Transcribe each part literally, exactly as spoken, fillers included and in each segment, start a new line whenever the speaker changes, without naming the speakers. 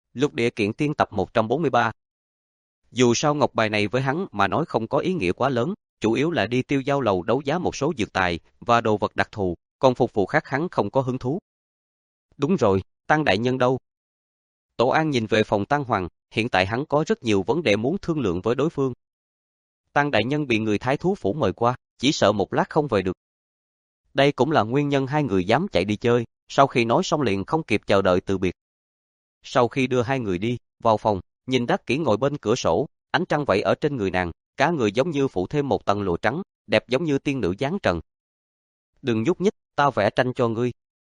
Lục Địa Kiện Tiên tập một trăm bốn mươi ba. Dù sao ngọc bài này với hắn mà nói không có ý nghĩa quá lớn, chủ yếu là đi tiêu giao lầu đấu giá một số dược tài và đồ vật đặc thù, còn phục vụ khác hắn không có hứng thú. Đúng rồi, Tăng đại nhân đâu? Tổ An nhìn về phòng Tăng Hoàng, hiện tại hắn có rất nhiều vấn đề muốn thương lượng với đối phương. Tăng đại nhân bị người thái thú phủ mời qua, chỉ sợ một lát không về được. Đây cũng là nguyên nhân hai người dám chạy đi chơi, sau khi nói xong liền không kịp chờ đợi từ biệt. Sau khi đưa hai người đi, vào phòng, nhìn Đắc Kỷ ngồi bên cửa sổ, ánh trăng vẩy ở trên người nàng, cả người giống như phủ thêm một tầng lụa trắng, đẹp giống như tiên nữ dáng trần. Đừng nhúc nhích, ta vẽ tranh cho ngươi.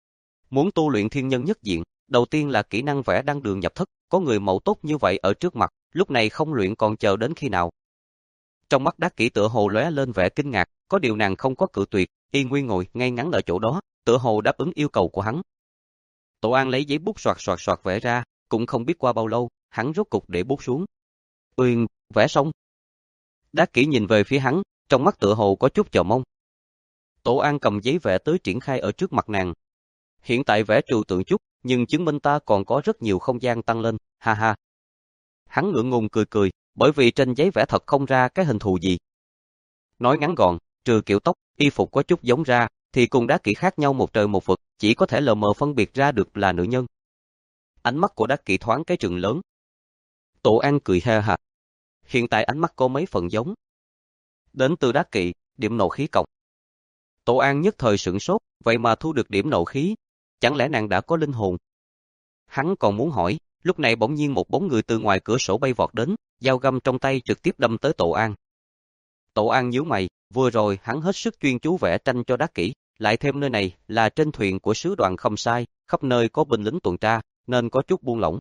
Muốn tu luyện thiên nhân nhất diện, đầu tiên là kỹ năng vẽ đăng đường nhập thất, có người mẫu tốt như vậy ở trước mặt, lúc này không luyện còn chờ đến khi nào. Trong mắt Đắc Kỷ tựa hồ lóe lên vẻ kinh ngạc, có điều nàng không có cự tuyệt, y nguyên ngồi ngay ngắn ở chỗ đó, tựa hồ đáp ứng yêu cầu của hắn. Tổ An lấy giấy bút soạt soạt soạt vẽ ra, cũng không biết qua bao lâu, hắn rốt cục để bút xuống. Uyên, vẽ xong. Đắc Kỷ nhìn về phía hắn, trong mắt tựa hồ có chút chờ mong. Tổ An cầm giấy vẽ tới triển khai ở trước mặt nàng. Hiện tại vẽ trừu tượng chút, nhưng chứng minh ta còn có rất nhiều không gian tăng lên, ha ha. Hắn ngượng ngùng cười cười, bởi vì trên giấy vẽ thật không ra cái hình thù gì. Nói ngắn gọn, trừ kiểu tóc, y phục có chút giống ra, thì cùng Đắc Kỷ khác nhau một trời một vực, chỉ có thể lờ mờ phân biệt ra được là nữ nhân. Ánh mắt của Đắc Kỷ thoáng cái trừng lớn. Tổ An cười ha ha. Hiện tại ánh mắt có mấy phần giống. Đến từ Đắc Kỷ, điểm nộ khí cọc. Tổ An nhất thời sửng sốt, vậy mà thu được điểm nộ khí. Chẳng lẽ nàng đã có linh hồn? Hắn còn muốn hỏi, lúc này bỗng nhiên một bóng người từ ngoài cửa sổ bay vọt đến, dao găm trong tay trực tiếp đâm tới Tổ An. Tổ An nhíu mày, vừa rồi hắn hết sức chuyên chú vẽ tranh cho Đắc Kỷ, lại thêm nơi này là trên thuyền của sứ đoàn không sai, khắp nơi có binh lính tuần tra, nên có chút buông lỏng.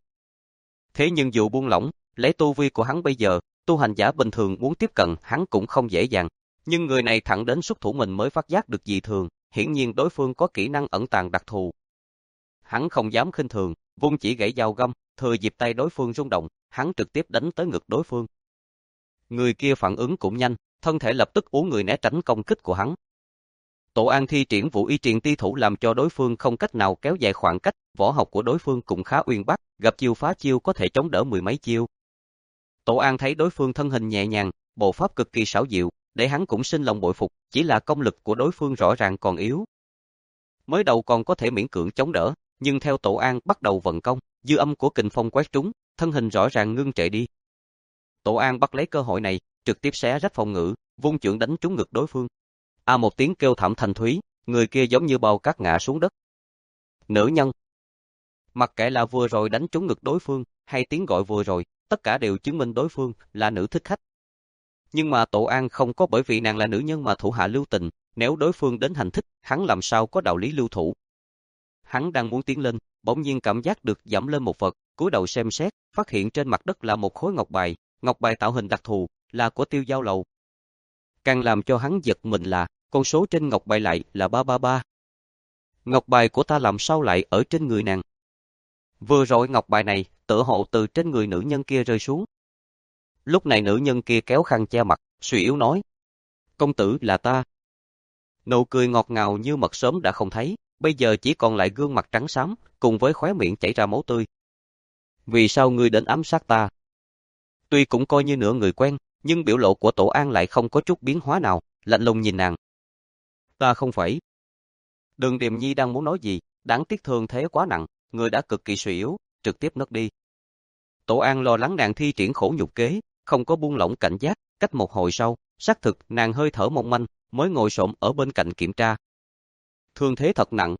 Thế nhưng dù buông lỏng, lấy tu vi của hắn bây giờ, tu hành giả bình thường muốn tiếp cận hắn cũng không dễ dàng, nhưng người này thẳng đến xuất thủ mình mới phát giác được dị thường, hiển nhiên đối phương có kỹ năng ẩn tàng đặc thù. Hắn không dám khinh thường, vung chỉ gãy dao găm, thừa dịp tay đối phương rung động, hắn trực tiếp đánh tới ngực đối phương. Người kia phản ứng cũng nhanh, thân thể lập tức uốn người né tránh công kích của hắn. Tổ An thi triển vũ y triền ti thủ làm cho đối phương không cách nào kéo dài khoảng cách, võ học của đối phương cũng khá uyên bác, gặp chiêu phá chiêu có thể chống đỡ mười mấy chiêu. Tổ An thấy đối phương thân hình nhẹ nhàng, bộ pháp cực kỳ xảo diệu, để hắn cũng sinh lòng bội phục, chỉ là công lực của đối phương rõ ràng còn yếu. Mới đầu còn có thể miễn cưỡng chống đỡ, nhưng theo Tổ An bắt đầu vận công, dư âm của kình phong quét trúng, thân hình rõ ràng ngưng trệ đi. Tổ An bắt lấy cơ hội này, trực tiếp xé rách phòng ngự, vung chưởng đánh trúng ngực đối phương. A một tiếng kêu thảm thanh thúy, người kia giống như bao cát ngã xuống đất. Nữ nhân. Mặc kệ là vừa rồi đánh trúng ngực đối phương, hay tiếng gọi vừa rồi, tất cả đều chứng minh đối phương là nữ thích khách. Nhưng mà Tổ An không có bởi vì nàng là nữ nhân mà thủ hạ lưu tình, nếu đối phương đến hành thích, hắn làm sao có đạo lý lưu thủ. Hắn đang muốn tiến lên, bỗng nhiên cảm giác được dẫm lên một vật, cúi đầu xem xét, phát hiện trên mặt đất là một khối ngọc bài, ngọc bài tạo hình đặc thù, là của tiêu giao lầu. Càng làm cho hắn giật mình là, con số trên ngọc bài lại là ba ba ba. Ngọc bài của ta làm sao lại ở trên người nàng? Vừa rồi ngọc bài này, tựa hồ từ trên người nữ nhân kia rơi xuống. Lúc này nữ nhân kia kéo khăn che mặt, suy yếu nói. Công tử là ta. Nụ cười ngọt ngào như mật sớm đã không thấy, bây giờ chỉ còn lại gương mặt trắng xám, cùng với khóe miệng chảy ra máu tươi. Vì sao ngươi đến ám sát ta? Tuy cũng coi như nửa người quen, nhưng biểu lộ của Tổ An lại không có chút biến hóa nào, lạnh lùng nhìn nàng. Ta không phải. Đường Điềm Nhi đang muốn nói gì, đáng tiếc thương thế quá nặng, người đã cực kỳ suy yếu, trực tiếp ngất đi. Tổ An lo lắng nàng thi triển khổ nhục kế, không có buông lỏng cảnh giác, cách một hồi sau, xác thực nàng hơi thở mong manh, mới ngồi xổm ở bên cạnh kiểm tra. Thương thế thật nặng.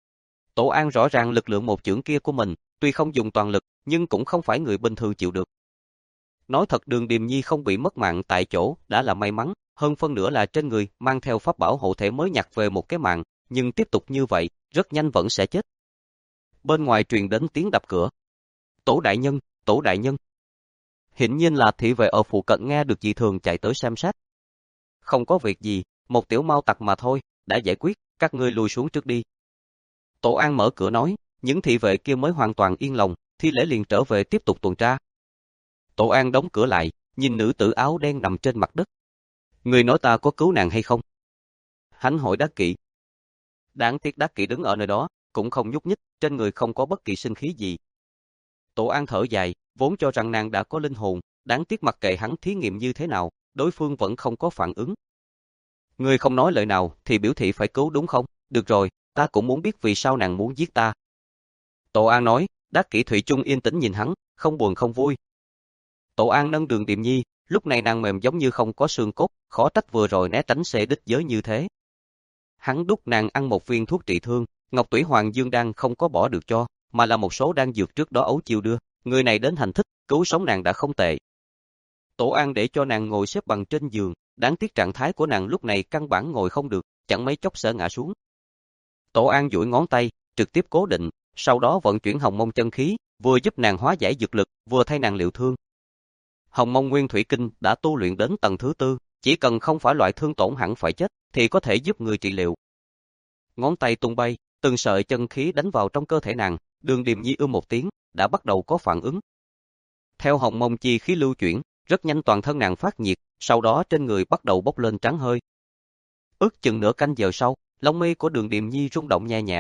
Tổ An rõ ràng lực lượng một chưởng kia của mình, tuy không dùng toàn lực, nhưng cũng không phải người bình thường chịu được. Nói thật Đường Điềm Nhi không bị mất mạng tại chỗ đã là may mắn, hơn phân nửa là trên người mang theo pháp bảo hộ thể mới nhặt về một cái mạng, nhưng tiếp tục như vậy, rất nhanh vẫn sẽ chết. Bên ngoài truyền đến tiếng đập cửa. Tổ đại nhân, Tổ đại nhân. Hiển nhiên là thị vệ ở phụ cận nghe được dị thường chạy tới xem xét. Không có việc gì, một tiểu mau tặc mà thôi, đã giải quyết, các ngươi lui xuống trước đi. Tổ An mở cửa nói, những thị vệ kia mới hoàn toàn yên lòng, thi lễ liền trở về tiếp tục tuần tra. Tổ An đóng cửa lại, nhìn nữ tử áo đen nằm trên mặt đất. Người nói ta có cứu nàng hay không? Hắn hỏi Đắc Kỷ. Đáng tiếc Đắc Kỷ đứng ở nơi đó, cũng không nhúc nhích, trên người không có bất kỳ sinh khí gì. Tổ An thở dài, vốn cho rằng nàng đã có linh hồn, đáng tiếc mặc kệ hắn thí nghiệm như thế nào, đối phương vẫn không có phản ứng. Ngươi không nói lời nào thì biểu thị phải cứu đúng không? Được rồi, ta cũng muốn biết vì sao nàng muốn giết ta. Tổ An nói, Đắc Kỷ Thủy chung yên tĩnh nhìn hắn, không buồn không vui. Tổ An nâng Đường Điềm Nhi, lúc này nàng mềm giống như không có xương cốt, khó trách vừa rồi né tránh xê đích giới như thế. Hắn đút nàng ăn một viên thuốc trị thương, Ngọc Tủy Hoàng Dương đan không có bỏ được cho, mà là một số đan dược trước đó Ấu Chiêu đưa, người này đến hành thích, cứu sống nàng đã không tệ. Tổ An để cho nàng ngồi xếp bằng trên giường, đáng tiếc trạng thái của nàng lúc này căn bản ngồi không được, chẳng mấy chốc sẽ ngã xuống. Tổ An duỗi ngón tay, trực tiếp cố định, sau đó vận chuyển Hồng Mông chân khí, vừa giúp nàng hóa giải dược lực, vừa thay nàng liệu thương. Hồng Mông Nguyên Thủy Kinh đã tu luyện đến tầng thứ tư, chỉ cần không phải loại thương tổn hẳn phải chết, thì có thể giúp người trị liệu. Ngón tay tung bay, từng sợi chân khí đánh vào trong cơ thể nàng, Đường Điềm Nhi ưm một tiếng, đã bắt đầu có phản ứng. Theo Hồng Mông chi khí lưu chuyển, rất nhanh toàn thân nàng phát nhiệt, sau đó trên người bắt đầu bốc lên trắng hơi. Ước chừng nửa canh giờ sau, lông mi của Đường Điềm Nhi rung động nhẹ nhẹ.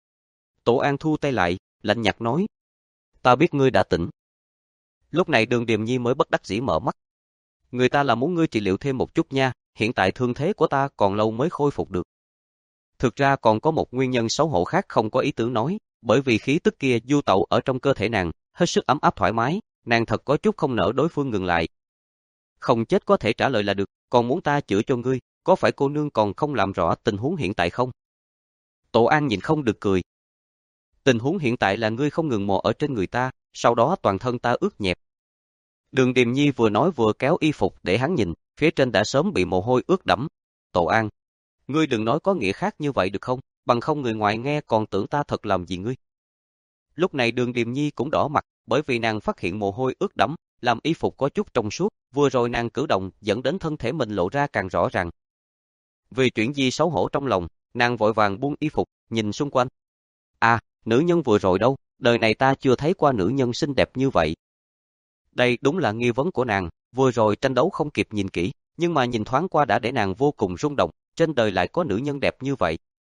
Tổ An thu tay lại, lạnh nhạt nói, ta biết ngươi đã tỉnh. Lúc này Đường Điềm Nhi mới bất đắc dĩ mở mắt. Người ta là muốn ngươi trị liệu thêm một chút nha, hiện tại thương thế của ta còn lâu mới khôi phục được. Thực ra còn có một nguyên nhân xấu hổ khác không có ý tưởng nói, bởi vì khí tức kia du tẩu ở trong cơ thể nàng, hết sức ấm áp thoải mái, nàng thật có chút không nỡ đối phương ngừng lại. Không chết có thể trả lời là được, còn muốn ta chữa cho ngươi, có phải cô nương còn không làm rõ tình huống hiện tại không? Tổ An nhìn không được cười. Tình huống hiện tại là ngươi không ngừng mò ở trên người ta, sau đó toàn thân ta ướt nhẹp. Đường Điềm Nhi vừa nói vừa kéo y phục để hắn nhìn, phía trên đã sớm bị mồ hôi ướt đẫm. Tổ An, ngươi đừng nói có nghĩa khác như vậy được không, bằng không người ngoài nghe còn tưởng ta thật làm gì ngươi. Lúc này Đường Điềm Nhi cũng đỏ mặt, bởi vì nàng phát hiện mồ hôi ướt đẫm, làm y phục có chút trong suốt, vừa rồi nàng cử động dẫn đến thân thể mình lộ ra càng rõ ràng. Vì chuyện gì xấu hổ trong lòng, nàng vội vàng buông y phục, nhìn xung quanh. À, nữ nhân vừa rồi đâu, đời này ta chưa thấy qua nữ nhân xinh đẹp như vậy. Đây đúng là nghi vấn của nàng, vừa rồi tranh đấu không kịp nhìn kỹ, nhưng mà nhìn thoáng qua đã để nàng vô cùng rung động, trên đời lại có nữ nhân đẹp như vậy.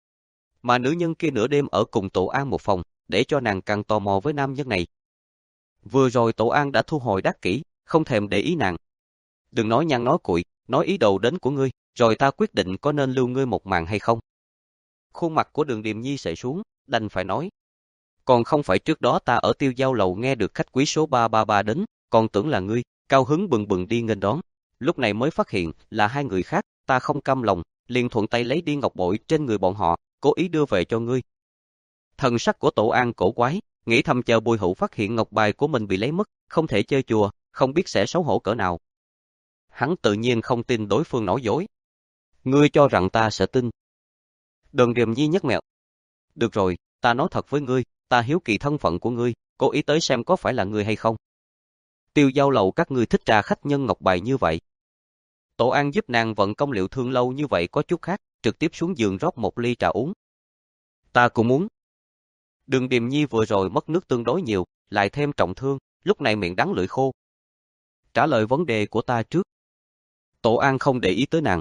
Mà nữ nhân kia nửa đêm ở cùng Tổ An một phòng, để cho nàng càng tò mò với nam nhân này. Vừa rồi Tổ An đã thu hồi Đắc Kỷ, không thèm để ý nàng. Đừng nói nhăn nói cuội, nói ý đồ đến của ngươi, rồi ta quyết định có nên lưu ngươi một màn hay không. Khuôn mặt của Đường Điềm Nhi sệ xuống, đành phải nói. Còn không phải trước đó ta ở Tiêu Giao lầu nghe được khách quý số ba ba ba đến, còn tưởng là ngươi, cao hứng bừng bừng đi nghênh đón. Lúc này mới phát hiện là hai người khác, ta không cam lòng, liền thuận tay lấy đi ngọc bội trên người bọn họ, cố ý đưa về cho ngươi. Thần sắc của Tổ An cổ quái, nghĩ thầm chờ Bùi Hữu phát hiện ngọc bài của mình bị lấy mất, không thể chơi chùa, không biết sẽ xấu hổ cỡ nào. Hắn tự nhiên không tin đối phương nói dối. Ngươi cho rằng ta sẽ tin? Đường Điềm Nhi nhếch mẹo. Được rồi, ta nói thật với ngươi, ta hiếu kỳ thân phận của ngươi, cố ý tới xem có phải là ngươi hay không. Tiêu Giao lầu các ngươi thích trà khách nhân ngọc bài như vậy. Tổ An giúp nàng vận công liệu thương lâu như vậy có chút khác, trực tiếp xuống giường rót một ly trà uống. Ta cũng muốn. Đường Điềm Nhi vừa rồi mất nước tương đối nhiều, lại thêm trọng thương, lúc này miệng đắng lưỡi khô. Trả lời vấn đề của ta trước. Tổ An không để ý tới nàng.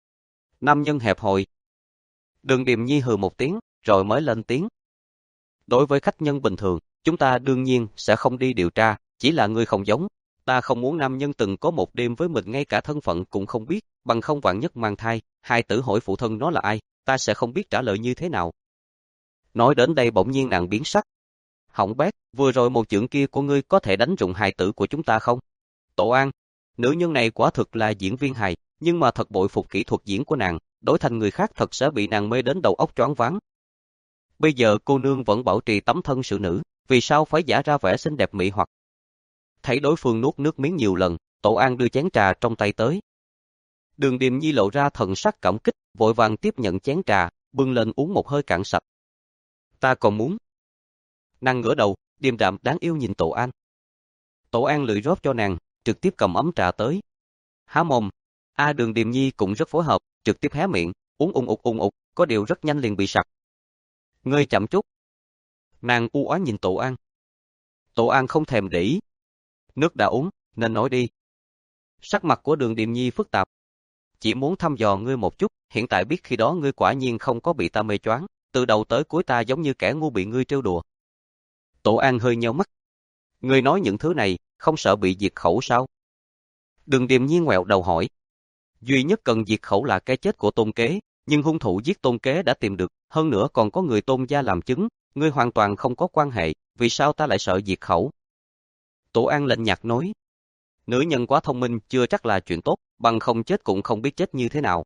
Nam nhân hẹp hòi. Đường Điềm Nhi hừ một tiếng, rồi mới lên tiếng. Đối với khách nhân bình thường, chúng ta đương nhiên sẽ không đi điều tra, chỉ là ngươi không giống. Ta không muốn nam nhân từng có một đêm với mình ngay cả thân phận cũng không biết, bằng không vạn nhất mang thai, hai tử hỏi phụ thân nó là ai, ta sẽ không biết trả lời như thế nào. Nói đến đây bỗng nhiên nàng biến sắc. Hỏng bét, vừa rồi một chưởng kia của ngươi có thể đánh rụng hài tử của chúng ta không? Tổ An, nữ nhân này quả thực là diễn viên hài, nhưng mà thật bội phục kỹ thuật diễn của nàng, đổi thành người khác thật sẽ bị nàng mê đến đầu óc choáng váng. Bây giờ cô nương vẫn bảo trì tấm thân sự nữ, vì sao phải giả ra vẻ xinh đẹp mị hoặc? Thấy đối phương nuốt nước miếng nhiều lần, Tổ An đưa chén trà trong tay tới. Đường Điềm Nhi lộ ra thần sắc cảm kích, vội vàng tiếp nhận chén trà, bưng lên uống một hơi cạn sạch. Ta còn muốn. Nàng ngửa đầu, điềm đạm đáng yêu nhìn Tổ An. Tổ An lười rót cho nàng, trực tiếp cầm ấm trà tới. Há mồm. A Đường Điềm Nhi cũng rất phối hợp, trực tiếp hé miệng, uống ung ục ung ục, có điều rất nhanh liền bị sặc. Ngươi chậm chút. Nàng u oán nhìn Tổ An. Tổ An không thèm để ý. Nước đã uống, nên nói đi. Sắc mặt của Đường Điềm Nhi phức tạp. Chỉ muốn thăm dò ngươi một chút, hiện tại biết khi đó ngươi quả nhiên không có bị ta mê choáng, từ đầu tới cuối ta giống như kẻ ngu bị ngươi trêu đùa. Tổ An hơi nheo mắt. Ngươi nói những thứ này, không sợ bị diệt khẩu sao? Đường Điềm Nhiên ngoẹo đầu hỏi. Duy nhất cần diệt khẩu là cái chết của Tôn Kế, nhưng hung thủ giết Tôn Kế đã tìm được, hơn nữa còn có người Tôn gia làm chứng, ngươi hoàn toàn không có quan hệ, vì sao ta lại sợ diệt khẩu? Tổ An lạnh nhạt nói. Nữ nhân quá thông minh chưa chắc là chuyện tốt, bằng không chết cũng không biết chết như thế nào.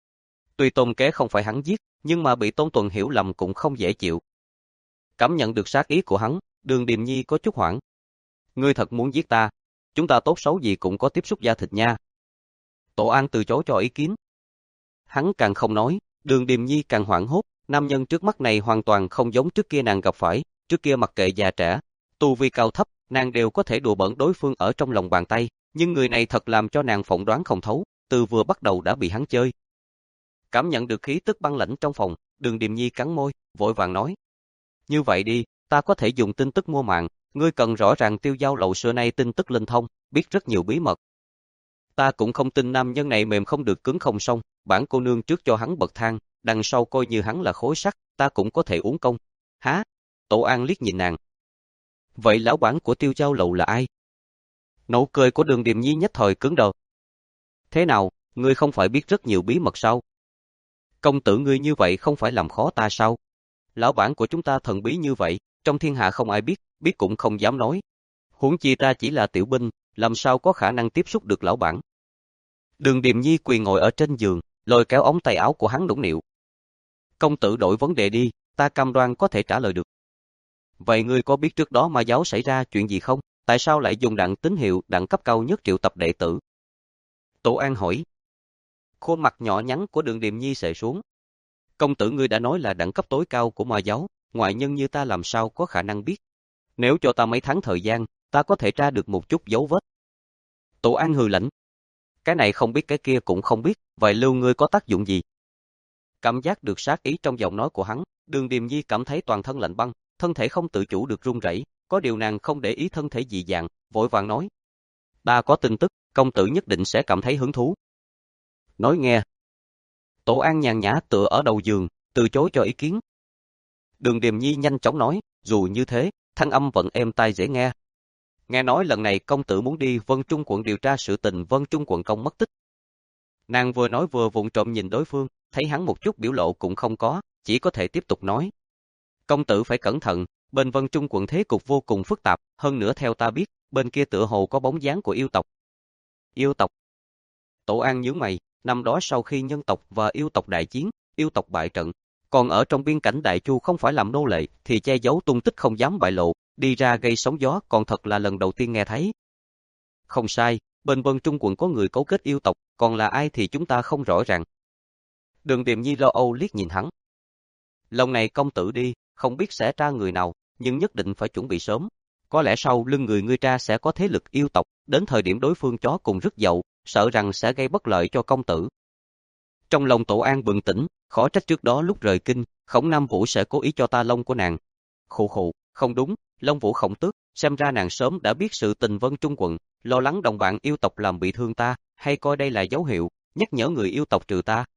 Tuy Tôn Kế không phải hắn giết, nhưng mà bị Tôn Tuần hiểu lầm cũng không dễ chịu. Cảm nhận được sát ý của hắn, Đường Điềm Nhi có chút hoảng. Ngươi thật muốn giết ta, chúng ta tốt xấu gì cũng có tiếp xúc da thịt nha. Tổ An từ chối cho ý kiến. Hắn càng không nói, Đường Điềm Nhi càng hoảng hốt, nam nhân trước mắt này hoàn toàn không giống trước kia nàng gặp phải, trước kia mặc kệ già trẻ, tu vi cao thấp, nàng đều có thể đùa bỡn đối phương ở trong lòng bàn tay, nhưng người này thật làm cho nàng phỏng đoán không thấu, từ vừa bắt đầu đã bị hắn chơi. Cảm nhận được khí tức băng lãnh trong phòng, Đường Điềm Nhi cắn môi, vội vàng nói. Như vậy đi, ta có thể dùng tin tức mua mạng, ngươi cần rõ ràng Tiêu Giao Lầu xưa nay tin tức linh thông, biết rất nhiều bí mật. Ta cũng không tin nam nhân này mềm không được cứng không xong, bản cô nương trước cho hắn bậc thang, đằng sau coi như hắn là khối sắt, ta cũng có thể uống công. Há? Tổ An liếc nhìn nàng. Vậy lão bản của Tiêu Giao Lầu là ai? Nụ cười của Đường Điềm Nhi nhất thời cứng đờ. Thế nào, ngươi không phải biết rất nhiều bí mật sao? Công tử ngươi như vậy không phải làm khó ta sao? Lão bản của chúng ta thần bí như vậy, trong thiên hạ không ai biết, biết cũng không dám nói. Huống chi ta chỉ là tiểu binh, làm sao có khả năng tiếp xúc được lão bản. Đường Điềm Nhi quỳ ngồi ở trên giường, lôi kéo ống tay áo của hắn nũng nịu. Công tử đổi vấn đề đi, ta cam đoan có thể trả lời được. Vậy ngươi có biết trước đó Ma Giáo xảy ra chuyện gì không? Tại sao lại dùng đạn tín hiệu đẳng cấp cao nhất triệu tập đệ tử? Tổ An hỏi. Khuôn mặt nhỏ nhắn của Đường Điềm Nhi xệ xuống. Công tử ngươi đã nói là đẳng cấp tối cao của Ma Giáo, ngoại nhân như ta làm sao có khả năng biết. Nếu cho ta mấy tháng thời gian, ta có thể tra được một chút dấu vết. Tổ An hừ lạnh. Cái này không biết cái kia cũng không biết, vậy lưu ngươi có tác dụng gì? Cảm giác được sát ý trong giọng nói của hắn, Đường Điềm Nhi cảm thấy toàn thân lạnh băng, thân thể không tự chủ được run rẩy, có điều nàng không để ý thân thể dị dạng, vội vàng nói. Ta có tin tức, công tử nhất định sẽ cảm thấy hứng thú. Nói nghe. Tổ An nhàn nhã tựa ở đầu giường, từ chối cho ý kiến. Đường Điềm Nhi nhanh chóng nói, dù như thế, thanh âm vẫn êm tai dễ nghe. Nghe nói lần này công tử muốn đi Vân Trung quận điều tra sự tình Vân Trung quận công mất tích. Nàng vừa nói vừa vụng trộm nhìn đối phương, thấy hắn một chút biểu lộ cũng không có, chỉ có thể tiếp tục nói. Công tử phải cẩn thận, bên Vân Trung quận thế cục vô cùng phức tạp, hơn nữa theo ta biết, bên kia tựa hồ có bóng dáng của yêu tộc. Yêu tộc? Tổ An nhướng mày, năm đó sau khi nhân tộc và yêu tộc đại chiến, yêu tộc bại trận, còn ở trong biên cảnh Đại Chu không phải làm nô lệ, thì che giấu tung tích không dám bại lộ, đi ra gây sóng gió còn thật là lần đầu tiên nghe thấy. Không sai, bên Vân Trung quận có người cấu kết yêu tộc, còn là ai thì chúng ta không rõ ràng. Đường Điềm Nhi lo âu liếc nhìn hắn. Lần này công tử đi, không biết sẽ tra người nào, nhưng nhất định phải chuẩn bị sớm. Có lẽ sau lưng người ngươi tra sẽ có thế lực yêu tộc, đến thời điểm đối phương chó cùng rất dậu, sợ rằng sẽ gây bất lợi cho công tử. Trong lòng Tổ An bừng tỉnh, khó trách trước đó lúc rời kinh, Khổng Nam Vũ sẽ cố ý cho ta lông của nàng. Khụ khụ, không đúng, Long Vũ Khổng Tước, xem ra nàng sớm đã biết sự tình Vân Trung quận, lo lắng đồng bạn yêu tộc làm bị thương ta, hay coi đây là dấu hiệu, nhắc nhở người yêu tộc trừ ta.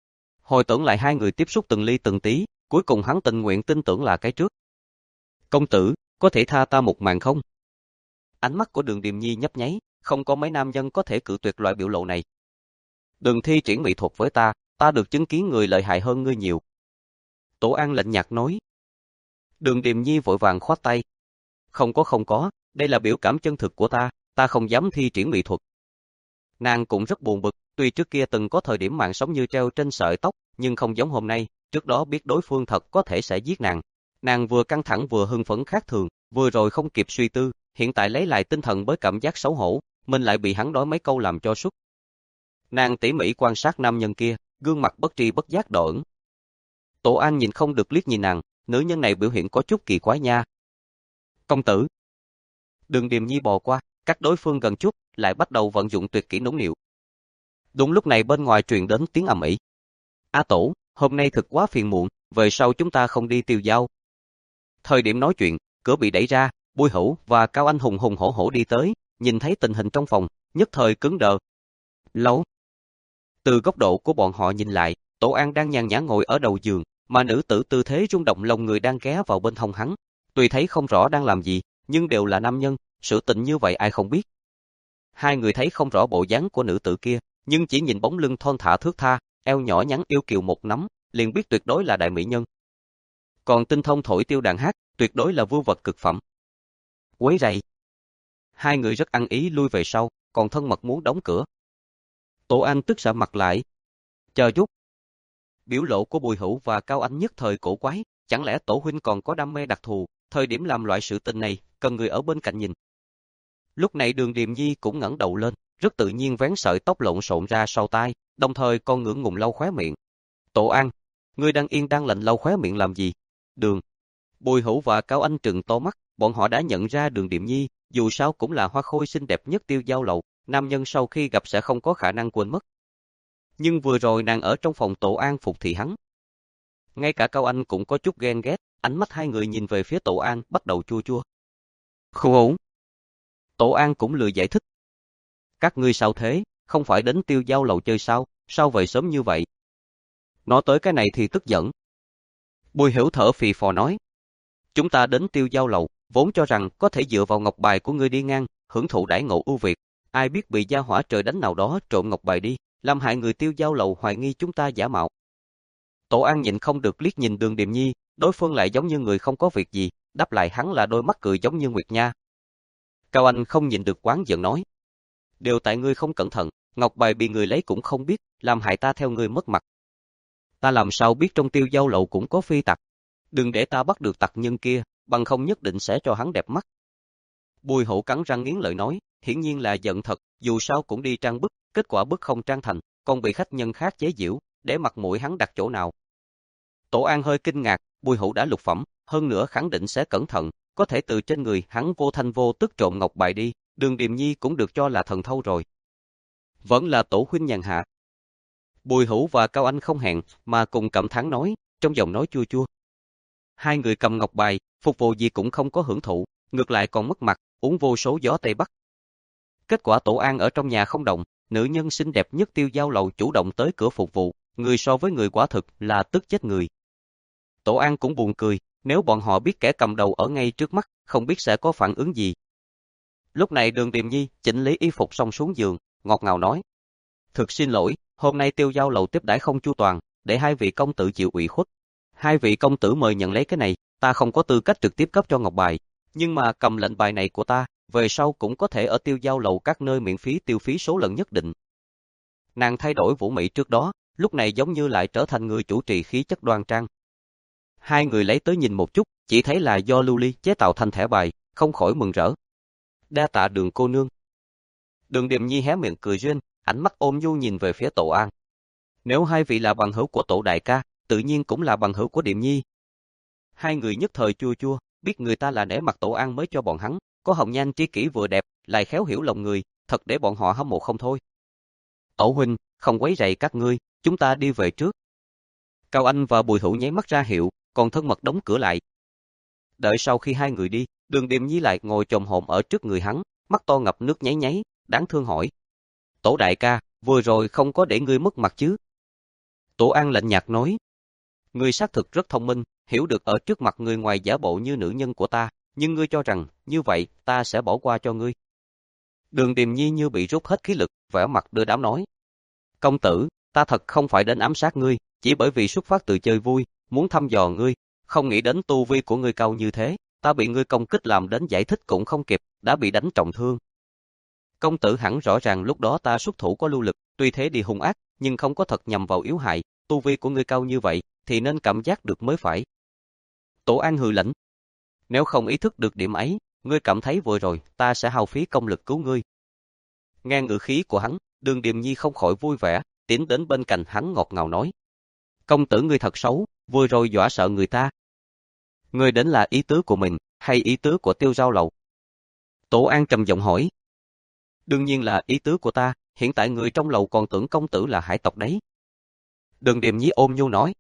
Hồi tưởng lại hai người tiếp xúc từng ly từng tí, cuối cùng hắn tình nguyện tin tưởng là cái trước. Công tử, có thể tha ta một mạng không? Ánh mắt của Đường Điềm Nhi nhấp nháy, không có mấy nam nhân có thể cự tuyệt loại biểu lộ này. Đừng thi triển mỹ thuật với ta, ta được chứng kiến người lợi hại hơn ngươi nhiều. Tổ An lạnh nhạt nói. Đường Điềm Nhi vội vàng khoát tay. Không có không có, đây là biểu cảm chân thực của ta, ta không dám thi triển mỹ thuật. Nàng cũng rất buồn bực, tuy trước kia từng có thời điểm mạng sống như treo trên sợi tóc, nhưng không giống hôm nay, trước đó biết đối phương thật có thể sẽ giết nàng. Nàng vừa căng thẳng vừa hưng phấn khác thường, vừa rồi không kịp suy tư, hiện tại lấy lại tinh thần với cảm giác xấu hổ, mình lại bị hắn nói mấy câu làm cho sút. Nàng tỉ mỉ quan sát nam nhân kia, gương mặt bất tri bất giác đỏ ửng. Tổ An nhìn không được liếc nhìn nàng, nữ nhân này biểu hiện có chút kỳ quái nha. Công tử. Đường Điềm Nhi bò qua, cách đối phương gần chút, lại bắt đầu vận dụng tuyệt kỹ nũng nịu. Đúng lúc này bên ngoài truyền đến tiếng ầm ĩ. A Tổ, hôm nay thực quá phiền muộn, về sau chúng ta không đi Tiêu Giao. Thời điểm nói chuyện, cửa bị đẩy ra, Bùi Hữu và Cao Anh hùng hùng hổ hổ đi tới, nhìn thấy tình hình trong phòng, nhất thời cứng đờ. Lâu. Từ góc độ của bọn họ nhìn lại, Tổ An đang nhàn nhã ngồi ở đầu giường, mà nữ tử tư thế rung động lòng người đang ghé vào bên hông hắn. Tuy thấy không rõ đang làm gì, nhưng đều là nam nhân, sự tình như vậy ai không biết. Hai người thấy không rõ bộ dáng của nữ tử kia, nhưng chỉ nhìn bóng lưng thon thả thướt tha, eo nhỏ nhắn yêu kiều một nắm, liền biết tuyệt đối là đại mỹ nhân. Còn tinh thông thổi tiêu đàn hát, tuyệt đối là vưu vật cực phẩm. Quấy rầy. Hai người rất ăn ý lui về sau, còn thân mật muốn đóng cửa. Tổ Anh tức sạm mặt lại. Chờ chút. Biểu lộ của Bùi Hữu và Cao Anh nhất thời cổ quái, chẳng lẽ tổ huynh còn có đam mê đặc thù, thời điểm làm loại sự tình này, cần người ở bên cạnh nhìn. Lúc này Đường Điềm Nhi cũng ngẩng đầu lên, rất tự nhiên vén sợi tóc lộn xộn ra sau tai, đồng thời còn ngượng ngùng lau khóe miệng. Tổ An, ngươi đang yên đang lành lau khóe miệng làm gì? Đường. Bùi Hữu và Cao Anh trừng to mắt, bọn họ đã nhận ra Đường Điềm Nhi, dù sao cũng là hoa khôi xinh đẹp nhất Tiêu Giao Lầu, nam nhân sau khi gặp sẽ không có khả năng quên mất. Nhưng vừa rồi nàng ở trong phòng Tổ An phục thị hắn. Ngay cả Cao Anh cũng có chút ghen ghét, ánh mắt hai người nhìn về phía Tổ An bắt đầu chua chua. Không ổn. Tổ An cũng lười giải thích. Các ngươi sao thế, không phải đến Tiêu Giao Lầu chơi sao, sao vậy sớm như vậy? Nói tới cái này thì tức giận. Bùi Hiểu thở phì phò nói. Chúng ta đến Tiêu Giao Lầu, vốn cho rằng có thể dựa vào ngọc bài của ngươi đi ngang, hưởng thụ đãi ngộ ưu việt. Ai biết bị gia hỏa trời đánh nào đó trộm ngọc bài đi, làm hại người Tiêu Giao Lầu hoài nghi chúng ta giả mạo. Tổ An nhịn không được liếc nhìn Đường Điềm Nhi, đối phương lại giống như người không có việc gì, đáp lại hắn là đôi mắt cười giống như Nguyệt Nha. Cao Anh không nhịn được quán giận nói. Đều tại ngươi không cẩn thận, ngọc bài bị người lấy cũng không biết, làm hại ta theo ngươi mất mặt. Ta làm sao biết trong Tiêu Giao Lầu cũng có phi tặc. Đừng để ta bắt được tặc nhân kia, bằng không nhất định sẽ cho hắn đẹp mắt. Bùi Hữu cắn răng nghiến lợi nói, hiển nhiên là giận thật, dù sao cũng đi trang bức, kết quả bức không trang thành, còn bị khách nhân khác chế giễu, để mặt mũi hắn đặt chỗ nào. Tổ An hơi kinh ngạc, Bùi Hữu đã lục phẩm, hơn nữa khẳng định sẽ cẩn thận, có thể từ trên người hắn vô thanh vô tức trộm ngọc bài đi, Đường Điềm Nhi cũng được cho là thần thâu rồi. Vẫn là tổ huynh nhàn hạ. Bùi Hữu và Cao Anh không hẹn, mà cùng cảm thán nói, trong giọng nói chua chua. Hai người cầm ngọc bài, phục vụ gì cũng không có hưởng thụ, ngược lại còn mất mặt, uống vô số gió Tây Bắc. Kết quả Tổ An ở trong nhà không động, nữ nhân xinh đẹp nhất Tiêu Giao Lầu chủ động tới cửa phục vụ, người so với người quả thực là tức chết người. Tổ An cũng buồn cười, nếu bọn họ biết kẻ cầm đầu ở ngay trước mắt, không biết sẽ có phản ứng gì. Lúc này Đường Điềm Nhi chỉnh lý y phục xong xuống giường, ngọt ngào nói. Thực xin lỗi, hôm nay Tiêu Giao Lầu tiếp đãi không chu toàn, để hai vị công tử chịu ủy khuất. Hai vị công tử mời nhận lấy cái này, ta không có tư cách trực tiếp cấp cho ngọc bài, nhưng mà cầm lệnh bài này của ta, về sau cũng có thể ở Tiêu Giao Lầu các nơi miễn phí tiêu phí số lần nhất định. Nàng thay đổi vũ mị trước đó, lúc này giống như lại trở thành người chủ trì khí chất đoan trang. Hai người lấy tới nhìn một chút, chỉ thấy là do lưu ly chế tạo thành thẻ bài, không khỏi mừng rỡ. Đa tạ Đường cô nương. Đường Điềm Nhi hé miệng cười duyên, ánh mắt ôm nhu nhìn về phía Tổ An. Nếu hai vị là bằng hữu của Tổ đại ca, tự nhiên cũng là bằng hữu của Điềm Nhi. Hai người nhất thời chua chua, biết người ta là nể mặt Tổ An mới cho bọn hắn, có hồng nhan tri kỷ vừa đẹp, lại khéo hiểu lòng người, thật để bọn họ hâm mộ không thôi. Tổ huynh, không quấy rầy các ngươi, chúng ta đi về trước. Cao Anh và Bùi Hữu nháy mắt ra hiệu, còn thân mật đóng cửa lại. Đợi sau khi hai người đi, Đường Điềm Nhi lại ngồi chồm hổm ở trước người hắn, mắt to ngập nước nháy nháy, đáng thương hỏi. Tổ đại ca, vừa rồi không có để ngươi mất mặt chứ? Tổ An lạnh nhạt nói. Ngươi xác thực rất thông minh, hiểu được ở trước mặt người ngoài giả bộ như nữ nhân của ta, nhưng ngươi cho rằng, như vậy, ta sẽ bỏ qua cho ngươi. Đường Điềm Nhi như bị rút hết khí lực, vẻ mặt đưa đám nói. Công tử, ta thật không phải đến ám sát ngươi, chỉ bởi vì xuất phát từ chơi vui, muốn thăm dò ngươi, không nghĩ đến tu vi của ngươi cao như thế, ta bị ngươi công kích làm đến giải thích cũng không kịp, đã bị đánh trọng thương. Công tử hẳn rõ ràng lúc đó ta xuất thủ có lưu lực, tuy thế đi hung ác, nhưng không có thật nhằm vào yếu hại, tu vi của ngươi cao như vậy, thì nên cảm giác được mới phải. Tổ An hừ lạnh. Nếu không ý thức được điểm ấy, ngươi cảm thấy vừa rồi, ta sẽ hao phí công lực cứu ngươi. Nghe ngữ khí của hắn, Đường Điềm Nhi không khỏi vui vẻ, tiến đến bên cạnh hắn ngọt ngào nói. Công tử ngươi thật xấu, vừa rồi dọa sợ người ta. Ngươi đến là ý tứ của mình, hay ý tứ của Tiêu Giao Lầu? Tổ An trầm giọng hỏi. Đương nhiên là ý tứ của ta, hiện tại người trong lầu còn tưởng công tử là hải tộc đấy. Đường Điềm Nhi ôm nhu nói.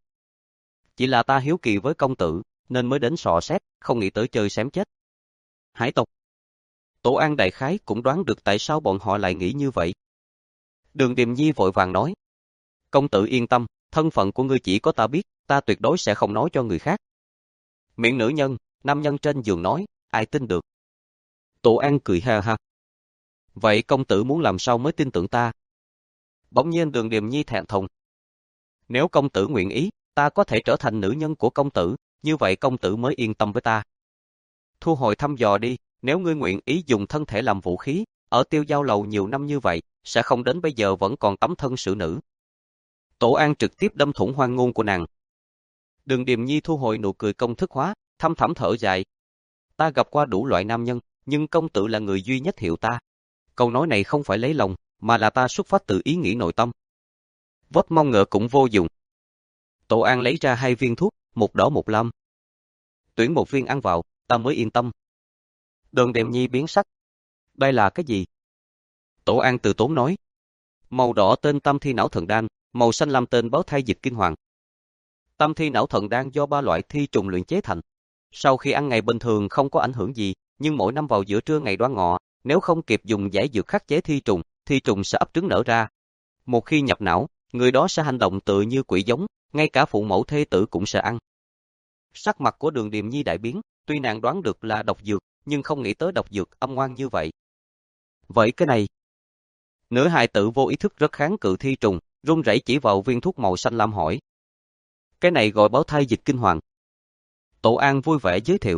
Chỉ là ta hiếu kỳ với công tử, nên mới đến sò xét, không nghĩ tới chơi xém chết. Hải tộc. Tổ An đại khái cũng đoán được tại sao bọn họ lại nghĩ như vậy. Đường Điềm Nhi vội vàng nói. Công tử yên tâm, thân phận của ngươi chỉ có ta biết, ta tuyệt đối sẽ không nói cho người khác. Miệng nữ nhân, nam nhân trên giường nói, ai tin được. Tổ An cười ha ha. Vậy công tử muốn làm sao mới tin tưởng ta? Bỗng nhiên Đường Điềm Nhi thẹn thùng. Nếu công tử nguyện ý, ta có thể trở thành nữ nhân của công tử, như vậy công tử mới yên tâm với ta. Thu hồi thăm dò đi, nếu ngươi nguyện ý dùng thân thể làm vũ khí, ở Tiêu Giao Lầu nhiều năm như vậy, sẽ không đến bây giờ vẫn còn tấm thân xử nữ. Tổ An trực tiếp đâm thủng hoang ngôn của nàng. Đường Điềm Nhi thu hồi nụ cười công thức hóa, thâm thẳm thở dài. Ta gặp qua đủ loại nam nhân, nhưng công tử là người duy nhất hiểu ta. Câu nói này không phải lấy lòng, mà là ta xuất phát từ ý nghĩ nội tâm. Vót mong ngựa cũng vô dụng. Tổ An lấy ra hai viên thuốc, một đỏ một lam. Tuyển một viên ăn vào, ta mới yên tâm. Đường Điềm Nhi biến sắc. Đây là cái gì? Tổ An từ tốn nói. Màu đỏ tên Tam Thi Não Thần Đan, màu xanh lam tên Báo Thai Dịch Kinh Hoàng. Tam Thi Não Thần Đan do ba loại thi trùng luyện chế thành. Sau khi ăn ngày bình thường không có ảnh hưởng gì, nhưng mỗi năm vào giữa trưa ngày Đoan Ngọ, nếu không kịp dùng giải dược khắc chế thi trùng, thi trùng sẽ ấp trứng nở ra. Một khi nhập não, người đó sẽ hành động tự như quỷ giống, ngay cả phụ mẫu thê tử cũng sẽ ăn. Sắc mặt của Đường Điềm Nhi đại biến, tuy nàng đoán được là độc dược, nhưng không nghĩ tới độc dược âm ngoan như vậy. Vậy cái này? Nữ hài tử vô ý thức rất kháng cự thi trùng, run rẩy chỉ vào viên thuốc màu xanh lam hỏi. Cái này gọi Báo Thai Dịch Kinh Hoàng. Tổ An vui vẻ giới thiệu.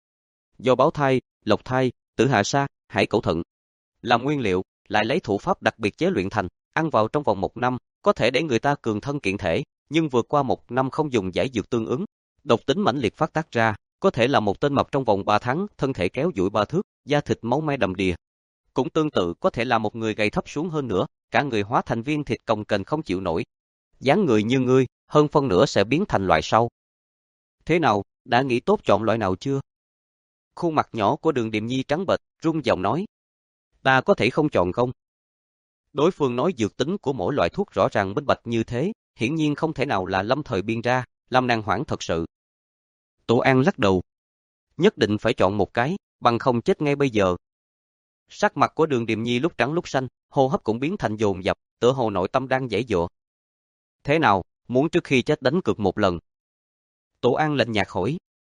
Do báo thai, lộc thai, tử hạ sa, hải cẩu thận làm nguyên liệu, lại lấy thủ pháp đặc biệt chế luyện thành, ăn vào trong vòng một năm, có thể để người ta cường thân kiện thể, nhưng vượt qua một năm không dùng giải dược tương ứng, độc tính mãnh liệt phát tác ra, có thể là một tên mập trong vòng ba tháng, thân thể kéo duỗi ba thước, da thịt máu me đầm đìa. Cũng tương tự có thể là một người gầy thấp xuống hơn nữa, cả người hóa thành viên thịt cồng kềnh không chịu nổi. Dáng người như ngươi, hơn phân nửa sẽ biến thành loại sau. Thế nào, đã nghĩ tốt chọn loại nào chưa? Khuôn mặt nhỏ của Đường Điềm Nhi trắng bệch, run giọng nói. Ta có thể không chọn không? Đối phương nói dược tính của mỗi loại thuốc rõ ràng minh bạch như thế, hiển nhiên không thể nào là lâm thời biên ra, làm nàng hoảng thật sự. Tổ An lắc đầu. Nhất định phải chọn một cái, bằng không chết ngay bây giờ. Sắc mặt của Đường Điềm Nhi lúc trắng lúc xanh, hô hấp cũng biến thành dồn dập, tựa hồ nội tâm đang giãy giụa. Thế nào, muốn trước khi chết đánh cược một lần? Tổ An lạnh nhạt hỏi.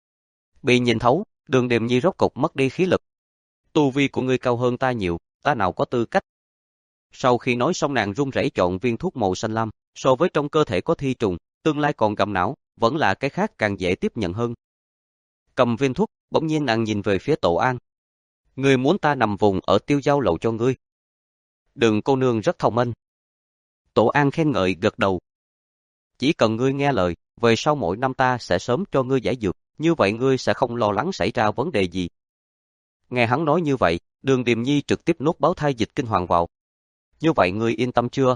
Bị nhìn thấu, Đường Điềm Nhi rốt cục mất đi khí lực. Tu vi của ngươi cao hơn ta nhiều, ta nào có tư cách. Sau khi nói xong nàng run rẩy chọn viên thuốc màu xanh lam, so với trong cơ thể có thi trùng, tương lai còn gầm não, vẫn là cái khác càng dễ tiếp nhận hơn. Cầm viên thuốc, bỗng nhiên nàng nhìn về phía Tổ An. Ngươi muốn ta nằm vùng ở Tiêu Giao Lầu cho ngươi. Đường cô nương rất thông minh. Tổ An khen ngợi gật đầu. Chỉ cần ngươi nghe lời, về sau mỗi năm ta sẽ sớm cho ngươi giải dược, như vậy ngươi sẽ không lo lắng xảy ra vấn đề gì. Nghe hắn nói như vậy, Đường Điềm Nhi trực tiếp nuốt Báo Thai Dịch Kinh Hoàng vào. Như vậy ngươi yên tâm chưa?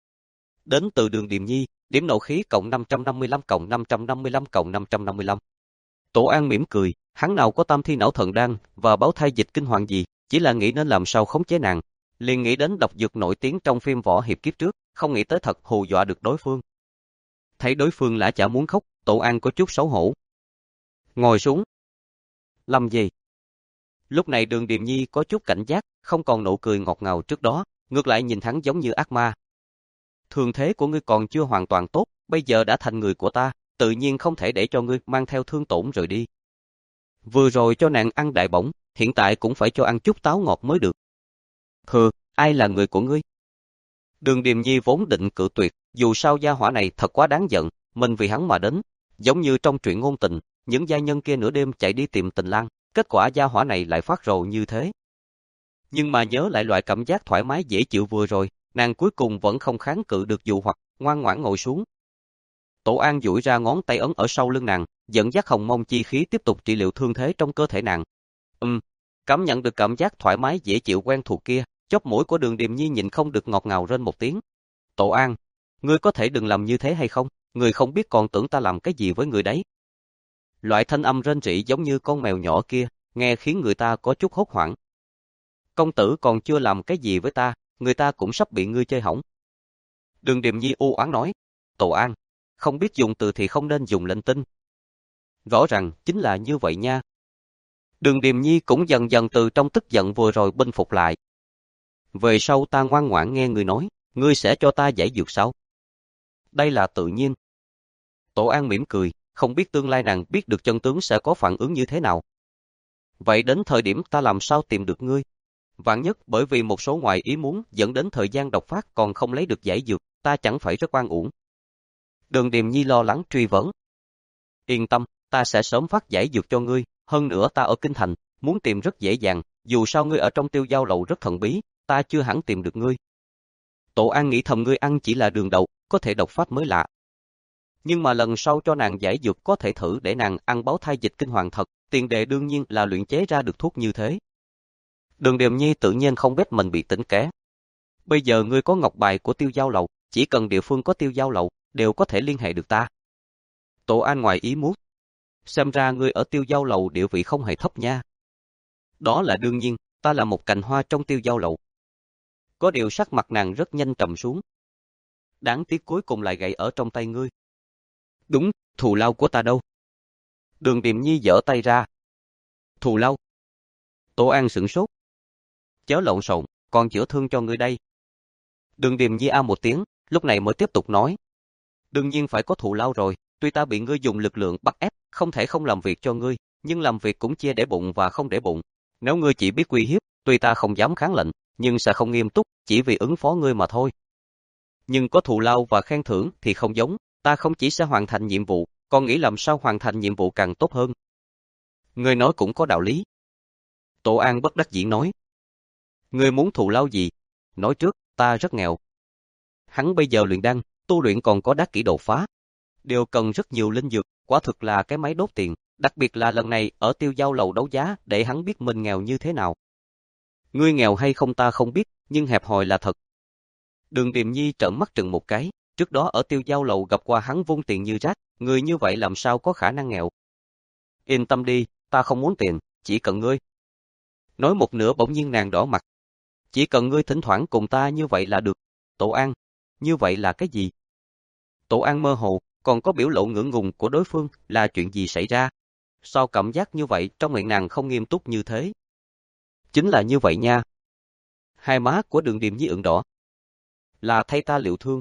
Đến từ Đường Điềm Nhi, điểm nộ khí cộng năm trăm năm mươi lăm cộng năm trăm năm mươi lăm cộng năm trăm năm mươi lăm. Tổ An mỉm cười, hắn nào có Tam Thi Não Thần Đan và Báo Thai Dịch Kinh Hoàng gì, chỉ là nghĩ nên làm sao khống chế nàng. Liền nghĩ đến độc dược nổi tiếng trong phim võ hiệp kiếp trước, không nghĩ tới thật hù dọa được đối phương. Thấy đối phương lã chả muốn khóc, Tổ An có chút xấu hổ. Ngồi xuống. Làm gì? Lúc này Đường Điềm Nhi có chút cảnh giác, không còn nụ cười ngọt ngào trước đó, ngược lại nhìn hắn giống như ác ma. Thương thế của ngươi còn chưa hoàn toàn tốt, bây giờ đã thành người của ta, tự nhiên không thể để cho ngươi mang theo thương tổn rời đi. Vừa rồi cho nàng ăn đại bổng, hiện tại cũng phải cho ăn chút táo ngọt mới được. Hừ, ai là người của ngươi? Đường Điềm Nhi vốn định cự tuyệt, dù sao gia hỏa này thật quá đáng giận, mình vì hắn mà đến, giống như trong truyện ngôn tình, những gia nhân kia nửa đêm chạy đi tìm Tình Lang, kết quả gia hỏa này lại phát rồ như thế. Nhưng mà nhớ lại loại cảm giác thoải mái dễ chịu vừa rồi, nàng cuối cùng vẫn không kháng cự được dụ hoặc, ngoan ngoãn ngồi xuống. Tổ An duỗi ra ngón tay ấn ở sau lưng nàng, dẫn dắt hồng mông chi khí tiếp tục trị liệu thương thế trong cơ thể nàng. Ừm, cảm nhận được cảm giác thoải mái dễ chịu quen thuộc kia, chóp mũi của Đường Điềm Nhi nhịn không được ngọt ngào rên một tiếng. Tổ An, ngươi có thể đừng làm như thế hay không? Ngươi không biết còn tưởng ta làm cái gì với ngươi đấy. Loại thanh âm rên rỉ giống như con mèo nhỏ kia, nghe khiến người ta có chút hốt hoảng. Công tử còn chưa làm cái gì với ta, người ta cũng sắp bị ngươi chơi hỏng. Đường Điềm Nhi u oán nói. Tổ An, không biết dùng từ thì không nên dùng linh tinh. Rõ ràng chính là như vậy nha. Đường Điềm Nhi cũng dần dần từ trong tức giận vừa rồi bình phục lại. Về sau ta ngoan ngoãn nghe ngươi nói, ngươi sẽ cho ta giải dược sao? Đây là tự nhiên. Tổ An mỉm cười, không biết tương lai nàng biết được chân tướng sẽ có phản ứng như thế nào. Vậy đến thời điểm ta làm sao tìm được ngươi? Vạn nhất bởi vì một số ngoại ý muốn dẫn đến thời gian độc phát còn không lấy được giải dược, ta chẳng phải rất oan uổng. Đường Điềm Nhi lo lắng truy vấn. Yên tâm, ta sẽ sớm phát giải dược cho ngươi, hơn nữa ta ở Kinh Thành, muốn tìm rất dễ dàng, dù sao ngươi ở trong Tiêu Giao lầu rất thần bí, ta chưa hẳn tìm được ngươi. Tổ An nghĩ thầm ngươi ăn chỉ là đường đậu, có thể độc phát mới lạ. Nhưng mà lần sau cho nàng giải dược có thể thử để nàng ăn báo thai dịch kinh hoàng thật, tiền đề đương nhiên là luyện chế ra được thuốc như thế. Đường Điềm Nhi tự nhiên không biết mình bị tỉnh ké. Bây giờ ngươi có ngọc bài của Tiêu Giao lầu, chỉ cần địa phương có Tiêu Giao lầu, đều có thể liên hệ được ta. Tổ An ngoài ý muốn. Xem ra ngươi ở Tiêu Giao lầu địa vị không hề thấp nha. Đó là đương nhiên, ta là một cành hoa trong Tiêu Giao lầu. Có điều sắc mặt nàng rất nhanh trầm xuống. Đáng tiếc cuối cùng lại gãy ở trong tay ngươi. Đúng, thù lao của ta đâu? Đường Điềm Nhi giở tay ra. Thù lao? Tổ An sửng sốt. Chớ lộn xộn, còn chữa thương cho ngươi đây. Đường Điềm Nhi a một tiếng, lúc này mới tiếp tục nói. Đương nhiên phải có thù lao rồi, tuy ta bị ngươi dùng lực lượng bắt ép, không thể không làm việc cho ngươi, nhưng làm việc cũng chia để bụng và không để bụng. Nếu ngươi chỉ biết uy hiếp, tuy ta không dám kháng lệnh, nhưng sẽ không nghiêm túc, chỉ vì ứng phó ngươi mà thôi. Nhưng có thù lao và khen thưởng thì không giống, ta không chỉ sẽ hoàn thành nhiệm vụ, còn nghĩ làm sao hoàn thành nhiệm vụ càng tốt hơn. Ngươi nói cũng có đạo lý. Tổ An bất đắc dĩ nói. Ngươi muốn thù lao gì? Nói trước, ta rất nghèo. Hắn bây giờ luyện đan, tu luyện còn có đắc kỷ đột phá. Đều cần rất nhiều linh dược, quả thực là cái máy đốt tiền, đặc biệt là lần này ở Tiêu Giao lầu đấu giá để hắn biết mình nghèo như thế nào. Ngươi nghèo hay không ta không biết, nhưng hẹp hòi là thật. Đường Điềm Nhi trợn mắt trừng một cái, trước đó ở Tiêu Giao lầu gặp qua hắn vung tiền như rác, người như vậy làm sao có khả năng nghèo. Yên tâm đi, ta không muốn tiền, chỉ cần ngươi. Nói một nửa bỗng nhiên nàng đỏ mặt. Chỉ cần ngươi thỉnh thoảng cùng ta như vậy là được. Tổ An, như vậy là cái gì? Tổ An mơ hồ, còn có biểu lộ ngưỡng ngùng của đối phương, là chuyện gì xảy ra? Sao cảm giác như vậy trong miệng nàng không nghiêm túc như thế? Chính là như vậy nha. Hai má của Đường Điềm Nhi ửng đỏ. Là thay ta liệu thương.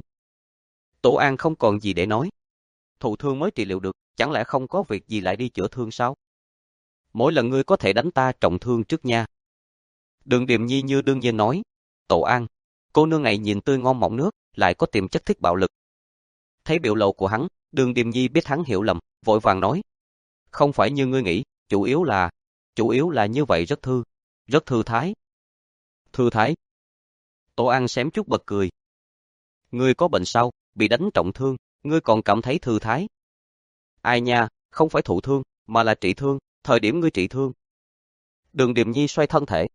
Tổ An không còn gì để nói. Thụ thương mới trị liệu được, chẳng lẽ không có việc gì lại đi chữa thương sao? Mỗi lần ngươi có thể đánh ta trọng thương trước nha. Đường Điềm Nhi như đương nhiên nói. Tổ An, cô nương này nhìn tươi ngon mọng nước, lại có tiềm chất thích bạo lực. Thấy biểu lộ của hắn, Đường Điềm Nhi biết hắn hiểu lầm, vội vàng nói. Không phải như ngươi nghĩ, chủ yếu là, chủ yếu là như vậy rất thư, rất thư thái. Thư thái. Tổ An xém chút bật cười. Ngươi có bệnh sao, bị đánh trọng thương, ngươi còn cảm thấy thư thái. Ai nha, không phải thụ thương, mà là trị thương, thời điểm ngươi trị thương. Đường Điềm Nhi xoay thân thể.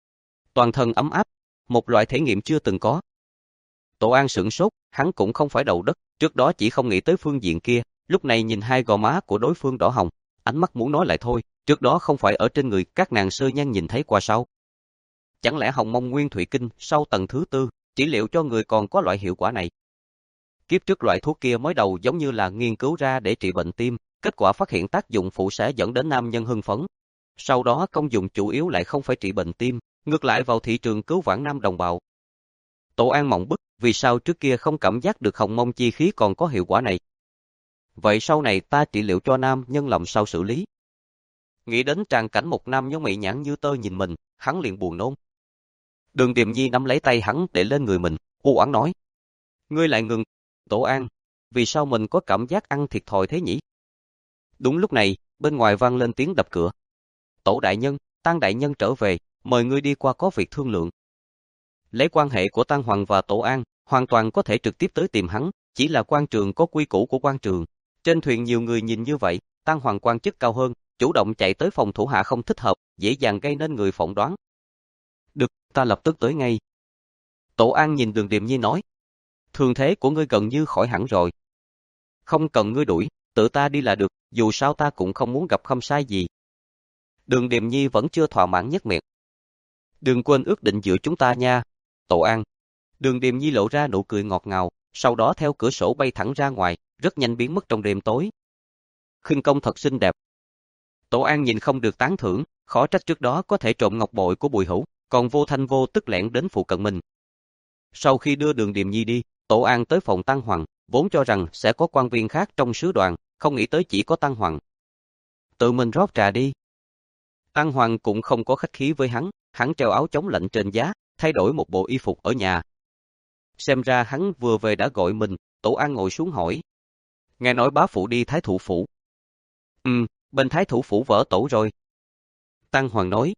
Toàn thân ấm áp, một loại thể nghiệm chưa từng có. Tổ An sửng sốt, hắn cũng không phải đầu đất, trước đó chỉ không nghĩ tới phương diện kia, lúc này nhìn hai gò má của đối phương đỏ hồng, ánh mắt muốn nói lại thôi, trước đó không phải ở trên người các nàng sơ nhan nhìn thấy qua sao? Chẳng lẽ Hồng Mông Nguyên Thủy Kinh sau tầng thứ tư, chỉ liệu cho người còn có loại hiệu quả này? Kiếp trước loại thuốc kia mới đầu giống như là nghiên cứu ra để trị bệnh tim, kết quả phát hiện tác dụng phụ sẽ dẫn đến nam nhân hưng phấn. Sau đó công dụng chủ yếu lại không phải trị bệnh tim, ngược lại vào thị trường cứu vãn nam đồng bào. Tổ An mộng bức, vì sao trước kia không cảm giác được Hồng Mông chi khí còn có hiệu quả này? Vậy sau này ta trị liệu cho nam nhân làm sao xử lý? Nghĩ đến tràng cảnh một nam nhân mị nhãn như tơ nhìn mình, hắn liền buồn nôn. Đường Điềm Nhi nắm lấy tay hắn để lên người mình, u oán nói. Ngươi lại ngừng. Tổ An, vì sao mình có cảm giác ăn thiệt thòi thế nhỉ? Đúng lúc này, bên ngoài vang lên tiếng đập cửa. Tổ đại nhân, Tăng đại nhân trở về, mời ngươi đi qua có việc thương lượng. Lấy quan hệ của Tăng Hoàng và Tổ An, hoàn toàn có thể trực tiếp tới tìm hắn, chỉ là quan trường có quy củ của quan trường. Trên thuyền nhiều người nhìn như vậy, Tăng Hoàng quan chức cao hơn, chủ động chạy tới phòng thủ hạ không thích hợp, dễ dàng gây nên người phỏng đoán. Được, ta lập tức tới ngay. Tổ An nhìn Đường Điềm Nhi nói. Thương thế của ngươi gần như khỏi hẳn rồi. Không cần ngươi đuổi, tự ta đi là được, dù sao ta cũng không muốn gặp khâm sai gì. Đường Điềm Nhi vẫn chưa thỏa mãn nhất miệng. Đừng quên ước định giữa chúng ta nha, Tổ An. Đường Điềm Nhi lộ ra nụ cười ngọt ngào, sau đó theo cửa sổ bay thẳng ra ngoài, rất nhanh biến mất trong đêm tối. Khinh công thật xinh đẹp. Tổ An nhìn không được tán thưởng, khó trách trước đó có thể trộm ngọc bội của Bùi Hữu, còn vô thanh vô tức lẻn đến phụ cận mình. Sau khi đưa Đường Điềm Nhi đi, Tổ An tới phòng Tăng Hoàng, vốn cho rằng sẽ có quan viên khác trong sứ đoàn, không nghĩ tới chỉ có Tăng Hoàng. Tự mình rót trà đi. Tăng Hoàng cũng không có khách khí với hắn, hắn treo áo chống lạnh trên giá, thay đổi một bộ y phục ở nhà. Xem ra hắn vừa về đã gọi mình, Tổ An ngồi xuống hỏi. Nghe nói bá phụ đi Thái Thủ Phủ. Ừm, bên Thái Thủ Phủ vỡ tổ rồi. Tăng Hoàng nói.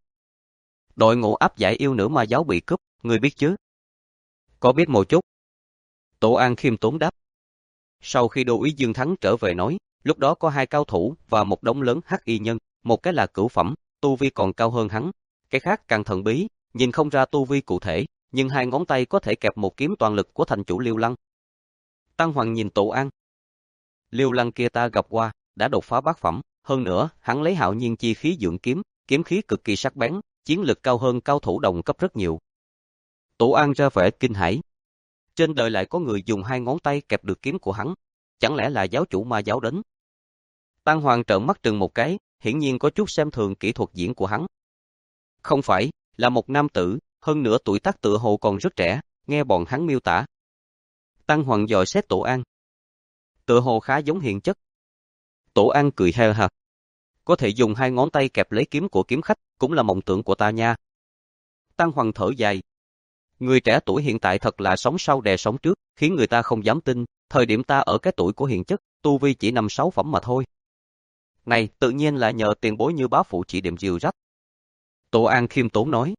Đội ngũ áp giải yêu nữ ma giáo bị cướp, ngươi biết chứ? Có biết một chút. Tổ An khiêm tốn đáp. Sau khi Đô úy Dương Thắng trở về nói, lúc đó có hai cao thủ và một đống lớn hắc y nhân, một cái là cửu phẩm, tu vi còn cao hơn hắn, cái khác càng thần bí, nhìn không ra tu vi cụ thể, nhưng hai ngón tay có thể kẹp một kiếm toàn lực của thành chủ Liêu Lăng. Tăng Hoàng nhìn Tổ An. Liêu Lăng kia ta gặp qua, đã đột phá bát phẩm, hơn nữa, hắn lấy hạo nhiên chi khí dưỡng kiếm, kiếm khí cực kỳ sắc bén, chiến lực cao hơn cao thủ đồng cấp rất nhiều. Tổ An ra vẻ kinh hãi. Trên đời lại có người dùng hai ngón tay kẹp được kiếm của hắn, chẳng lẽ là giáo chủ ma giáo đến? Tăng Hoàng trợn mắt trừng một cái, hiển nhiên có chút xem thường kỹ thuật diễn của hắn. Không phải, là một nam tử, hơn nữa tuổi tác tựa hồ còn rất trẻ, nghe bọn hắn miêu tả. Tăng Hoàng dò xét Tổ An. Tựa hồ khá giống hiền chất. Tổ An cười ha ha. Có thể dùng hai ngón tay kẹp lấy kiếm của kiếm khách, cũng là mộng tưởng của ta nha. Tăng Hoàng thở dài. Người trẻ tuổi hiện tại thật là sống sau đè sống trước, khiến người ta không dám tin, thời điểm ta ở cái tuổi của hiền chất, tu vi chỉ năm sáu phẩm mà thôi. Này, tự nhiên là nhờ tiền bối như bá phụ chỉ điểm dìu rách. Tổ An khiêm tốn nói.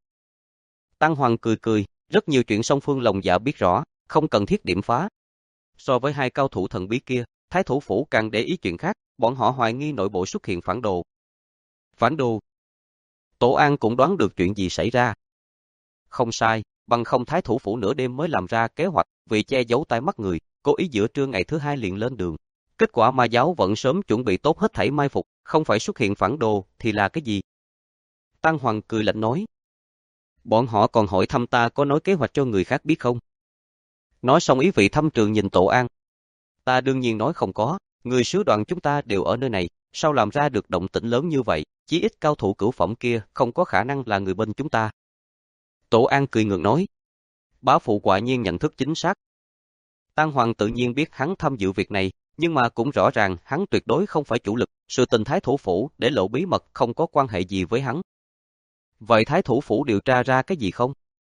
Tăng Hoàng cười cười, rất nhiều chuyện song phương lòng dạ biết rõ, không cần thiết điểm phá. So với hai cao thủ thần bí kia, Thái Thủ Phủ càng để ý chuyện khác, bọn họ hoài nghi nội bộ xuất hiện phản đồ. Phản đồ? Tổ An cũng đoán được chuyện gì xảy ra. Không sai, bằng không Thái Thủ Phủ nửa đêm mới làm ra kế hoạch, vì che giấu tai mắt người, cố ý giữa trưa ngày thứ hai liền lên đường. Kết quả ma giáo vẫn sớm chuẩn bị tốt hết thảy mai phục, không phải xuất hiện phản đồ thì là cái gì? Tăng Hoàng cười lạnh nói. Bọn họ còn hỏi thăm ta có nói kế hoạch cho người khác biết không? Nói xong ý vị thâm trường nhìn Tổ An. Ta đương nhiên nói không có, người sứ đoàn chúng ta đều ở nơi này, sao làm ra được động tĩnh lớn như vậy, chí ít cao thủ cửu phẩm kia không có khả năng là người bên chúng ta. Tổ An cười ngượng nói. Bá phụ quả nhiên nhận thức chính xác. Tăng Hoàng tự nhiên biết hắn tham dự việc này, nhưng mà cũng rõ ràng hắn tuyệt đối không phải chủ lực, sự tình Thái Thủ Phủ để lộ bí mật không có quan hệ gì với hắn. Vậy Thái Thủ Phủ điều tra ra cái gì không?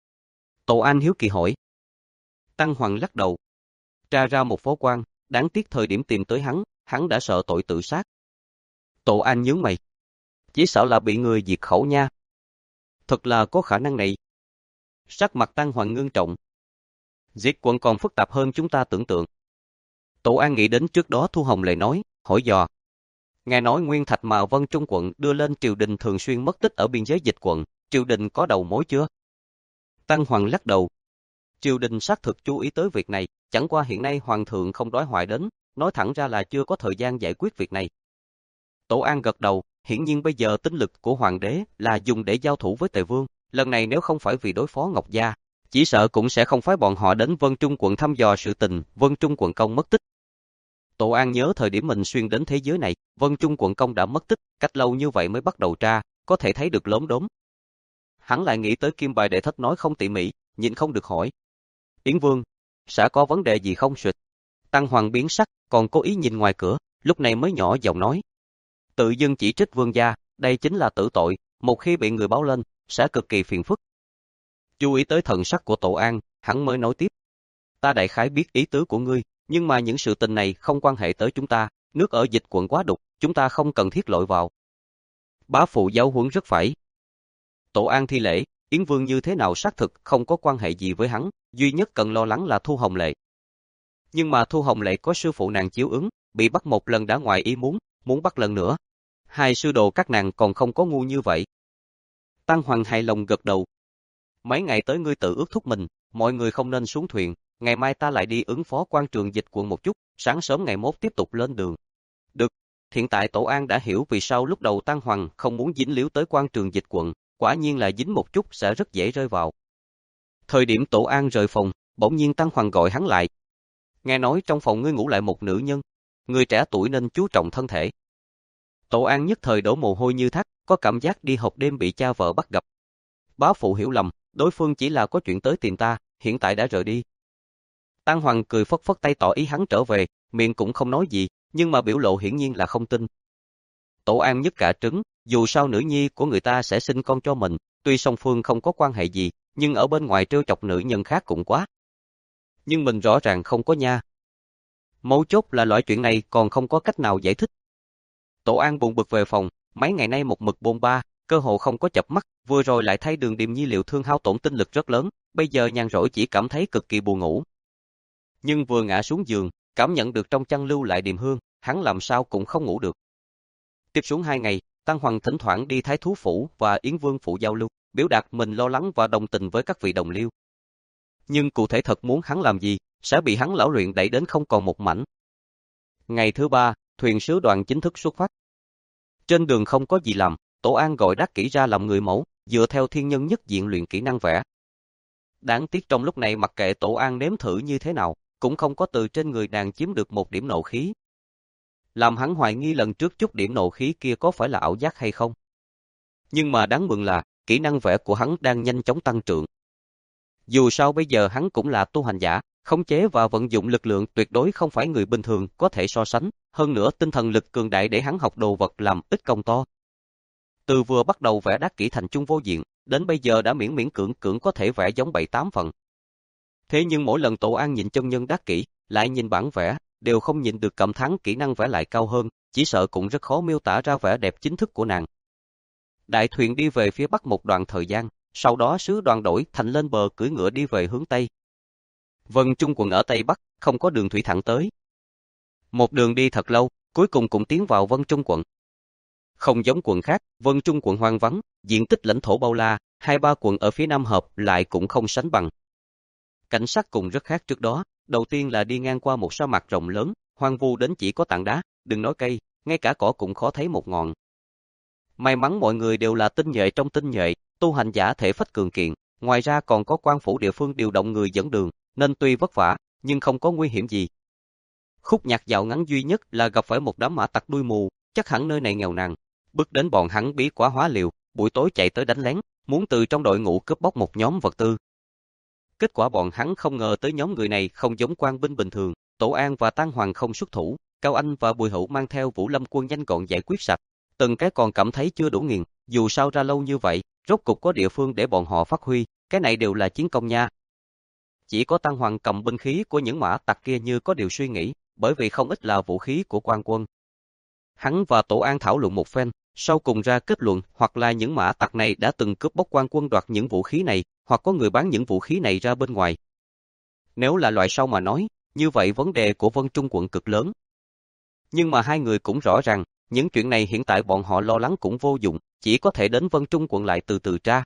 Tổ An hiếu kỳ hỏi. Tăng Hoàng lắc đầu. Tra ra một phó quan, đáng tiếc thời điểm tìm tới hắn, hắn đã sợ tội tự sát. Tổ An nhướng mày. Chỉ sợ là bị người diệt khẩu nha. Thật là có khả năng này. Sắc mặt Tăng Hoàng ngưng trọng. Diệt quận còn phức tạp hơn chúng ta tưởng tượng. Tổ An nghĩ đến trước đó Thu Hồng Lệ nói, hỏi dò. Nghe nói nguyên thạch mà Vân Trung quận đưa lên triều đình thường xuyên mất tích ở biên giới Dịch quận, triều đình có đầu mối chưa? Tăng Hoàng lắc đầu. Triều đình xác thực chú ý tới việc này, chẳng qua hiện nay hoàng thượng không đói hoài đến, nói thẳng ra là chưa có thời gian giải quyết việc này. Tổ An gật đầu, hiển nhiên bây giờ tinh lực của hoàng đế là dùng để giao thủ với Tề Vương, lần này nếu không phải vì đối phó Ngọc Gia, chỉ sợ cũng sẽ không phái bọn họ đến Vân Trung quận thăm dò sự tình Vân Trung quận công mất tích. Tổ An nhớ thời điểm mình xuyên đến thế giới này, Vân Trung quận công đã mất tích, cách lâu như vậy mới bắt đầu tra, có thể thấy được lốm đốm. Hắn lại nghĩ tới Kim Bài Đệ Thất nói không tỉ mỉ, nhịn không được hỏi. Yến Vương, sẽ có vấn đề gì không suyệt? Tăng Hoàng biến sắc, còn cố ý nhìn ngoài cửa, lúc này mới nhỏ giọng nói. Tự dưng chỉ trích vương gia, đây chính là tử tội, một khi bị người báo lên, sẽ cực kỳ phiền phức. Chú ý tới thần sắc của Tổ An, hắn mới nói tiếp. Ta đại khái biết ý tứ của ngươi, nhưng mà những sự tình này không quan hệ tới chúng ta, nước ở Dịch quận quá đục, chúng ta không cần thiết lội vào. Bá phụ giáo huấn rất phải. Tổ An thi lễ, Yến Vương như thế nào xác thực không có quan hệ gì với hắn, duy nhất cần lo lắng là Thu Hồng Lệ. Nhưng mà Thu Hồng Lệ có sư phụ nàng chiếu ứng, bị bắt một lần đã ngoài ý muốn, muốn bắt lần nữa. Hai sư đồ các nàng còn không có ngu như vậy. Tăng Hoàng hài lòng gật đầu. Mấy ngày tới ngươi tự ước thúc mình, mọi người không nên xuống thuyền, ngày mai ta lại đi ứng phó quan trường Dịch quận một chút, sáng sớm ngày mốt tiếp tục lên đường. Được, hiện tại Tổ An đã hiểu vì sao lúc đầu Tăng Hoàng không muốn dính líu tới quan trường Dịch quận, quả nhiên là dính một chút sẽ rất dễ rơi vào. Thời điểm Tổ An rời phòng, bỗng nhiên Tăng Hoàng gọi hắn lại. Nghe nói trong phòng ngươi ngủ lại một nữ nhân, người trẻ tuổi nên chú trọng thân thể. Tổ An nhất thời đổ mồ hôi như thác, có cảm giác đi học đêm bị cha vợ bắt gặp. Bá phụ hiểu lầm, đối phương chỉ là có chuyện tới tìm ta, hiện tại đã rời đi. Tăng Hoàng cười phất phất tay tỏ ý hắn trở về, miệng cũng không nói gì, nhưng mà biểu lộ hiển nhiên là không tin. Tổ An nhất cả trứng, dù sao nữ nhi của người ta sẽ sinh con cho mình, tuy song phương không có quan hệ gì, nhưng ở bên ngoài trêu chọc nữ nhân khác cũng quá. Nhưng mình rõ ràng không có nha. Mấu chốt là loại chuyện này còn không có cách nào giải thích. Tổ An buồn bực về phòng, mấy ngày nay một mực bôn ba, cơ hồ không có chợp mắt, vừa rồi lại thay Đường Điềm Nhi liệu thương hao tổn tinh lực rất lớn, bây giờ nhàn rỗi chỉ cảm thấy cực kỳ buồn ngủ. Nhưng vừa ngã xuống giường, cảm nhận được trong chăn lưu lại điềm hương, hắn làm sao cũng không ngủ được. Tiếp xuống hai ngày, Tăng Hoàng thỉnh thoảng đi Thái Thú Phủ và Yến Vương Phủ giao lưu, biểu đạt mình lo lắng và đồng tình với các vị đồng liêu. Nhưng cụ thể thật muốn hắn làm gì, sẽ bị hắn lão luyện đẩy đến không còn một mảnh. Ngày thứ ba, thuyền sứ đoàn chính thức xuất phát. Trên đường không có gì làm, Tổ An gọi Đắc Kỷ ra làm người mẫu, dựa theo thiên nhân nhất diện luyện kỹ năng vẽ. Đáng tiếc trong lúc này mặc kệ Tổ An nếm thử như thế nào, cũng không có từ trên người nàng chiếm được một điểm nộ khí. Làm hắn hoài nghi lần trước chút điểm nộ khí kia có phải là ảo giác hay không. Nhưng mà đáng mừng là, kỹ năng vẽ của hắn đang nhanh chóng tăng trưởng. Dù sao bây giờ hắn cũng là tu hành giả, khống chế và vận dụng lực lượng tuyệt đối không phải người bình thường có thể so sánh, hơn nữa tinh thần lực cường đại để hắn học đồ vật làm ít công to. Từ vừa bắt đầu vẽ Đắc Kỷ thành trung vô diện, đến bây giờ đã miễn miễn cưỡng cưỡng có thể vẽ giống bảy tám phần. Thế nhưng mỗi lần Tổ An nhìn chân nhân Đắc Kỷ, lại nhìn bản vẽ, đều không nhìn được cảm thán kỹ năng vẽ lại cao hơn, chỉ sợ cũng rất khó miêu tả ra vẻ đẹp chính thức của nàng. Đại thuyền đi về phía bắc một đoạn thời gian, sau đó sứ đoàn đổi thành lên bờ cưỡi ngựa đi về hướng tây. Vân Trung quận ở tây bắc, không có đường thủy thẳng tới. Một đường đi thật lâu, cuối cùng cũng tiến vào Vân Trung quận. Không giống quận khác, Vân Trung quận hoang vắng, diện tích lãnh thổ bao la, hai ba quận ở phía nam hợp lại cũng không sánh bằng. Cảnh sắc cũng rất khác trước đó, đầu tiên là đi ngang qua một sa mạc rộng lớn, hoang vu đến chỉ có tảng đá, đừng nói cây, ngay cả cỏ cũng khó thấy một ngọn. May mắn mọi người đều là tinh nhuệ trong tinh nhuệ, tu hành giả thể phách cường kiện, ngoài ra còn có quan phủ địa phương điều động người dẫn đường, nên tuy vất vả, nhưng không có nguy hiểm gì. Khúc nhạc dạo ngắn duy nhất là gặp phải một đám mã tặc đuôi mù, chắc hẳn nơi này nghèo nàn, bước đến bọn hắn bí quá hóa liều, buổi tối chạy tới đánh lén, muốn từ trong đội ngũ cướp bóc một nhóm vật tư. Kết quả bọn hắn không ngờ tới nhóm người này không giống quan binh bình thường, Tổ An và Tăng Hoàng không xuất thủ, Cao Anh và Bùi Hữu mang theo Vũ Lâm quân nhanh gọn giải quyết sạch. Từng cái còn cảm thấy chưa đủ nghiền, dù sao ra lâu như vậy, rốt cục có địa phương để bọn họ phát huy, cái này đều là chiến công nha. Chỉ có Tăng Hoàng cầm binh khí của những mã tặc kia như có điều suy nghĩ, bởi vì không ít là vũ khí của quan quân. Hắn và Tổ An thảo luận một phen, sau cùng ra kết luận hoặc là những mã tặc này đã từng cướp bóc quan quân đoạt những vũ khí này, hoặc có người bán những vũ khí này ra bên ngoài. Nếu là loại sau mà nói, như vậy vấn đề của Vân Trung quận cực lớn. Nhưng mà hai người cũng rõ ràng, những chuyện này hiện tại bọn họ lo lắng cũng vô dụng, chỉ có thể đến Vân Trung quận lại từ từ tra.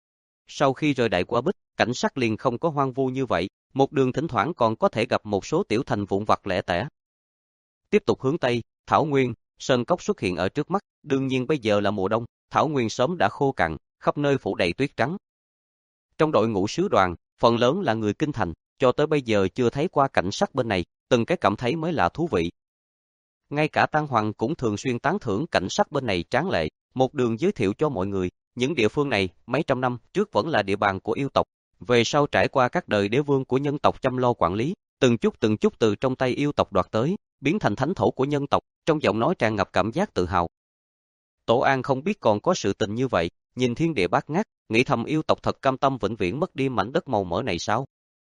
Sau khi rời Đại Qua Bích, cảnh sắc liền không có hoang vu như vậy, một đường thỉnh thoảng còn có thể gặp một số tiểu thành vụn vặt lẻ tẻ. Tiếp tục hướng Tây, Thảo Nguyên, Sơn Cốc xuất hiện ở trước mắt, đương nhiên bây giờ là mùa đông, Thảo Nguyên sớm đã khô cằn, khắp nơi phủ đầy tuyết trắng. Trong đội ngũ sứ đoàn, phần lớn là người kinh thành, cho tới bây giờ chưa thấy qua cảnh sắc bên này, từng cái cảm thấy mới lạ thú vị. Ngay cả Tăng Hoàng cũng thường xuyên tán thưởng cảnh sắc bên này tráng lệ, một đường giới thiệu cho mọi người, những địa phương này mấy trăm năm trước vẫn là địa bàn của yêu tộc, về sau trải qua các đời đế vương của nhân tộc chăm lo quản lý, từng chút từng chút từ trong tay yêu tộc đoạt tới, biến thành thánh thổ của nhân tộc, trong giọng nói tràn ngập cảm giác tự hào. Tổ An không biết còn có sự tình như vậy, nhìn thiên địa bát ngát, nghĩ thầm yêu tộc thật cam tâm vĩnh viễn mất đi mảnh đất màu mỡ này sao?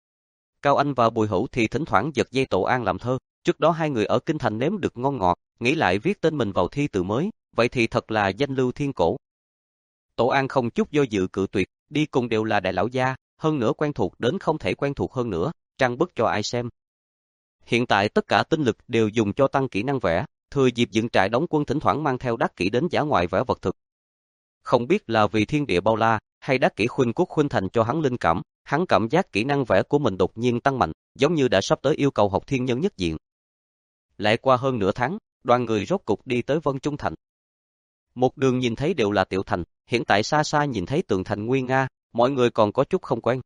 Cao Anh và Bùi Hữu thì thỉnh thoảng giật dây Tổ An làm thơ, trước đó hai người ở kinh thành nếm được ngon ngọt, nghĩ lại viết tên mình vào thi từ mới, vậy thì thật là danh lưu thiên cổ. Tổ An không chút do dự cự tuyệt, đi cùng đều là đại lão gia, hơn nữa quen thuộc đến không thể quen thuộc hơn nữa, trang bức cho ai xem. Hiện tại tất cả tinh lực đều dùng cho tăng kỹ năng vẽ, thừa dịp dựng trại đóng quân thỉnh thoảng mang theo Đắc Kỷ đến dã ngoại vẽ vật thực. Không biết là vì thiên địa bao la, hay Đắc Kỷ khuynh quốc khuynh thành cho hắn linh cảm, hắn cảm giác kỹ năng vẽ của mình đột nhiên tăng mạnh, giống như đã sắp tới yêu cầu học thiên nhân nhất diện. Lại qua hơn nửa tháng, đoàn người rốt cục đi tới Vân Trung thành. Một đường nhìn thấy đều là tiểu thành, hiện tại xa xa nhìn thấy tường thành nguy nga, mọi người còn có chút không quen.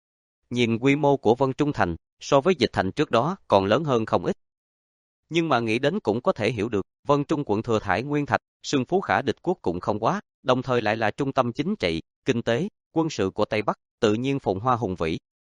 Nhìn quy mô của Vân Trung thành, so với Dịch thành trước đó còn lớn hơn không ít. Nhưng mà nghĩ đến cũng có thể hiểu được, Vân Trung quận thừa thải nguyên thạch, xưng phú khả địch quốc cũng không quá, đồng thời lại là trung tâm chính trị, kinh tế, quân sự của Tây Bắc, tự nhiên phồn hoa hùng vĩ.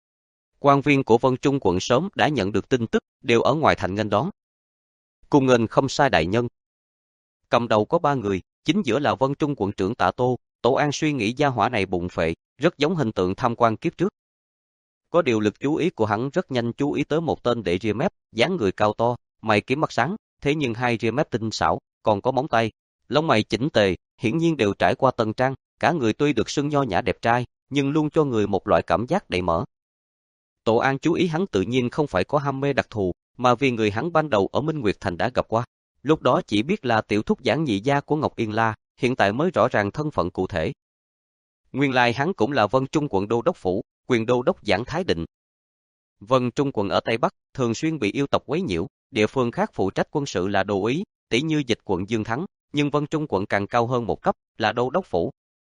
Quan viên của Vân Trung quận sớm đã nhận được tin tức, đều ở ngoài thành nghênh đón. Cùng nghênh không sai đại nhân. Cầm đầu có ba người, chính giữa là Vân Trung quận trưởng Tạ Tô. Tổ An suy nghĩ gia hỏa này bụng phệ, rất giống hình tượng tham quan kiếp trước. Có điều lực chú ý của hắn rất nhanh chú ý tới một tên đệ ria mép, dáng người cao to, mày kiếm mắt sáng, thế nhưng hai ria mép tinh xảo, còn có móng tay, lông mày chỉnh tề, hiển nhiên đều trải qua tân trang, cả người tuy được xưng nho nhã đẹp trai, nhưng luôn cho người một loại cảm giác đầy mỡ. Tổ An chú ý hắn tự nhiên không phải có ham mê đặc thù, mà vì người hắn ban đầu ở Minh Nguyệt Thành đã gặp qua. Lúc đó chỉ biết là tiểu thúc giảng nhị gia của Ngọc Yên La, hiện tại mới rõ ràng thân phận cụ thể. Nguyên lai hắn cũng là Vân Trung quận đô đốc phủ, quyền đô đốc Giảng Thái Định. Vân Trung quận ở Tây Bắc, thường xuyên bị yêu tộc quấy nhiễu, địa phương khác phụ trách quân sự là đô úy, tỷ như Dịch quận Dương Thắng, nhưng Vân Trung quận càng cao hơn một cấp, là đô đốc phủ.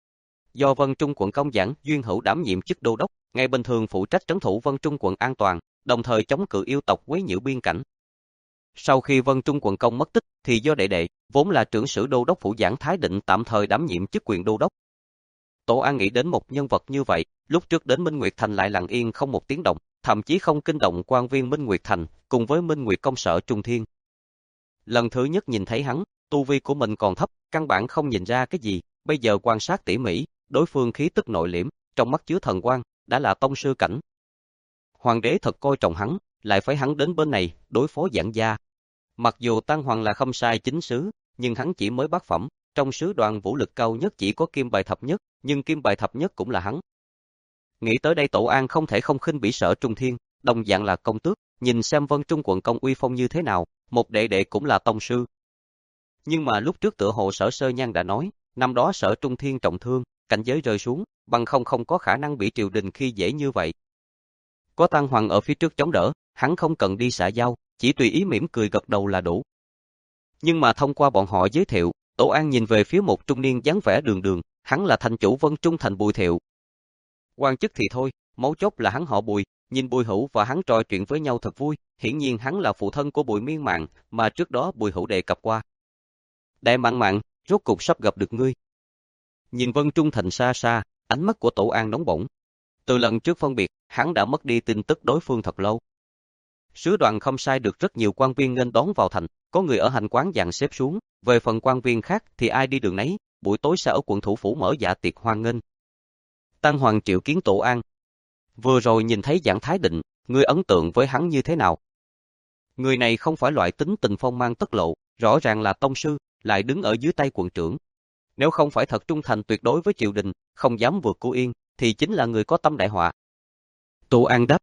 Do Vân Trung quận công giảng Duyên Hữu đảm nhiệm chức đô đốc, ngày bình thường phụ trách trấn thủ Vân Trung quận an toàn, đồng thời chống cự yêu tộc quấy nhiễu biên cảnh. Sau khi Vân Trung quận công mất tích, thì do đệ đệ, vốn là trưởng sử đô đốc phủ Giảng Thái Định tạm thời đảm nhiệm chức quyền đô đốc. Tổ An nghĩ đến một nhân vật như vậy, lúc trước đến Minh Nguyệt Thành lại lặng yên không một tiếng động, thậm chí không kinh động quan viên Minh Nguyệt Thành, cùng với Minh Nguyệt công sở Trung Thiên. Lần thứ nhất nhìn thấy hắn, tu vi của mình còn thấp, căn bản không nhìn ra cái gì, bây giờ quan sát tỉ mỉ, đối phương khí tức nội liễm, trong mắt chứa thần quang, đã là tông sư cảnh. Hoàng đế thật coi trọng hắn, lại phải hắn đến bên này, đối phó Giảng gia. Mặc dù Tăng Hoàng là không sai chính sứ, nhưng hắn chỉ mới bát phẩm, trong sứ đoàn vũ lực cao nhất chỉ có kim bài thập nhất, nhưng kim bài thập nhất cũng là hắn. Nghĩ tới đây Tổ An không thể không khinh bỉ Sở Trung Thiên, đồng dạng là công tước, nhìn xem Vân Trung quận công uy phong như thế nào, một đệ đệ cũng là tông sư. Nhưng mà lúc trước tựa hồ Sở Sơ Nhan đã nói, năm đó Sở Trung Thiên trọng thương, cảnh giới rơi xuống, bằng không không có khả năng bị triều đình khi dễ như vậy. Có Tăng Hoàng ở phía trước chống đỡ, hắn không cần đi xã giao, chỉ tùy ý mỉm cười gật đầu là đủ. Nhưng mà thông qua bọn họ giới thiệu, Tổ An nhìn về phía một trung niên dáng vẻ đường đường, hắn là thành chủ Vân Trung thành Bùi Thiệu. Quan chức thì thôi, mấu chốt là hắn họ Bùi, nhìn Bùi Hữu và hắn trò chuyện với nhau thật vui, hiển nhiên hắn là phụ thân của Bùi Miên Mạn, mà trước đó Bùi Hữu đề cập qua. Đại Mạn Mạn, rốt cục sắp gặp được ngươi. Nhìn Vân Trung thành xa xa, ánh mắt của Tổ An nóng bỏng. Từ lần trước phân biệt, hắn đã mất đi tin tức đối phương thật lâu. Sứ đoàn không sai được rất nhiều quan viên nghênh đón vào thành, có người ở hành quán dàn xếp xuống, về phần quan viên khác thì ai đi đường nấy, buổi tối sẽ ở quận thủ phủ mở dạ tiệc hoan nghênh. Tăng Hoàng triệu kiến Tổ An. Vừa rồi nhìn thấy Giảng Thái Định, ngươi ấn tượng với hắn như thế nào? Người này không phải loại tính tình phong mang tất lộ, rõ ràng là tông sư, lại đứng ở dưới tay quận trưởng. Nếu không phải thật trung thành tuyệt đối với triều đình, không dám vượt cô yên, thì chính là người có tâm đại họa. Tổ An đáp.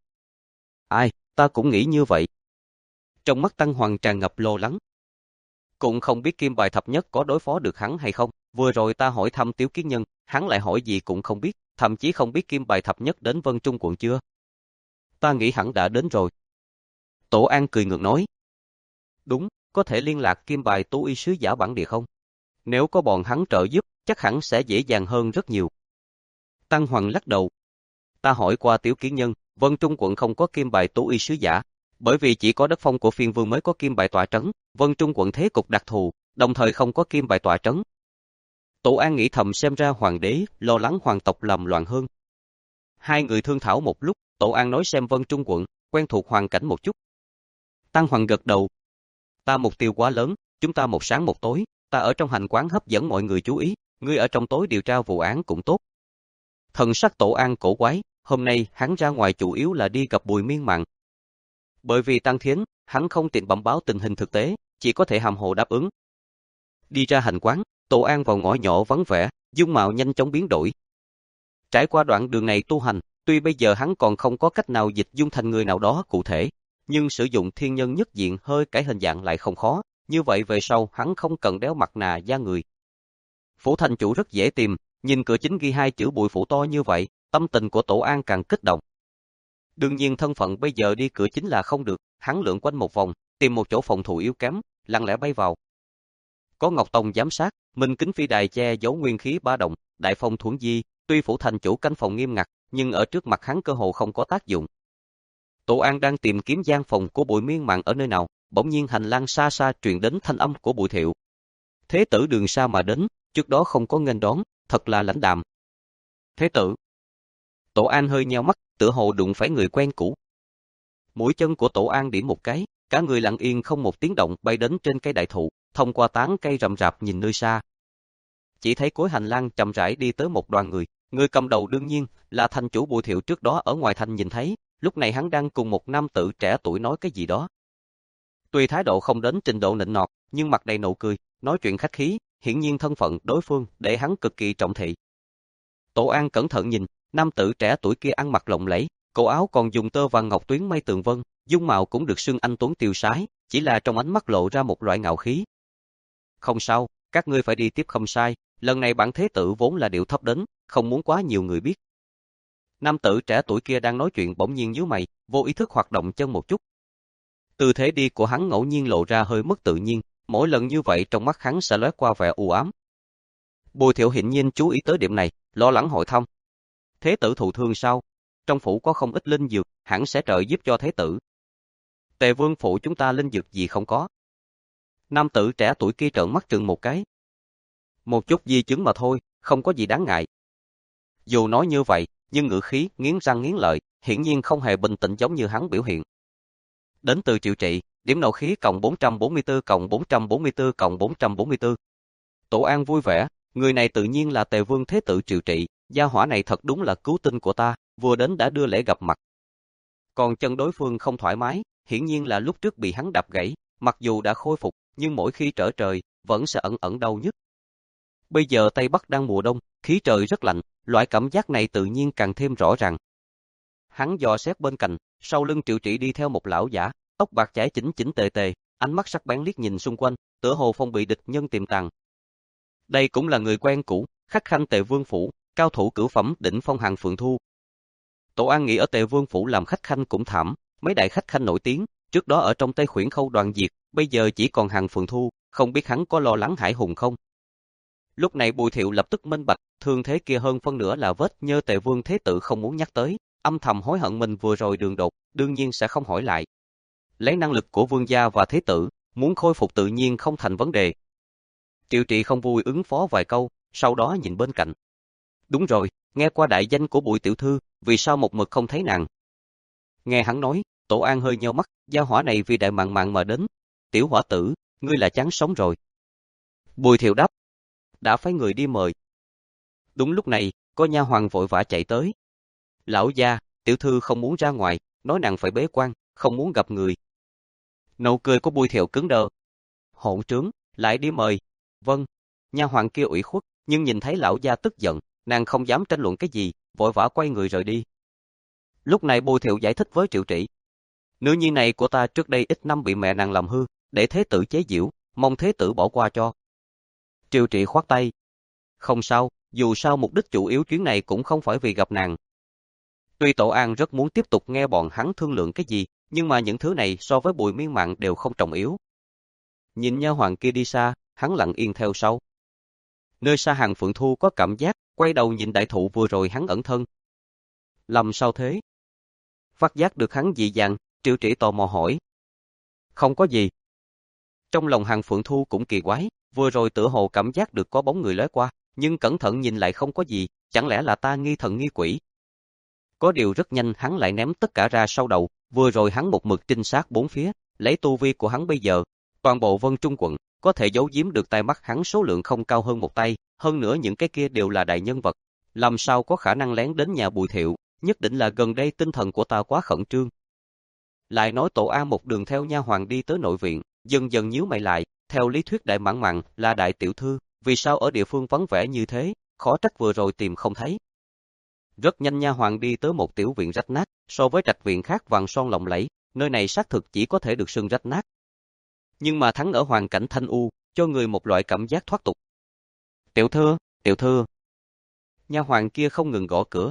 Ai, ta cũng nghĩ như vậy. Trong mắt Tăng Hoàng tràn ngập lo lắng. Cũng không biết kim bài thập nhất có đối phó được hắn hay không, vừa rồi ta hỏi thăm Tiếu Kiến Nhân, hắn lại hỏi gì cũng không biết, thậm chí không biết kim bài thập nhất đến Vân Trung quận chưa. Ta nghĩ hẳn đã đến rồi. Tổ An cười ngược nói. Đúng, có thể liên lạc kim bài tú y sứ giả bản địa không? Nếu có bọn hắn trợ giúp, chắc hẳn sẽ dễ dàng hơn rất nhiều. Tăng Hoàng lắc đầu. Ta hỏi qua Tiếu Kiến Nhân, Vân Trung quận không có kim bài tú y sứ giả, bởi vì chỉ có đất phong của phiên vương mới có kim bài tọa trấn, Vân Trung quận thế cục đặc thù, đồng thời không có kim bài tọa trấn. Tổ An nghĩ thầm xem ra hoàng đế lo lắng hoàng tộc làm loạn hơn. Hai người thương thảo một lúc, Tổ An nói xem Vân Trung quận, quen thuộc hoàn cảnh một chút. Tăng Hoàng gật đầu. Ta mục tiêu quá lớn, chúng ta một sáng một tối, ta ở trong hành quán hấp dẫn mọi người chú ý, ngươi ở trong tối điều tra vụ án cũng tốt. Thần sắc Tổ An cổ quái, hôm nay hắn ra ngoài chủ yếu là đi gặp Bùi Miên Mạn. Bởi vì Tăng Thiến, hắn không tiện bẩm báo tình hình thực tế, chỉ có thể hàm hồ đáp ứng. Đi ra hành quán, Tổ An vào ngõ nhỏ vắng vẻ, dung mạo nhanh chóng biến đổi. Trải qua đoạn đường này tu hành, tuy bây giờ hắn còn không có cách nào dịch dung thành người nào đó cụ thể, nhưng sử dụng thiên nhân nhất diện hơi cải hình dạng lại không khó, như vậy về sau hắn không cần đeo mặt nạ da người. Phủ thành chủ rất dễ tìm, nhìn cửa chính ghi hai chữ Bùi phủ to như vậy, tâm tình của Tổ An càng kích động. Đương nhiên thân phận bây giờ đi cửa chính là không được, hắn lượn quanh một vòng, tìm một chỗ phòng thủ yếu kém, lặng lẽ bay vào. Có Ngọc Tông giám sát, Minh Kính Phi đài che giấu nguyên khí ba động, đại phong thuẫn di, tuy phủ thành chủ canh phòng nghiêm ngặt, nhưng ở trước mặt hắn cơ hồ không có tác dụng. Tổ An đang tìm kiếm gian phòng của Bùi Miên Mạn ở nơi nào, bỗng nhiên hành lang xa xa truyền đến thanh âm của Bùi Thiệu. Thế tử đường xa mà đến, trước đó không có nghênh đón, thật là lãnh đạm. Thế tử. Tổ An hơi nheo mắt, tựa hồ đụng phải người quen cũ. Mũi chân của Tổ An điểm một cái, cả người lặng yên không một tiếng động bay đến trên cây đại thụ, thông qua tán cây rậm rạp nhìn nơi xa. Chỉ thấy cuối hành lang chậm rãi đi tới một đoàn người, người cầm đầu đương nhiên là thành chủ Bùi Thiệu trước đó ở ngoài thành nhìn thấy, lúc này hắn đang cùng một nam tử trẻ tuổi nói cái gì đó. Tuy thái độ không đến trình độ nịnh nọt, nhưng mặt đầy nụ cười, nói chuyện khách khí, hiển nhiên thân phận đối phương để hắn cực kỳ trọng thị. Tổ An cẩn thận nhìn, nam tử trẻ tuổi kia ăn mặc lộng lẫy, cổ áo còn dùng tơ vàng ngọc tuyến may tường vân, dung mạo cũng được xưng anh tuấn tiêu sái, chỉ là trong ánh mắt lộ ra một loại ngạo khí. Không sao, các ngươi phải đi tiếp không sai, lần này bản thế tử vốn là điệu thấp đến, không muốn quá nhiều người biết. Nam tử trẻ tuổi kia đang nói chuyện bỗng nhiên nhíu mày, vô ý thức hoạt động chân một chút. Tư thế đi của hắn ngẫu nhiên lộ ra hơi mất tự nhiên, mỗi lần như vậy trong mắt hắn sẽ lóe qua vẻ u ám. Bùi Thiệu hiển nhiên chú ý tới điểm này, lo lắng hỏi thăm. Thế tử thụ thương sao? Trong phủ có không ít linh dược, hẳn sẽ trợ giúp cho thế tử. Tề vương phủ chúng ta linh dược gì không có. Nam tử trẻ tuổi kia trợn mắt trừng một cái. Một chút di chứng mà thôi, không có gì đáng ngại. Dù nói như vậy, nhưng ngữ khí nghiến răng nghiến lợi, hiển nhiên không hề bình tĩnh giống như hắn biểu hiện. Đến từ Triệu Trị, điểm nộ khí cộng bốn trăm bốn mươi tư cộng bốn trăm bốn mươi tư cộng bốn trăm bốn mươi tư. Tổ An vui vẻ, người này tự nhiên là Tề vương thế tử Triệu Trị, gia hỏa này thật đúng là cứu tinh của ta, vừa đến đã đưa lễ gặp mặt. Còn chân đối phương không thoải mái, hiển nhiên là lúc trước bị hắn đập gãy, mặc dù đã khôi phục, nhưng mỗi khi trở trời, vẫn sẽ ẩn ẩn đau nhức. Bây giờ Tây Bắc đang mùa đông, khí trời rất lạnh, loại cảm giác này tự nhiên càng thêm rõ ràng. Hắn dò xét bên cạnh, sau lưng Triệu Trị đi theo một lão giả, tóc bạc chải chỉnh chỉnh tề tề, ánh mắt sắc bén liếc nhìn xung quanh, tựa hồ phong bị địch nhân tiềm tàng. Đây cũng là người quen cũ, khách khanh Tề vương phủ, cao thủ cửu phẩm đỉnh phong Hàn Phượng Thu. Tổ An nghĩ ở Tề vương phủ làm khách khanh cũng thảm, mấy đại khách khanh nổi tiếng, trước đó ở trong Tây Khuyển Khâu đoàn diệt, bây giờ chỉ còn Hàn Phượng Thu, không biết hắn có lo lắng Hải Hùng không? Lúc này Bùi Thiệu lập tức minh bạch, thương thế kia hơn phân nửa là vết nhơ Tề vương thế tử không muốn nhắc tới, âm thầm hối hận mình vừa rồi đường đột, đương nhiên sẽ không hỏi lại. Lấy năng lực của vương gia và thế tử, muốn khôi phục tự nhiên không thành vấn đề. Triệu Trị không vui ứng phó vài câu, sau đó nhìn bên cạnh. Đúng rồi, nghe qua đại danh của Bùi tiểu thư, vì sao một mực không thấy nàng? Nghe hắn nói, Tổ An hơi nheo mắt, gia hỏa này vì đại mạng mạng mà đến. Tiểu hỏa tử, ngươi là chán sống rồi. Bùi Thiệu đáp, đã phái người đi mời. Đúng lúc này, có nha hoàn vội vã chạy tới. Lão gia, tiểu thư không muốn ra ngoài, nói nàng phải bế quan, không muốn gặp người. Nụ cười của Bùi Thiệu cứng đờ. Hỗn trướng, lại đi mời. Vâng. Nha hoàn kia ủy khuất, nhưng nhìn thấy lão gia tức giận, nàng không dám tranh luận cái gì, vội vã quay người rời đi. Lúc này Bùi Thiệu giải thích với Triệu Trị. Nữ nhi này của ta trước đây ít năm bị mẹ nàng làm hư, để thế tử chế giễu, mong thế tử bỏ qua cho. Triệu Trị khoát tay. Không sao, dù sao mục đích chủ yếu chuyến này cũng không phải vì gặp nàng. Tuy Tổ An rất muốn tiếp tục nghe bọn hắn thương lượng cái gì, nhưng mà những thứ này so với Bùi Miên Mạn đều không trọng yếu. Nhìn nha hoàn kia đi xa, hắn lặng yên theo sau. Nơi xa Hàn Phượng Thu có cảm giác, quay đầu nhìn đại thụ vừa rồi hắn ẩn thân. Làm sao thế? Phát giác được hắn dị dạng, Triệu Trị tò mò hỏi. Không có gì. Trong lòng Hàn Phượng Thu cũng kỳ quái, vừa rồi tựa hồ cảm giác được có bóng người lóe qua, nhưng cẩn thận nhìn lại không có gì, chẳng lẽ là ta nghi thần nghi quỷ? Có điều rất nhanh hắn lại ném tất cả ra sau đầu, vừa rồi hắn một mực trinh sát bốn phía, lấy tu vi của hắn bây giờ, toàn bộ Vân Trung quận, có thể giấu giếm được tai mắt hắn số lượng không cao hơn một tay, hơn nữa những cái kia đều là đại nhân vật, làm sao có khả năng lén đến nhà Bùi Thiệu, nhất định là gần đây tinh thần của ta quá khẩn trương. Lại nói Tổ An một đường theo nha hoàn đi tới nội viện, dần dần nhíu mày lại, theo lý thuyết đại mãn mạn là đại tiểu thư, vì sao ở địa phương vắng vẻ như thế, khó trách vừa rồi tìm không thấy. Rất nhanh nha hoàn đi tới một tiểu viện rách nát, so với trạch viện khác vàng son lộng lẫy, nơi này xác thực chỉ có thể được xưng rách nát. Nhưng mà thắng ở hoàn cảnh thanh u, cho người một loại cảm giác thoát tục. Tiểu thư, tiểu thư. Nha hoàn kia không ngừng gõ cửa.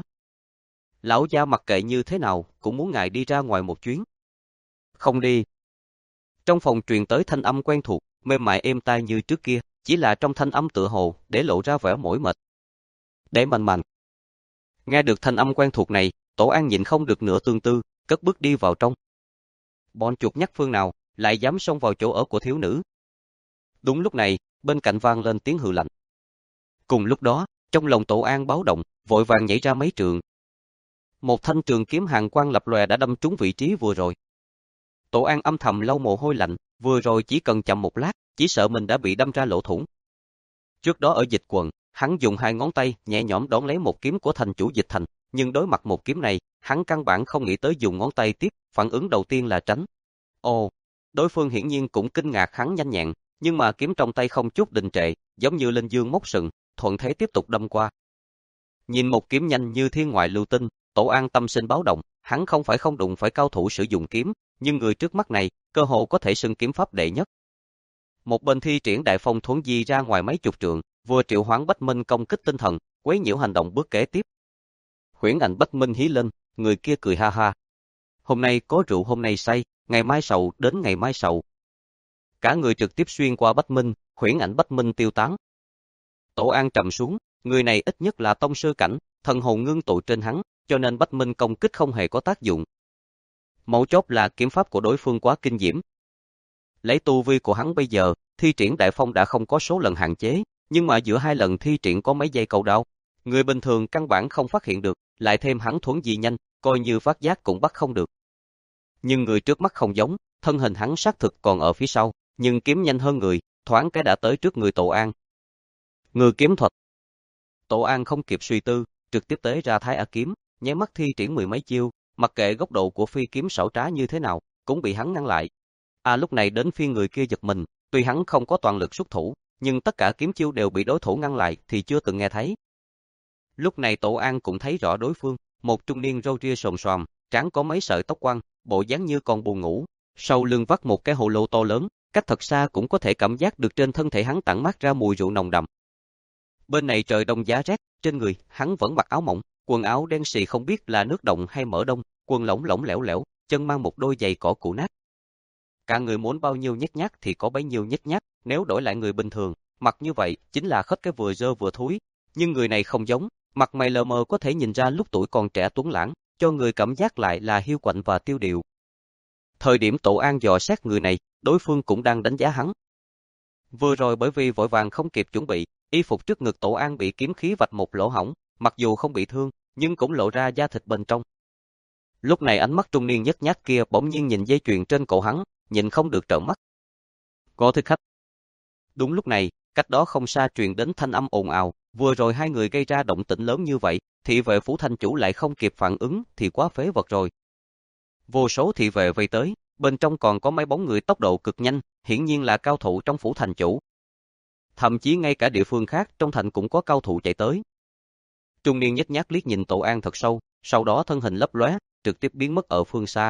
Lão gia mặc kệ như thế nào, cũng muốn ngài đi ra ngoài một chuyến. Không đi. Trong phòng truyền tới thanh âm quen thuộc, mềm mại êm tai như trước kia, chỉ là trong thanh âm tựa hồ, để lộ ra vẻ mỏi mệt. Để mạnh mạnh. Nghe được thanh âm quen thuộc này, Tổ An nhịn không được nửa tương tư, cất bước đi vào trong. Bọn chuột nhắt phương nào, lại dám xông vào chỗ ở của thiếu nữ. Đúng lúc này, bên cạnh vang lên tiếng hừ lạnh. Cùng lúc đó, trong lòng Tổ An báo động, vội vàng nhảy ra mấy trường. Một thanh trường kiếm hàn quang lập lòe đã đâm trúng vị trí vừa rồi. Tổ An âm thầm lau mồ hôi lạnh, vừa rồi chỉ cần chậm một lát, chỉ sợ mình đã bị đâm ra lỗ thủng. Trước đó ở dịch quần, hắn dùng hai ngón tay nhẹ nhõm đón lấy một kiếm của thành chủ Dịch Thành, nhưng đối mặt một kiếm này, hắn căn bản không nghĩ tới dùng ngón tay tiếp, phản ứng đầu tiên là tránh. Ồ, đối phương hiển nhiên cũng kinh ngạc hắn nhanh nhẹn, nhưng mà kiếm trong tay không chút đình trệ, giống như linh dương móc sừng, thuận thế tiếp tục đâm qua. Nhìn một kiếm nhanh như thiên ngoại lưu tinh, Tổ An tâm sinh báo động, hắn không phải không đụng phải cao thủ sử dụng kiếm, nhưng người trước mắt này, cơ hồ có thể xưng kiếm pháp đệ nhất. Một bên thi triển đại phong thuấn di ra ngoài mấy chục trượng, vừa triệu hoán Bách Minh công kích tinh thần, quấy nhiễu hành động bước kế tiếp. Huyễn ảnh Bách Minh hí lên, người kia cười ha ha. Hôm nay có rượu hôm nay say, ngày mai sầu đến ngày mai sầu. Cả người trực tiếp xuyên qua Bách Minh, huyễn ảnh Bách Minh tiêu tán. Tổ An trầm xuống, người này ít nhất là tông sư cảnh, thần hồn ngưng tụ trên hắn, cho nên Bách Minh công kích không hề có tác dụng. Mấu chốt là kiếm pháp của đối phương quá kinh diễm. Lấy tu vi của hắn bây giờ, thi triển đại phong đã không có số lần hạn chế, nhưng mà giữa hai lần thi triển có mấy giây cầu đao. Người bình thường căn bản không phát hiện được, lại thêm hắn thuấn di nhanh, coi như phát giác cũng bắt không được. Nhưng người trước mắt không giống, thân hình hắn xác thực còn ở phía sau, nhưng kiếm nhanh hơn người, thoáng cái đã tới trước người Tổ An. Người kiếm thuật. Tổ An không kịp suy tư, trực tiếp tế ra Thái A kiếm, nháy mắt thi triển mười mấy chiêu, mặc kệ góc độ của phi kiếm xảo trá như thế nào, cũng bị hắn ngăn lại. À lúc này đến phiên người kia giật mình, tuy hắn không có toàn lực xuất thủ, nhưng tất cả kiếm chiêu đều bị đối thủ ngăn lại thì chưa từng nghe thấy. Lúc này Tổ An cũng thấy rõ đối phương, một trung niên râu ria xồm xoàm, trán có mấy sợi tóc quăn, bộ dáng như còn buồn ngủ, sau lưng vắt một cái hồ lô to lớn, cách thật xa cũng có thể cảm giác được trên thân thể hắn tản mát ra mùi rượu nồng đậm. Bên này trời đông giá rét, trên người hắn vẫn mặc áo mỏng, quần áo đen xì không biết là nước động hay mỡ đông, quần lỏng lỏng lẻo lẻo, chân mang một đôi giày cỏ cũ nát. Cả người muốn bao nhiêu nhếch nhác thì có bấy nhiêu nhếch nhác, nếu đổi lại người bình thường, mặc như vậy chính là khất cái vừa dơ vừa thúi, nhưng người này không giống, mặt mày lờ mờ có thể nhìn ra lúc tuổi còn trẻ tuấn lãng, cho người cảm giác lại là hiu quạnh và tiêu điệu. Thời điểm Tổ An dò xét người này, đối phương cũng đang đánh giá hắn. Vừa rồi bởi vì vội vàng không kịp chuẩn bị, y phục trước ngực Tổ An bị kiếm khí vạch một lỗ hổng, mặc dù không bị thương, nhưng cũng lộ ra da thịt bên trong. Lúc này ánh mắt trung niên nhếch nhác kia bỗng nhiên nhìn dây chuyền trên cổ hắn, nhìn không được trợn mắt. Có thích khách. Đúng lúc này, cách đó không xa truyền đến thanh âm ồn ào, vừa rồi hai người gây ra động tĩnh lớn như vậy, thị vệ phủ thành chủ lại không kịp phản ứng thì quá phế vật rồi. Vô số thị vệ vây tới, bên trong còn có mấy bóng người tốc độ cực nhanh, hiển nhiên là cao thủ trong phủ thành chủ. Thậm chí ngay cả địa phương khác trong thành cũng có cao thủ chạy tới. Trung niên nhếch nhác liếc nhìn Tổ An thật sâu, sau đó thân hình lấp lóe, trực tiếp biến mất ở phương xa.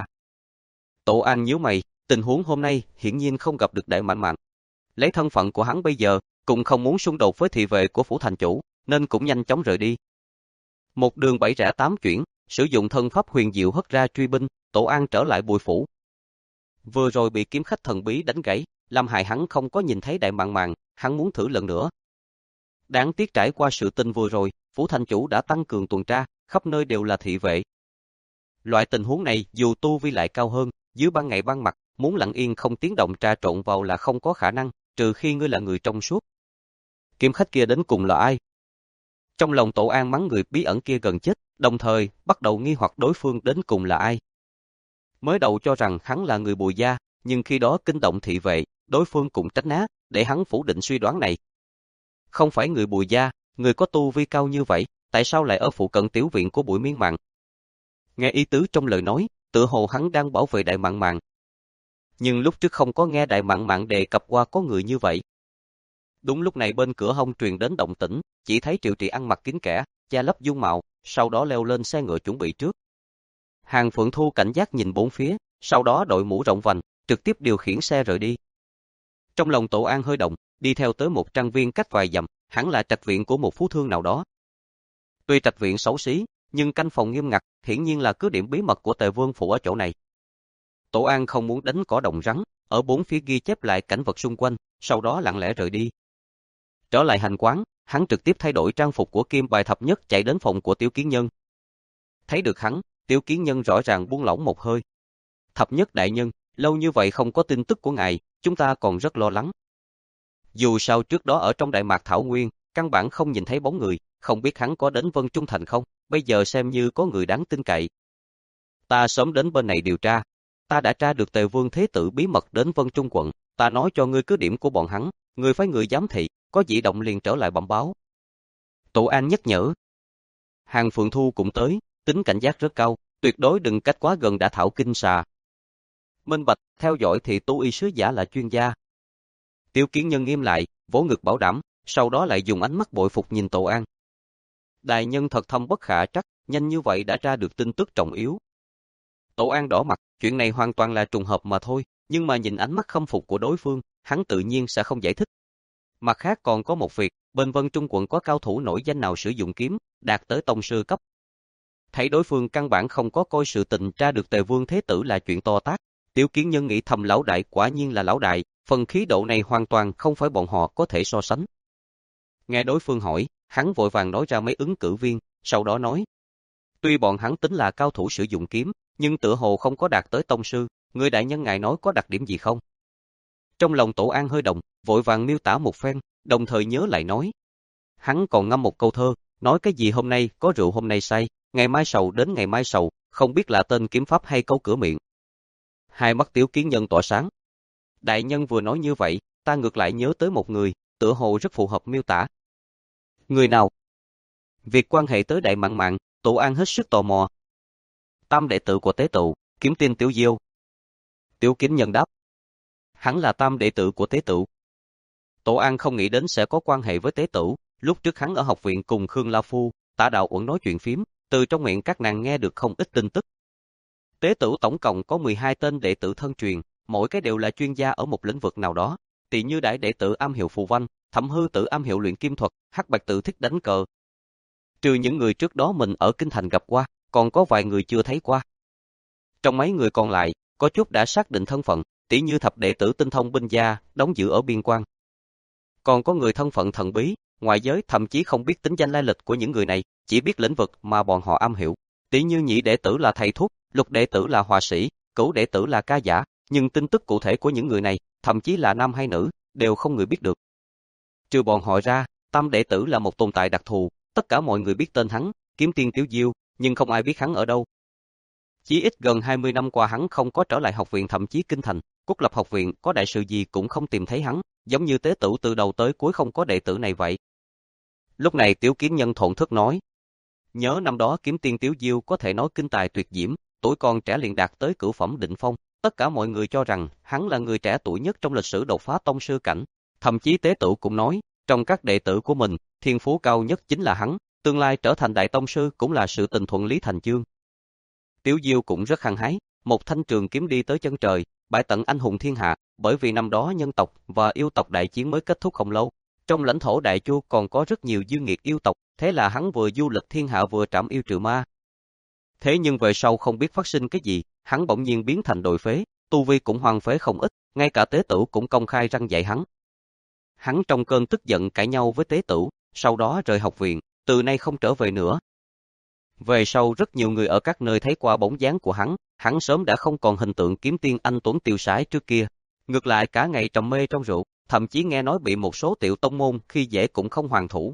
Tổ An nhíu mày, tình huống hôm nay hiển nhiên không gặp được Đại Mãn Mạn. Lấy thân phận của hắn bây giờ, cũng không muốn xung đột với thị vệ của phủ thành chủ, nên cũng nhanh chóng rời đi. Một đường bảy rẽ tám chuyển, sử dụng thân pháp huyền diệu hất ra truy binh, Tổ An trở lại Bùi phủ. Vừa rồi bị kiếm khách thần bí đánh gãy, làm hại hắn không có nhìn thấy Đại Mạn Mạn, hắn muốn thử lần nữa. Đáng tiếc trải qua sự tình vừa rồi, phủ thành chủ đã tăng cường tuần tra, khắp nơi đều là thị vệ. Loại tình huống này dù tu vi lại cao hơn, dưới ban ngày ban mặt, muốn lặng yên không tiếng động tra trộn vào là không có khả năng, trừ khi ngươi là người trong suốt. Kiếm khách kia đến cùng là ai? Trong lòng Tổ An mắng người bí ẩn kia gần chết, đồng thời bắt đầu nghi hoặc đối phương đến cùng là ai. Mới đầu cho rằng hắn là người Bùi gia, nhưng khi đó kinh động thị vệ, đối phương cũng tránh né, để hắn phủ định suy đoán này. Không phải người Bùi gia, người có tu vi cao như vậy, tại sao lại ở phụ cận tiểu viện của Bùi Miên Mạn? Nghe ý tứ trong lời nói, tự hồ hắn đang bảo vệ Đại Mạn Mạn. Nhưng lúc trước không có nghe Đại Mạn Mạn đề cập qua có người như vậy. Đúng lúc này bên cửa hông truyền đến động tĩnh, chỉ thấy Triệu Trị ăn mặc kín kẽ, che lấp dung mạo, sau đó leo lên xe ngựa chuẩn bị trước. Hàng Phượng Thu cảnh giác nhìn bốn phía, sau đó đội mũ rộng vành, trực tiếp điều khiển xe rời đi. Trong lòng Tổ An hơi động, đi theo tới một trang viên cách vài dặm, hẳn là trạch viện của một phú thương nào đó. Tuy trạch viện xấu xí, nhưng canh phòng nghiêm ngặt, hiển nhiên là cứ điểm bí mật của Tề Vương phủ ở chỗ này. Tổ An không muốn đánh cỏ động rắn, ở bốn phía ghi chép lại cảnh vật xung quanh, sau đó lặng lẽ rời đi. Trở lại hành quán, hắn trực tiếp thay đổi trang phục của Kim Bài Thập Nhất chạy đến phòng của Tiểu Kiến Nhân. Thấy được hắn, Tiểu Kiến Nhân rõ ràng buông lỏng một hơi. Thập Nhất đại nhân, lâu như vậy không có tin tức của ngài, chúng ta còn rất lo lắng. Dù sao trước đó ở trong Đại Mạc Thảo Nguyên, căn bản không nhìn thấy bóng người, không biết hắn có đến Vân Trung Thành không, bây giờ xem như có người đáng tin cậy. Ta sớm đến bên này điều tra. ta đã tra được Tề Vương Thế Tử bí mật đến Vân Trung quận, ta nói cho ngươi cứ điểm của bọn hắn, ngươi phái người giám thị, có dị động liền trở lại bẩm báo. Tổ An nhắc nhở. Hàng Phượng Thu cũng tới, tính cảnh giác rất cao, tuyệt đối đừng cách quá gần đã thảo kinh xà. Minh bạch, theo dõi thì Tú Y sứ giả là chuyên gia. Tiểu Kiến Nhân nghiêm lại, vỗ ngực bảo đảm, sau đó lại dùng ánh mắt bội phục nhìn Tổ An. Đại nhân thật thâm bất khả trắc, nhanh như vậy đã tra được tin tức trọng yếu. Tổ An đỏ mặt, chuyện này hoàn toàn là trùng hợp mà thôi, nhưng mà nhìn ánh mắt khâm phục của đối phương, hắn tự nhiên sẽ không giải thích. Mặt khác còn có một việc, bên Vân Trung quận có cao thủ nổi danh nào sử dụng kiếm, đạt tới tông sư cấp. Thấy đối phương căn bản không có coi sự tình tra được Tề Vương Thế Tử là chuyện to tát, Tiểu Kiến Nhân nghĩ thầm lão đại quả nhiên là lão đại, phần khí độ này hoàn toàn không phải bọn họ có thể so sánh. Nghe đối phương hỏi, hắn vội vàng nói ra mấy ứng cử viên, sau đó nói. Tuy bọn hắn tính là cao thủ sử dụng kiếm, nhưng tựa hồ không có đạt tới tông sư, người đại nhân ngài nói có đặc điểm gì không? Trong lòng Tổ An hơi động, vội vàng miêu tả một phen, đồng thời nhớ lại nói. Hắn còn ngâm một câu thơ, nói cái gì hôm nay có rượu hôm nay say, ngày mai sầu đến ngày mai sầu, không biết là tên kiếm pháp hay câu cửa miệng. Hai mắt Tiểu Kiến Nhân tỏa sáng. Đại nhân vừa nói như vậy, ta ngược lại nhớ tới một người, tựa hồ rất phù hợp miêu tả. Người nào? Việc quan hệ tới Đại Mạn Mạn, Tổ An hết sức tò mò. Tam đệ tử của Tế Tự, kiếm tiên Tiểu Diêu. Tiểu Kiến Nhân đáp. Hắn là tam đệ tử của Tế Tự. Tổ An không nghĩ đến sẽ có quan hệ với Tế Tự, lúc trước hắn ở học viện cùng Khương La Phu, Tả Đạo Uẩn nói chuyện phím, từ trong miệng các nàng nghe được không ít tin tức. Tế Tự tổng cộng có mười hai tên đệ tử thân truyền, mỗi cái đều là chuyên gia ở một lĩnh vực nào đó, tỷ như đại đệ tử am hiểu phù văn, Thẩm Hư Tử am hiểu luyện kim thuật, Hắc Bạch Tử thích đánh cờ. Trừ những người trước đó mình ở kinh thành gặp qua, còn có vài người chưa thấy qua. Trong mấy người còn lại, có chút đã xác định thân phận, tỷ như thập đệ tử tinh thông binh gia, đóng giữ ở biên quan. Còn có người thân phận thần bí, ngoại giới thậm chí không biết tính danh lai lịch của những người này, chỉ biết lĩnh vực mà bọn họ am hiểu. Tỷ như nhị đệ tử là thầy thuốc, lục đệ tử là họa sĩ, cửu đệ tử là ca giả, nhưng tin tức cụ thể của những người này, thậm chí là nam hay nữ, đều không người biết được. Trừ bọn họ ra, tam đệ tử là một tồn tại đặc thù, tất cả mọi người biết tên hắn, kiếm tiên Tiểu Diêu, nhưng không ai biết hắn ở đâu. Chỉ ít gần hai mươi năm qua hắn không có trở lại học viện thậm chí kinh thành, Cúc Lập học viện có đại sự gì cũng không tìm thấy hắn, giống như Tế Tự từ đầu tới cuối không có đệ tử này vậy. Lúc này Tiểu Kiến Nhân thổn thức nói. Nhớ năm đó kiếm tiên Tiểu Diêu có thể nói kinh tài tuyệt diễm, tuổi còn trẻ liền đạt tới cửu phẩm định phong, tất cả mọi người cho rằng hắn là người trẻ tuổi nhất trong lịch sử đột phá tông sư cảnh, thậm chí Tế Tự cũng nói, trong các đệ tử của mình, thiên phú cao nhất chính là hắn, tương lai trở thành đại tông sư cũng là sự tình thuận lý thành chương. Tiểu Diêu cũng rất hăng hái, một thanh trường kiếm đi tới chân trời, bại tận anh hùng thiên hạ, bởi vì năm đó nhân tộc và yêu tộc đại chiến mới kết thúc không lâu. Trong lãnh thổ Đại Chu còn có rất nhiều dư nghiệt yêu tộc, thế là hắn vừa du lịch thiên hạ vừa trảm yêu trừ ma. Thế nhưng về sau không biết phát sinh cái gì, hắn bỗng nhiên biến thành đồi phế, tu vi cũng hoang phế không ít, ngay cả Tế Tự cũng công khai răn dạy hắn. Hắn trong cơn tức giận cãi nhau với Tế Tự, sau đó rời học viện, từ nay không trở về nữa. Về sau rất nhiều người ở các nơi thấy qua bóng dáng của hắn, hắn sớm đã không còn hình tượng kiếm tiên anh tuấn tiêu sái trước kia. Ngược lại cả ngày trầm mê trong rượu, thậm chí nghe nói bị một số tiểu tông môn khi dễ cũng không hoàn thủ.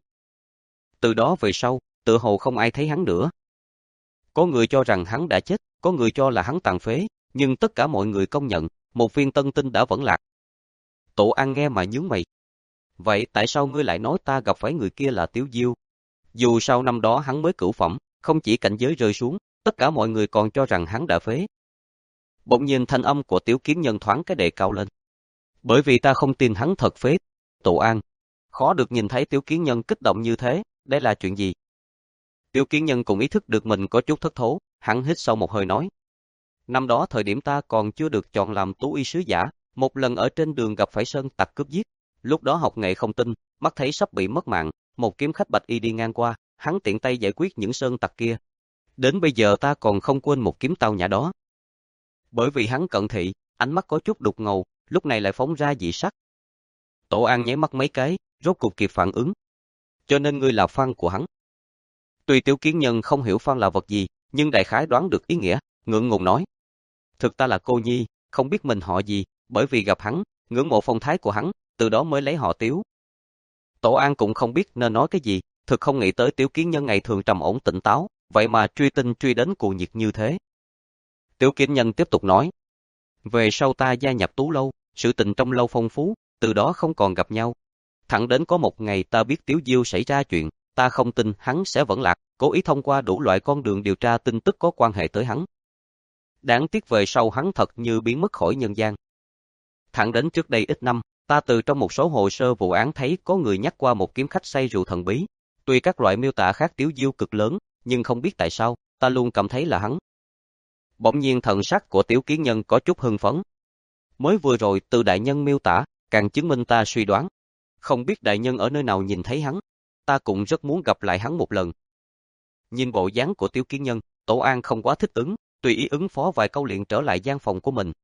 Từ đó về sau, tựa hồ không ai thấy hắn nữa. Có người cho rằng hắn đã chết, có người cho là hắn tàn phế, nhưng tất cả mọi người công nhận, một viên tân tinh đã vẫn lạc. Tổ An nghe mà nhướng mày. Vậy tại sao ngươi lại nói ta gặp phải người kia là Tiểu Diêu? Dù sao năm đó hắn mới cửu phẩm, không chỉ cảnh giới rơi xuống, tất cả mọi người còn cho rằng hắn đã phế. Bỗng nhiên thanh âm của Tiểu Kiến Nhân thoáng cái đề cao lên. Bởi vì ta không tin hắn thật phế. Tổ An, khó được nhìn thấy Tiểu Kiến Nhân kích động như thế, đây là chuyện gì? Tiểu Kiến Nhân cũng ý thức được mình có chút thất thố, hắn hít sâu một hơi nói. Năm đó thời điểm ta còn chưa được chọn làm Tú Y sứ giả, một lần ở trên đường gặp phải sơn tặc cướp giết, lúc đó học nghệ không tinh, mắt thấy sắp bị mất mạng, một kiếm khách bạch y đi ngang qua, hắn tiện tay giải quyết những sơn tặc kia. Đến bây giờ ta còn không quên một kiếm tao nhã đó. Bởi vì hắn cận thị, ánh mắt có chút đục ngầu, lúc này lại phóng ra dị sắc. Tổ An nháy mắt mấy cái, rốt cuộc kịp phản ứng. Cho nên ngươi là fan của hắn. Tuy Tiểu Kiến Nhân không hiểu fan là vật gì, nhưng đại khái đoán được ý nghĩa, ngượng ngùng nói. Thực ta là cô nhi, không biết mình họ gì, bởi vì gặp hắn, ngưỡng mộ phong thái của hắn, từ đó mới lấy họ Tiểu. Tổ An cũng không biết nên nói cái gì, thực không nghĩ tới Tiểu Kiến Nhân ngày thường trầm ổn tỉnh táo, vậy mà truy tinh truy đến cuồng nhiệt như thế. Tiểu Kiến Nhân tiếp tục nói, Về sau ta gia nhập Tú lâu, sự tình trong lâu phong phú, từ đó không còn gặp nhau. Thẳng đến có một ngày ta biết Tiếu Diêu xảy ra chuyện, ta không tin hắn sẽ vẫn lạc, cố ý thông qua đủ loại con đường điều tra tin tức có quan hệ tới hắn. Đáng tiếc về sau hắn thật như biến mất khỏi nhân gian. Thẳng đến trước đây ít năm, ta từ trong một số hồ sơ vụ án thấy có người nhắc qua một kiếm khách say rượu thần bí. Tuy các loại miêu tả khác Tiếu Diêu cực lớn, nhưng không biết tại sao, ta luôn cảm thấy là hắn. Bỗng nhiên thần sắc của Tiểu Kiến Nhân có chút hưng phấn. Mới vừa rồi từ đại nhân miêu tả, càng chứng minh ta suy đoán. Không biết đại nhân ở nơi nào nhìn thấy hắn, ta cũng rất muốn gặp lại hắn một lần. Nhìn bộ dáng của Tiểu Kiến Nhân, Tổ An không quá thích ứng, tùy ý ứng phó vài câu liền trở lại gian phòng của mình.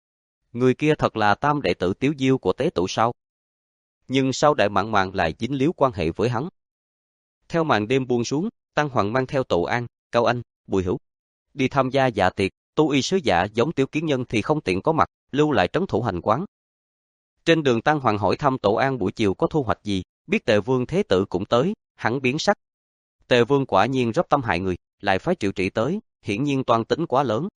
Người kia thật là tam đệ tử Tiếu Diêu của Tế Tụ sao? Nhưng sao Đại Mạn Mạn lại dính líu quan hệ với hắn? Theo màn đêm buông xuống, Tăng Hoàng mang theo Tổ An, Cao Anh, Bùi Hữu đi tham gia dạ tiệc. Tu y sứ giả giống Tiểu Kiến Nhân thì không tiện có mặt, lưu lại trấn thủ hành quán. Trên đường Tăng Hoàng hỏi thăm Tổ An buổi chiều có thu hoạch gì, biết Tề Vương Thế Tử cũng tới, hắn biến sắc. Tề Vương quả nhiên rất tâm hại người, lại phái Triệu Trị tới, hiển nhiên toan tính quá lớn.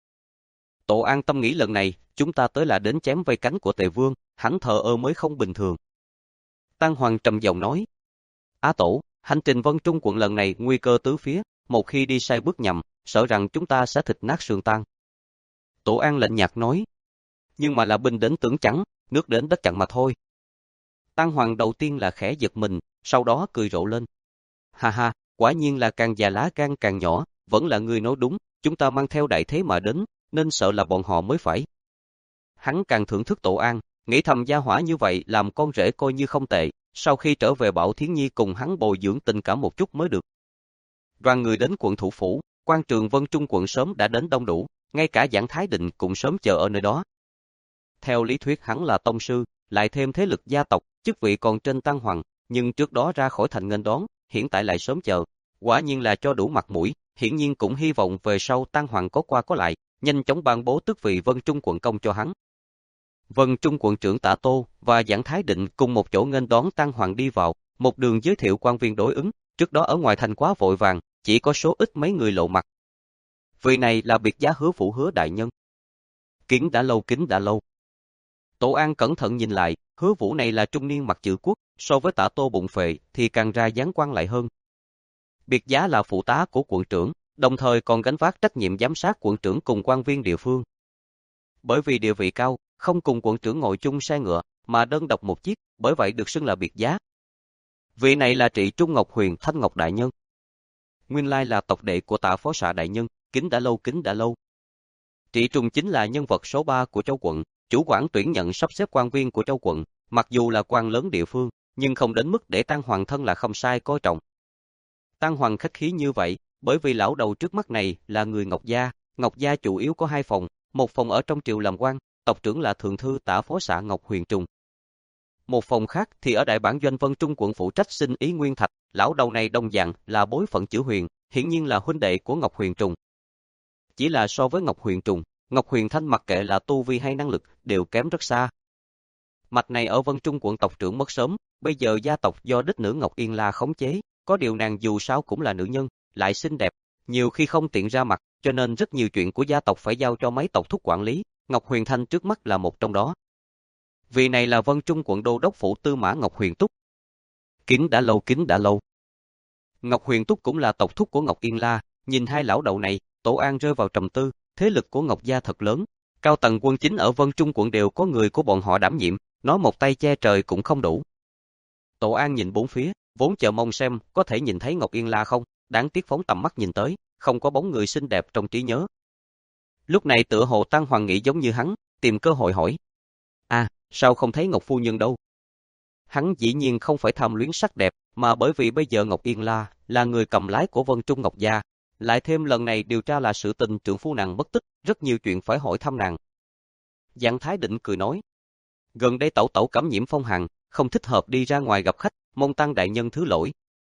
Tổ An tâm nghĩ lần này, chúng ta tới là đến chém vây cánh của Tề Vương, hắn thờ ơ mới không bình thường. Tăng Hoàng trầm giọng nói, Á Tổ, hành trình Vân Trung quận lần này nguy cơ tứ phía, một khi đi sai bước nhầm, sợ rằng chúng ta sẽ thịt nát xương tan. Tổ An lạnh nhạt nói, nhưng mà là binh đến tướng trắng, nước đến đất chặn mà thôi. Tăng Hoàng đầu tiên là khẽ giật mình, sau đó cười rộ lên. Ha ha, quả nhiên là càng già lá gan càng nhỏ, vẫn là người nói đúng, chúng ta mang theo đại thế mà đến, nên sợ là bọn họ mới phải. Hắn càng thưởng thức Tổ An, nghĩ thầm gia hỏa như vậy làm con rể coi như không tệ, sau khi trở về Bảo Thiến Nhi cùng hắn bồi dưỡng tình cảm một chút mới được. Đoàn người đến quận thủ phủ, quan trường Vân Trung quận sớm đã đến đông đủ, ngay cả Giảng Thái Định cũng sớm chờ ở nơi đó. Theo lý thuyết hắn là tông sư, lại thêm thế lực gia tộc, chức vị còn trên Tăng Hoàng, nhưng trước đó ra khỏi thành nghênh đón, hiện tại lại sớm chờ, quả nhiên là cho đủ mặt mũi, hiển nhiên cũng hy vọng về sau Tăng Hoàng có qua có lại, nhanh chóng ban bố tước vị Vân Trung quận công cho hắn. Vân Trung quận trưởng Tạ Tô và Giảng Thái Định cùng một chỗ nghênh đón Tăng Hoàng đi vào, một đường giới thiệu quan viên đối ứng, trước đó ở ngoài thành quá vội vàng, chỉ có số ít mấy người lộ mặt. Vị này là biệt giá Hứa Phủ Hứa đại nhân. Kính đã lâu kính đã lâu. Tổ An cẩn thận nhìn lại, Hứa Vũ này là trung niên mặt chữ quốc, so với Tạ Tô bụng phệ thì càng ra dáng quan lại hơn. Biệt giá là phụ tá của quận trưởng, đồng thời còn gánh vác trách nhiệm giám sát quận trưởng cùng quan viên địa phương. Bởi vì địa vị cao, không cùng quận trưởng ngồi chung xe ngựa, mà đơn độc một chiếc, bởi vậy được xưng là biệt giá. Vị này là Trị Trung Ngọc Huyền Thanh Ngọc đại nhân. Nguyên lai là tộc đệ của Tạ Phó Sạ đại nhân, kính đã lâu kính đã lâu. Trị Trung chính là nhân vật số ba của châu quận, chủ quản tuyển nhận sắp xếp quan viên của châu quận, mặc dù là quan lớn địa phương, nhưng không đến mức để Tăng Hoàng thân là không sai coi trọng. Tăng Hoàng khách khí như vậy, bởi vì lão đầu trước mắt này là người Ngọc gia, Ngọc gia chủ yếu có hai phòng, một phòng ở trong triều làm quan, tộc trưởng là thượng thư Tạ Phó Sạ Ngọc Huyền Trùng. Một phòng khác thì ở đại bản doanh Vân Trung quận phụ trách xin ý nguyên thạch, lão đầu này đồng dạng là bối phận chữ Huyền, hiển nhiên là huynh đệ của Ngọc Huyền Trùng. Chỉ là so với Ngọc Huyền Trùng, Ngọc Huyền Thanh mặc kệ là tu vi hay năng lực đều kém rất xa. Mạch này ở Vân Trung quận tộc trưởng mất sớm, bây giờ gia tộc do đích nữ Ngọc Yên La khống chế, có điều nàng dù sao cũng là nữ nhân, lại xinh đẹp, nhiều khi không tiện ra mặt, cho nên rất nhiều chuyện của gia tộc phải giao cho mấy tộc thúc quản lý, Ngọc Huyền Thanh trước mắt là một trong đó. Vị này là Vân Trung quận đô đốc phủ tư mã Ngọc Huyền Túc. Kính đã lâu kính đã lâu. Ngọc Huyền Túc cũng là tộc thúc của Ngọc Yên La, nhìn hai lão đầu này, Tổ An rơi vào trầm tư, thế lực của Ngọc gia thật lớn, cao tầng quân chính ở Vân Trung quận đều có người của bọn họ đảm nhiệm, nói một tay che trời cũng không đủ. Tổ An nhìn bốn phía, vốn chờ mong xem có thể nhìn thấy Ngọc Yên La không, đáng tiếc phóng tầm mắt nhìn tới, không có bóng người xinh đẹp trong trí nhớ. Lúc này tựa hồ Tăng Hoàng nghĩ giống như hắn, tìm cơ hội hỏi. À, sao không thấy Ngọc Phu Nhân đâu? Hắn dĩ nhiên không phải tham luyến sắc đẹp, mà bởi vì bây giờ Ngọc Yên La là người cầm lái của Vân Trung Ngọc gia, lại thêm lần này điều tra là sự tình trưởng phu nàng mất tích, rất nhiều chuyện phải hỏi thăm nàng. Giảng Thái Định cười nói, gần đây tẩu tẩu cảm nhiễm phong hàn, không thích hợp đi ra ngoài gặp khách, mong Tăng đại nhân thứ lỗi.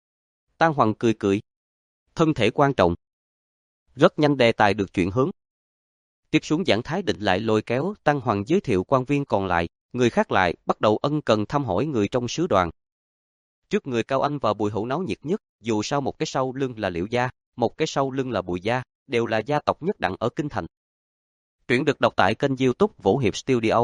Tăng Hoàng cười cười, thân thể quan trọng. Rất nhanh đề tài được chuyển hướng. Tiếp xuống Giảng Thái Định lại lôi kéo Tăng Hoàng giới thiệu quan viên còn lại, người khác lại bắt đầu ân cần thăm hỏi người trong sứ đoàn. Trước người Cao Anh và Bùi Hữu náo nhiệt nhất, dù sao một cái sau lưng là Liễu gia, một cái sau lưng là Bùi gia, đều là gia tộc nhất đẳng ở kinh thành. Truyện được đọc tại kênh YouTube Vũ Hiệp Studio.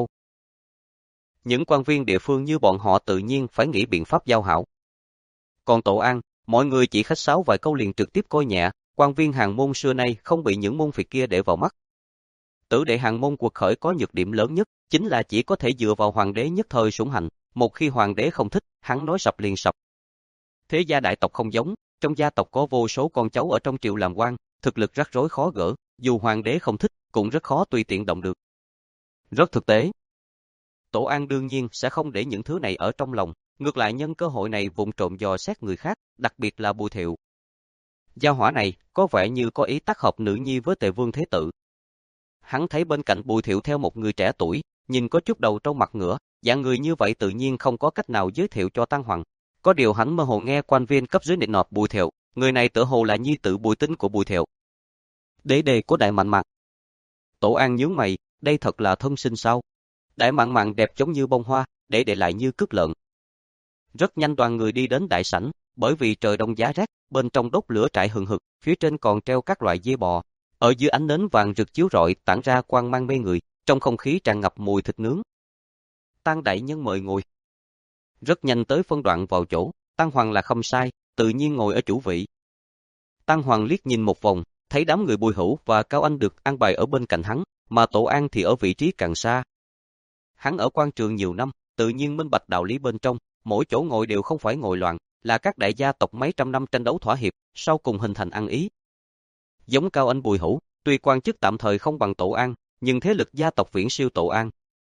Những quan viên địa phương như bọn họ tự nhiên phải nghĩ biện pháp giao hảo. Còn Tổ An, mọi người chỉ khách sáo vài câu liền trực tiếp coi nhẹ, quan viên Hàn Môn xưa nay không bị những môn phiệt kia để vào mắt. Tử đệ Hàn Môn quật khởi có nhược điểm lớn nhất, chính là chỉ có thể dựa vào hoàng đế nhất thời sủng hạnh, một khi hoàng đế không thích, hắn nói sập liền sập. Thế gia đại tộc không giống, trong gia tộc có vô số con cháu ở trong triều làm quan, thực lực rắc rối khó gỡ, dù hoàng đế không thích, cũng rất khó tùy tiện động được. Rất thực tế. Tổ An đương nhiên sẽ không để những thứ này ở trong lòng, ngược lại nhân cơ hội này vụng trộm dò xét người khác, đặc biệt là Bùi Thiệu. Gia hỏa này có vẻ như có ý tác hợp nữ nhi với Tề Vương Thế Tử. Hắn thấy bên cạnh Bùi Thiệu theo một người trẻ tuổi, nhìn có chút đầu trâu mặt ngựa, dạng người như vậy tự nhiên không có cách nào giới thiệu cho Tăng Hoàng. Có điều hắn mơ hồ nghe quan viên cấp dưới nịnh nọt Bùi Thiệu, người này tựa hồ là nhi tử Bùi Tính của Bùi Thiệu. Đế đề của Đại Mạn Mạn. Tổ An nhướng mày, đây thật là thân sinh sao? Đại Mạn Mạn đẹp giống như bông hoa, để để lại như cước lợn. Rất nhanh đoàn người đi đến đại sảnh, bởi vì trời đông giá rét, bên trong đốt lửa trại hừng hực, phía trên còn treo các loại dê bò. Ở dưới ánh nến vàng rực chiếu rọi tản ra quang mang mê người, trong không khí tràn ngập mùi thịt nướng. Tăng đại nhân mời ngồi. Rất nhanh tới phân đoạn vào chỗ, Tăng Hoàng là không sai, tự nhiên ngồi ở chủ vị. Tăng Hoàng liếc nhìn một vòng, thấy đám người Bùi Hữu và Cao Anh được an bài ở bên cạnh hắn, mà Tổ An thì ở vị trí càng xa. Hắn ở quan trường nhiều năm, tự nhiên minh bạch đạo lý bên trong, mỗi chỗ ngồi đều không phải ngồi loạn, là các đại gia tộc mấy trăm năm tranh đấu thỏa hiệp, sau cùng hình thành ăn ý. Giống Cao Anh Bùi Hữu, tuy quan chức tạm thời không bằng Tổ An, nhưng thế lực gia tộc viễn siêu Tổ An.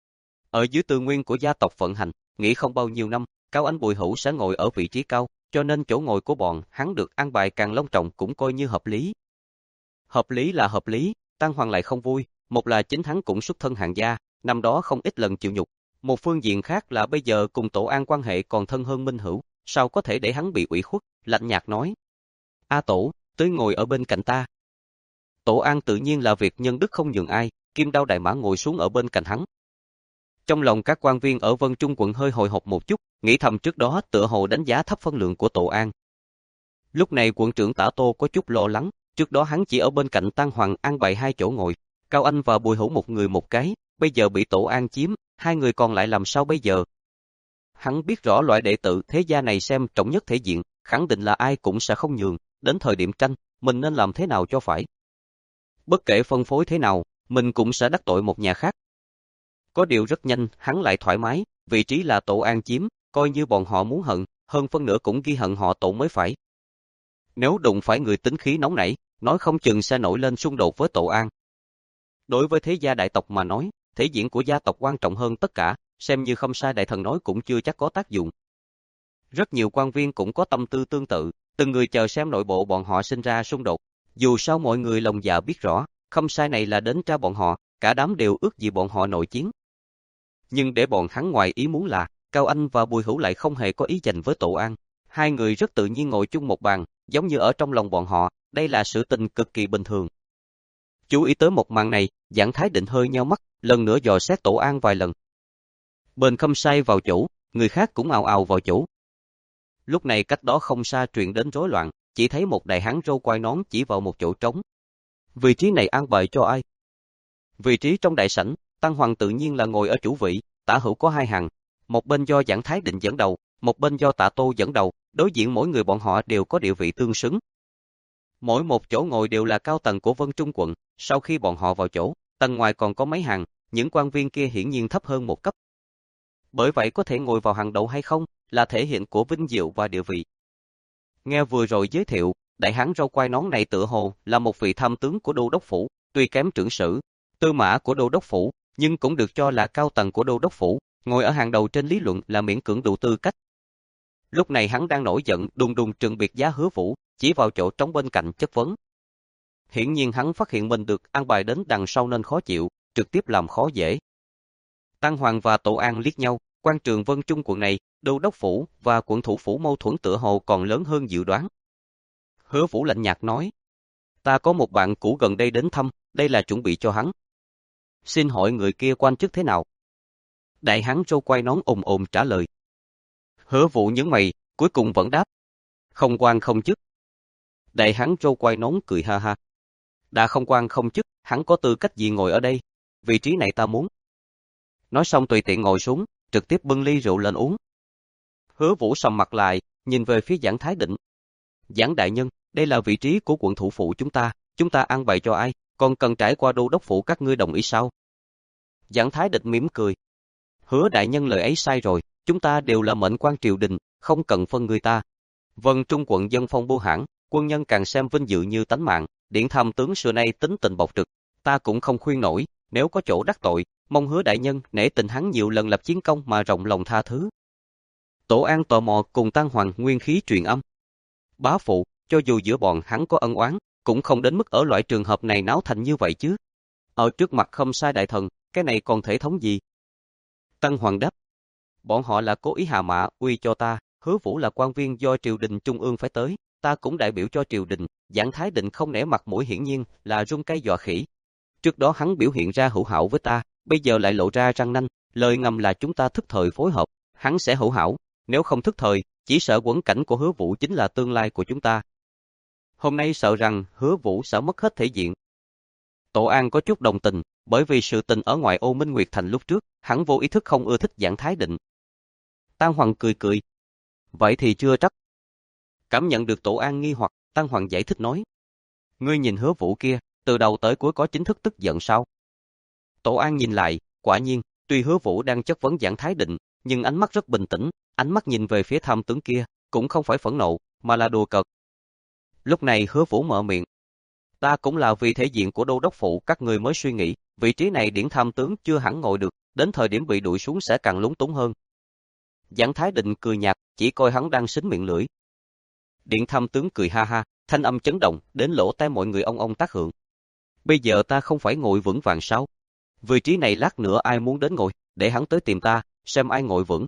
Ở dưới tư nguyên của gia tộc vận hành, nghĩ không bao nhiêu năm, Cao Anh Bùi Hữu sẽ ngồi ở vị trí cao, cho nên chỗ ngồi của bọn hắn được an bài càng long trọng cũng coi như hợp lý. Hợp lý là hợp lý, Tăng Hoàng lại không vui, một là chính hắn cũng xuất thân hạng gia, năm đó không ít lần chịu nhục. Một phương diện khác là bây giờ cùng Tổ An quan hệ còn thân hơn Minh Hữu, sao có thể để hắn bị ủy khuất, lạnh nhạt nói. A Tổ, tới ngồi ở bên cạnh ta. Tổ An tự nhiên là việc nhân đức không nhường ai, Kim Đao Đại Mã ngồi xuống ở bên cạnh hắn. Trong lòng các quan viên ở Vân Trung quận hơi hồi hộp một chút, nghĩ thầm trước đó tựa hồ đánh giá thấp phân lượng của Tổ An. Lúc này quận trưởng Tả Tô có chút lo lắng, trước đó hắn chỉ ở bên cạnh Tăng Hoàng an bày hai chỗ ngồi, Cao Anh và Bùi Hữu một người một cái, bây giờ bị Tổ An chiếm, hai người còn lại làm sao bây giờ? Hắn biết rõ loại đệ tử thế gia này xem trọng nhất thể diện, khẳng định là ai cũng sẽ không nhường, đến thời điểm tranh, mình nên làm thế nào cho phải. Bất kể phân phối thế nào, mình cũng sẽ đắc tội một nhà khác. Có điều rất nhanh, hắn lại thoải mái, vị trí là Tổ An chiếm, coi như bọn họ muốn hận, hơn phân nửa cũng ghi hận họ Tổ mới phải. Nếu đụng phải người tính khí nóng nảy, nói không chừng sẽ nổi lên xung đột với Tổ An. Đối với thế gia đại tộc mà nói, thể diện của gia tộc quan trọng hơn tất cả, xem như không sai đại thần nói cũng chưa chắc có tác dụng. Rất nhiều quan viên cũng có tâm tư tương tự, từng người chờ xem nội bộ bọn họ sinh ra xung đột. Dù sao mọi người lòng dạ biết rõ, không sai này là đến tra bọn họ, cả đám đều ước gì bọn họ nội chiến. Nhưng để bọn hắn ngoài ý muốn là, Cao Anh và Bùi Hữu lại không hề có ý giành với Tổ An. Hai người rất tự nhiên ngồi chung một bàn, giống như ở trong lòng bọn họ, đây là sự tình cực kỳ bình thường. Chú ý tới một màn này, Giảng Thái Định hơi nheo mắt, lần nữa dò xét Tổ An vài lần. Bên Khâm Sai vào chỗ, người khác cũng ào ào vào chỗ. Lúc này cách đó không xa truyền đến rối loạn, chỉ thấy một đại hán râu quai nón chỉ vào một chỗ trống. Vị trí này an bài cho ai? Vị trí trong đại sảnh, Tăng Hoàng tự nhiên là ngồi ở chủ vị, Tả Hữu có hai hàng, một bên do Giảng Thái Định dẫn đầu, một bên do Tạ Tô dẫn đầu, đối diện mỗi người bọn họ đều có địa vị tương xứng. Mỗi một chỗ ngồi đều là cao tầng của Vân Trung quận, sau khi bọn họ vào chỗ, tầng ngoài còn có mấy hàng, những quan viên kia hiển nhiên thấp hơn một cấp. Bởi vậy có thể ngồi vào hàng đầu hay không, là thể hiện của vinh diệu và địa vị. Nghe vừa rồi giới thiệu, đại hán râu quai nón này tựa hồ là một vị tham tướng của đô đốc phủ, tuy kém trưởng sử, tư mã của đô đốc phủ, nhưng cũng được cho là cao tầng của đô đốc phủ, ngồi ở hàng đầu trên lý luận là miễn cưỡng đủ tư cách. Lúc này hắn đang nổi giận, đùng đùng trừng biệt giá Hứa Vũ, chỉ vào chỗ trống bên cạnh chất vấn. Hiển nhiên hắn phát hiện mình được an bài đến đằng sau nên khó chịu, trực tiếp làm khó dễ. Tăng Hoàng và Tổ An liếc nhau, quan trường Vân Trung quận này, đô đốc phủ và quận thủ phủ mâu thuẫn tựa hồ còn lớn hơn dự đoán. Hứa Vũ lạnh nhạt nói, ta có một bạn cũ gần đây đến thăm, đây là chuẩn bị cho hắn. Xin hỏi người kia quan chức thế nào? Đại hán râu quai nón ồm ồm trả lời. Hứa Vũ nhướng mày, cuối cùng vẫn đáp, không quan không chức. Đại hán râu quai nón cười ha ha. Đã không quan không chức, hắn có tư cách gì ngồi ở đây, vị trí này ta muốn. Nói xong tùy tiện ngồi xuống, trực tiếp bưng ly rượu lên uống. Hứa Vũ sầm mặt lại, nhìn về phía Giảng Thái Định. Giảng đại nhân, đây là vị trí của quận thủ phụ chúng ta, chúng ta an bài cho ai, còn cần trải qua đô đốc phủ các ngươi đồng ý sao? Giảng Thái Định mỉm cười. Hứa đại nhân lời ấy sai rồi, chúng ta đều là mệnh quan triều đình, không cần phân người ta. Vân Trung quận dân phong bưu hãn, quân nhân càng xem vinh dự như tánh mạng, điện tham tướng xưa nay tính tình bộc trực, ta cũng không khuyên nổi, nếu có chỗ đắc tội, mong Hứa đại nhân nể tình hắn nhiều lần lập chiến công mà rộng lòng tha thứ. Tổ An tò mò cùng Tăng Hoàng nguyên khí truyền âm. Bá phụ, cho dù giữa bọn hắn có ân oán, cũng không đến mức ở loại trường hợp này náo thành như vậy chứ. Ở trước mặt không sai đại thần, cái này còn thể thống gì? Tăng Hoàng đáp. Bọn họ là cố ý hạ mã uy cho ta, Hứa Vũ là quan viên do triều đình trung ương phải tới, ta cũng đại biểu cho triều đình, Giảng Thái Định không nể mặt mũi hiển nhiên là run cây dọa khỉ. Trước đó hắn biểu hiện ra hữu hảo với ta, bây giờ lại lộ ra răng nanh, lời ngầm là chúng ta thức thời phối hợp, hắn sẽ hữu hảo, nếu không thức thời, chỉ sợ quẫn cảnh của Hứa Vũ chính là tương lai của chúng ta. Hôm nay sợ rằng Hứa Vũ sẽ mất hết thể diện. Tổ An có chút đồng tình, bởi vì sự tình ở ngoài ô Minh Nguyệt Thành lúc trước, hắn vô ý thức không ưa thích Giảng Thái Định. Tăng Hoàng cười cười. Vậy thì chưa trách. Cảm nhận được Tổ An nghi hoặc, Tăng Hoàng giải thích nói. Ngươi nhìn Hứa Vũ kia, từ đầu tới cuối có chính thức tức giận sao? Tổ An nhìn lại, quả nhiên, tuy Hứa Vũ đang chất vấn Giảng Thái Định, nhưng ánh mắt rất bình tĩnh, ánh mắt nhìn về phía tham tướng kia, cũng không phải phẫn nộ, mà là đùa cợt. Lúc này Hứa Vũ mở miệng. Ta cũng là vì thể diện của đô đốc phủ các người mới suy nghĩ, vị trí này điển tham tướng chưa hẳn ngồi được, đến thời điểm bị đuổi xuống sẽ càng lúng túng hơn. Giảng Thái Định cười nhạt, chỉ coi hắn đang xính miệng lưỡi. Điện tham tướng cười ha ha, thanh âm chấn động, đến lỗ tai mọi người ông ông tác hưởng. Bây giờ ta không phải ngồi vững vàng sao? Vị trí này lát nữa ai muốn đến ngồi, để hắn tới tìm ta, xem ai ngồi vững.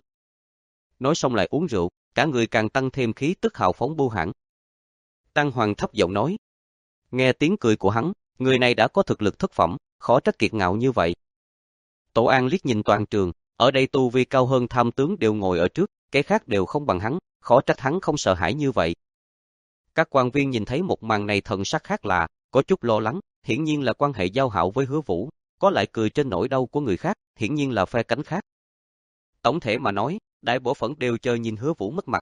Nói xong lại uống rượu, cả người càng tăng thêm khí tức hào phóng bưu hãn. Tăng Hoàng thấp giọng nói. Nghe tiếng cười của hắn, người này đã có thực lực thất phẩm, khó trách kiệt ngạo như vậy. Tổ An liếc nhìn toàn trường, ở đây tu vi cao hơn tham tướng đều ngồi ở trước, cái khác đều không bằng hắn, khó trách hắn không sợ hãi như vậy. Các quan viên nhìn thấy một màn này thần sắc khác lạ, có chút lo lắng, hiển nhiên là quan hệ giao hảo với Hứa Vũ, có lại cười trên nỗi đau của người khác, hiển nhiên là phe cánh khác. Tổng thể mà nói, đại bộ phận đều chờ nhìn Hứa Vũ mất mặt.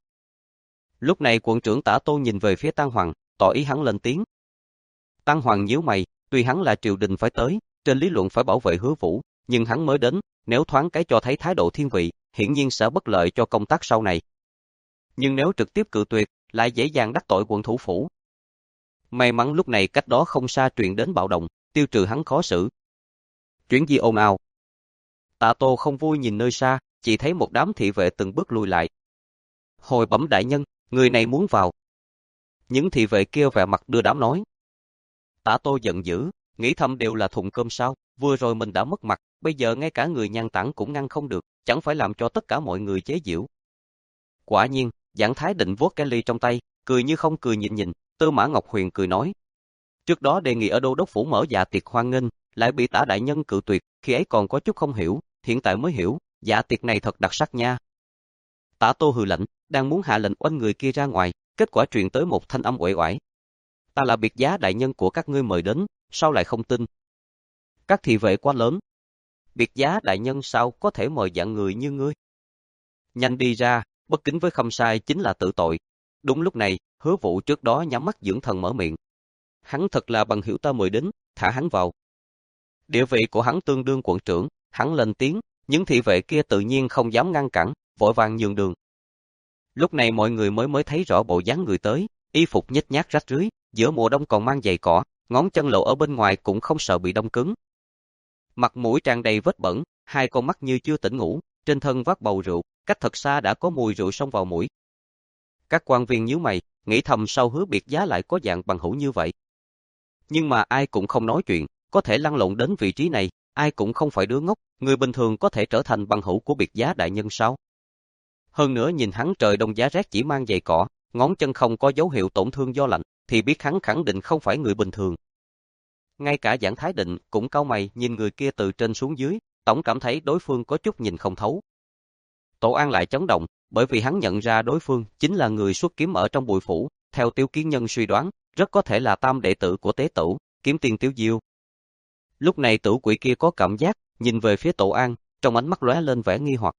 Lúc này quận trưởng Tả Tô nhìn về phía Tăng Hoàng, tỏ ý hắn lên tiếng. Tăng Hoàng nhíu mày, tuy hắn là triều đình phải tới, trên lý luận phải bảo vệ Hứa Vũ, nhưng hắn mới đến, nếu thoáng cái cho thấy thái độ thiên vị, hiển nhiên sẽ bất lợi cho công tác sau này. Nhưng nếu trực tiếp cự tuyệt, lại dễ dàng đắc tội quận thủ phủ. May mắn lúc này cách đó không xa truyền đến bạo động, tiêu trừ hắn khó xử. Chuyện gì ồn ào? Tạ Tô không vui nhìn nơi xa, chỉ thấy một đám thị vệ từng bước lùi lại. Hồi bẩm đại nhân, người này muốn vào. Những thị vệ kia vẻ mặt đưa đám nói. Tạ Tô giận dữ, nghĩ thầm đều là thùng cơm sao, vừa rồi mình đã mất mặt, bây giờ ngay cả người nhan tản cũng ngăn không được, chẳng phải làm cho tất cả mọi người chế giễu. Quả nhiên, Giảng Thái Định vuốt cái ly trong tay, cười như không cười nhìn nhìn, Tư Mã Ngọc Huyền cười nói. Trước đó đề nghị ở đô đốc phủ mở dạ tiệc hoan nghênh, lại bị Tả đại nhân cự tuyệt, khi ấy còn có chút không hiểu, hiện tại mới hiểu, dạ tiệc này thật đặc sắc nha. Tả Tô hừ lạnh, đang muốn hạ lệnh oanh người kia ra ngoài, kết quả truyền tới một thanh âm uể oải. Ta là biệt giá đại nhân của các ngươi mời đến, sao lại không tin? Các thị vệ quá lớn. Biệt giá đại nhân sao có thể mời dạng người như ngươi? Nhanh đi ra, bất kính với Khâm Sai chính là tự tội. Đúng lúc này, Hứa Vũ trước đó nhắm mắt dưỡng thần mở miệng. Hắn thật là bằng hữu ta mời đến, thả hắn vào. Địa vị của hắn tương đương quận trưởng, hắn lên tiếng, những thị vệ kia tự nhiên không dám ngăn cản, vội vàng nhường đường. Lúc này mọi người mới mới thấy rõ bộ dáng người tới, y phục nhếch nhác rách rưới, giữa mùa đông còn mang giày cỏ, ngón chân lộ ở bên ngoài cũng không sợ bị đông cứng. Mặt mũi tràn đầy vết bẩn, hai con mắt như chưa tỉnh ngủ, trên thân vác bầu rượu, cách thật xa đã có mùi rượu xông vào mũi. Các quan viên nhíu mày, nghĩ thầm sau Hứa biệt giá lại có dạng bằng hữu như vậy. Nhưng mà ai cũng không nói chuyện, có thể lăn lộn đến vị trí này, ai cũng không phải đứa ngốc, người bình thường có thể trở thành bằng hữu của biệt giá đại nhân sao? Hơn nữa nhìn hắn trời đông giá rét chỉ mang giày cỏ, ngón chân không có dấu hiệu tổn thương do lạnh, thì biết hắn khẳng định không phải người bình thường. Ngay cả Giảng Thái Định cũng cau mày nhìn người kia từ trên xuống dưới, tổng cảm thấy đối phương có chút nhìn không thấu. Tổ An lại chấn động, bởi vì hắn nhận ra đối phương chính là người xuất kiếm ở trong Bùi phủ, theo Tiêu Kiến Nhân suy đoán, rất có thể là tam đệ tử của Tế Tửu, Kiếm Tiên Tiếu Diêu. Lúc này tử quỷ kia có cảm giác, nhìn về phía Tổ An, trong ánh mắt lóe lên vẻ nghi hoặc.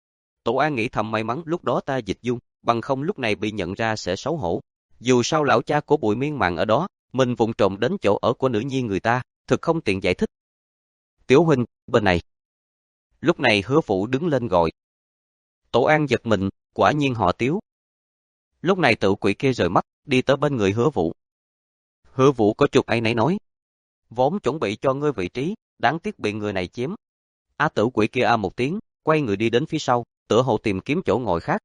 Tổ An nghĩ thầm may mắn lúc đó ta dịch dung, bằng không lúc này bị nhận ra sẽ xấu hổ. Dù sao lão cha của Bụi Miên Mạn ở đó, mình vụng trộm đến chỗ ở của nữ nhi người ta, thực không tiện giải thích. Tiểu huynh, bên này. Lúc này Hứa Vũ đứng lên gọi. Tổ An giật mình, quả nhiên họ Tiếu. Lúc này tự quỷ kia rời mắt, đi tới bên người Hứa Vũ. Hứa Vũ có chút áy náy nói. Vốn chuẩn bị cho ngươi vị trí, đáng tiếc bị người này chiếm. Á tử quỷ kia a một tiếng, quay người đi đến phía sau, tựa hồ tìm kiếm chỗ ngồi khác.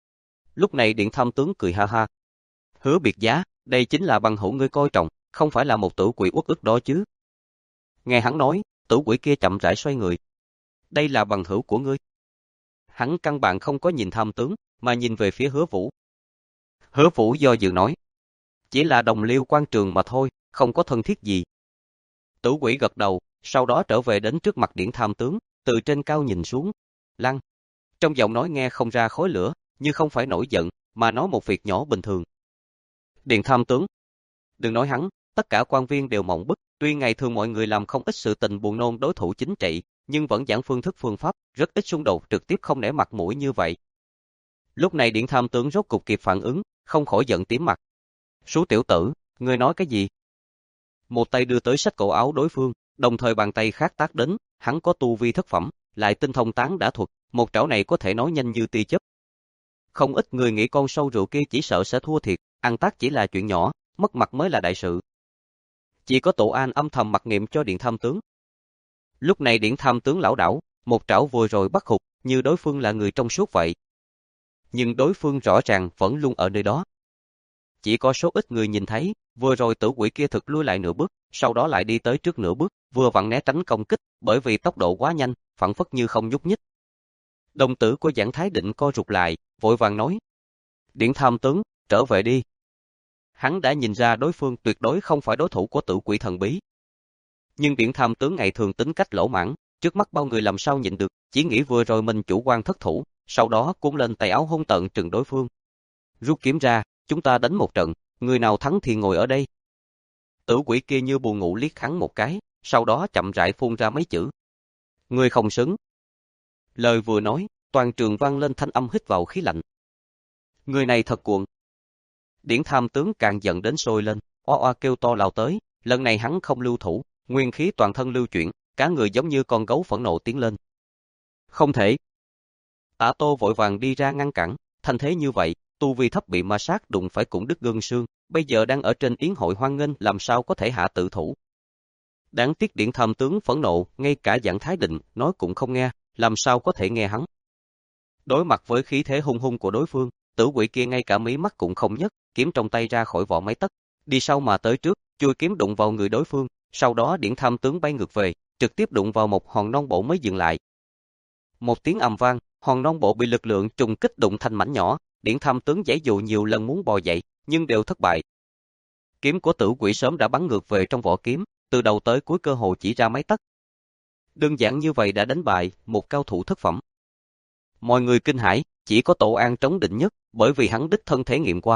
Lúc này Điện Tham tướng cười ha ha. Hứa biệt giá, đây chính là bằng hữu ngươi coi trọng, không phải là một tử quỷ uất ức đó chứ. Nghe hắn nói, tử quỷ kia chậm rãi xoay người. Đây là bằng hữu của ngươi. Hắn căn bản không có nhìn Tham tướng, mà nhìn về phía Hứa Vũ. Hứa Vũ do dự nói. Chỉ là đồng liêu quan trường mà thôi, không có thân thiết gì. Tử quỷ gật đầu, sau đó trở về đến trước mặt Điện Tham tướng, từ trên cao nhìn xuống. Lăng. Trong giọng nói nghe không ra khói lửa, như không phải nổi giận, mà nói một việc nhỏ bình thường. Điện Tham tướng. Đừng nói hắn, tất cả quan viên đều mộng bức, tuy ngày thường mọi người làm không ít sự tình buồn nôn đối thủ chính trị, nhưng vẫn giảng phương thức phương pháp, rất ít xung đột trực tiếp không nể mặt mũi như vậy. Lúc này Điện Tham tướng rốt cục kịp phản ứng, không khỏi giận tím mặt. Sú tiểu tử, ngươi nói cái gì? Một tay đưa tới xách cổ áo đối phương, đồng thời bàn tay khác tác đến, hắn có tu vi thất phẩm, lại tinh thông tán đã thuật, một trảo này có thể nói nhanh như tia chớp. Không ít người nghĩ con sâu rượu kia chỉ sợ sẽ thua thiệt, ăn tác chỉ là chuyện nhỏ, mất mặt mới là đại sự. Chỉ có Tổ An âm thầm mặc niệm cho Điện Tham tướng. Lúc này Điện Tham tướng lão đảo, một trảo vừa rồi bắt hụt, như đối phương là người trong suốt vậy. Nhưng đối phương rõ ràng vẫn luôn ở nơi đó. Chỉ có số ít người nhìn thấy, vừa rồi tử quỷ kia thực lui lại nửa bước, sau đó lại đi tới trước nửa bước, vừa vặn né tránh công kích, bởi vì tốc độ quá nhanh, phản phất như không nhúc nhích. Đồng tử của Giảng Thái Định co rụt lại, vội vàng nói. Điện Tham tướng, trở về đi. Hắn đã nhìn ra đối phương tuyệt đối không phải đối thủ của tử quỷ thần bí. Nhưng Điện Tham tướng ngày thường tính cách lỗ mãng, trước mắt bao người làm sao nhịn được, chỉ nghĩ vừa rồi mình chủ quan thất thủ, sau đó cuốn lên tay áo hung tợn trừng đối phương. Rút kiếm ra, chúng ta đánh một trận, người nào thắng thì ngồi ở đây. Tử quỷ kia như buồn ngủ liếc hắn một cái, sau đó chậm rãi phun ra mấy chữ. Người không xứng. Lời vừa nói, toàn trường vang lên thanh âm hít vào khí lạnh. Người này thật cuồng. Điển Tham tướng càng giận đến sôi lên, oa oa kêu to lao tới, lần này hắn không lưu thủ, nguyên khí toàn thân lưu chuyển, cả người giống như con gấu phẫn nộ tiến lên. Không thể. Ả Tô vội vàng đi ra ngăn cản, thành thế như vậy, tu vi thấp bị ma sát đụng phải cũng đứt gân xương, bây giờ đang ở trên yến hội hoan nghênh làm sao có thể hạ tự thủ. Đáng tiếc Điển Tham tướng phẫn nộ, ngay cả Giảng Thái Định nói cũng không nghe, làm sao có thể nghe hắn. Đối mặt với khí thế hung hung của đối phương, tử quỷ kia ngay cả mí mắt cũng không nhấc, kiếm trong tay ra khỏi vỏ mấy tấc, đi sau mà tới trước, chui kiếm đụng vào người đối phương, sau đó Điển Tham tướng bay ngược về, trực tiếp đụng vào một hòn non bộ mới dừng lại. Một tiếng ầm vang, hòn non bộ bị lực lượng trùng kích đụng thành mảnh nhỏ, Điển Tham tướng giãy dụ nhiều lần muốn bò dậy, nhưng đều thất bại. Kiếm của tử quỷ sớm đã bắn ngược về trong vỏ kiếm, từ đầu tới cuối cơ hồ chỉ ra mấy tấc. Đơn giản như vậy đã đánh bại một cao thủ thất phẩm. Mọi người kinh hãi, chỉ có Tổ An trống định nhất, bởi vì hắn đích thân thể nghiệm qua.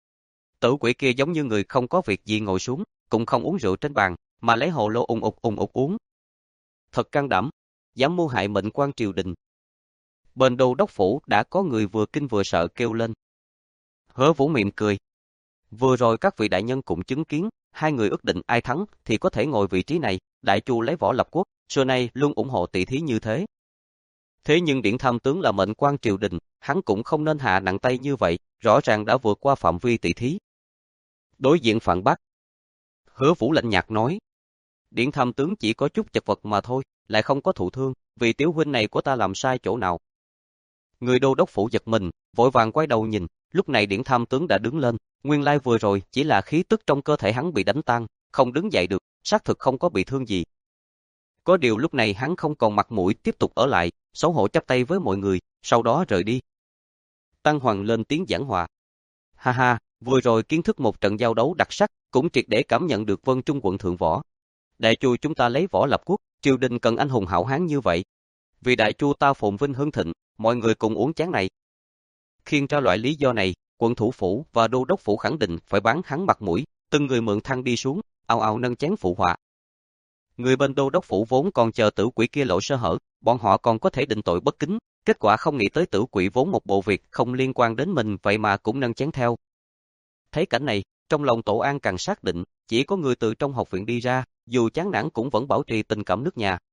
Tử quỷ kia giống như người không có việc gì ngồi xuống, cũng không uống rượu trên bàn, mà lấy hồ lô ùng ục ùng ục uống. Thật can đảm, dám mưu hại mệnh quan triều đình. Bên đô đốc phủ đã có người vừa kinh vừa sợ kêu lên. Hứa Vũ mỉm cười. Vừa rồi các vị đại nhân cũng chứng kiến, hai người ước định ai thắng thì có thể ngồi vị trí này, đại chu lấy võ lập quốc, xưa nay luôn ủng hộ tỷ thí như thế. Thế nhưng Điển Tham tướng là mệnh quan triều đình, hắn cũng không nên hạ nặng tay như vậy, rõ ràng đã vượt qua phạm vi tỷ thí. Đối diện phản bác. Hứa Vũ lạnh nhạt nói. Điển Tham tướng chỉ có chút chật vật mà thôi, lại không có thụ thương, vì tiểu huynh này của ta làm sai chỗ nào. Người đô đốc phủ giật mình, vội vàng quay đầu nhìn, lúc này Điển Tham tướng đã đứng lên, nguyên lai vừa rồi chỉ là khí tức trong cơ thể hắn bị đánh tan, không đứng dậy được, xác thực không có bị thương gì. Có điều lúc này hắn không còn mặt mũi tiếp tục ở lại, xấu hổ chắp tay với mọi người, sau đó rời đi. Tăng Hoàng lên tiếng giảng hòa. Ha ha, vừa rồi kiến thức một trận giao đấu đặc sắc, cũng triệt để cảm nhận được Vân Trung quận thượng võ. Đại chu chúng ta lấy võ lập quốc, triều đình cần anh hùng hảo hán như vậy. Vì đại chu ta phồn vinh hưng thịnh, mọi người cùng uống chén này. Khiêng ra loại lý do này, quận thủ phủ và đô đốc phủ khẳng định phải bán hắn mặt mũi, từng người mượn thang đi xuống, ào ào nâng chén phụ họa. Người bên đô đốc phủ vốn còn chờ tử quỷ kia lộ sơ hở, bọn họ còn có thể định tội bất kính, kết quả không nghĩ tới tử quỷ vốn một bộ việc không liên quan đến mình vậy mà cũng nâng chén theo. Thấy cảnh này, trong lòng Tổ An càng xác định, chỉ có người từ trong học viện đi ra, dù chán nản cũng vẫn bảo trì tình cảm nước nhà.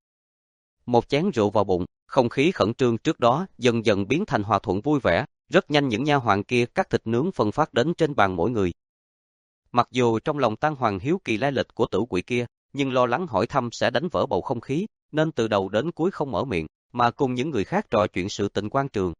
Một chén rượu vào bụng, không khí khẩn trương trước đó dần dần biến thành hòa thuận vui vẻ, rất nhanh những nha hoàn kia cắt thịt nướng phân phát đến trên bàn mỗi người. Mặc dù trong lòng Tang Hoàng hiếu kỳ lai lịch của tử quỷ kia, nhưng lo lắng hỏi thăm sẽ đánh vỡ bầu không khí, nên từ đầu đến cuối không mở miệng, mà cùng những người khác trò chuyện sự tình quan trường.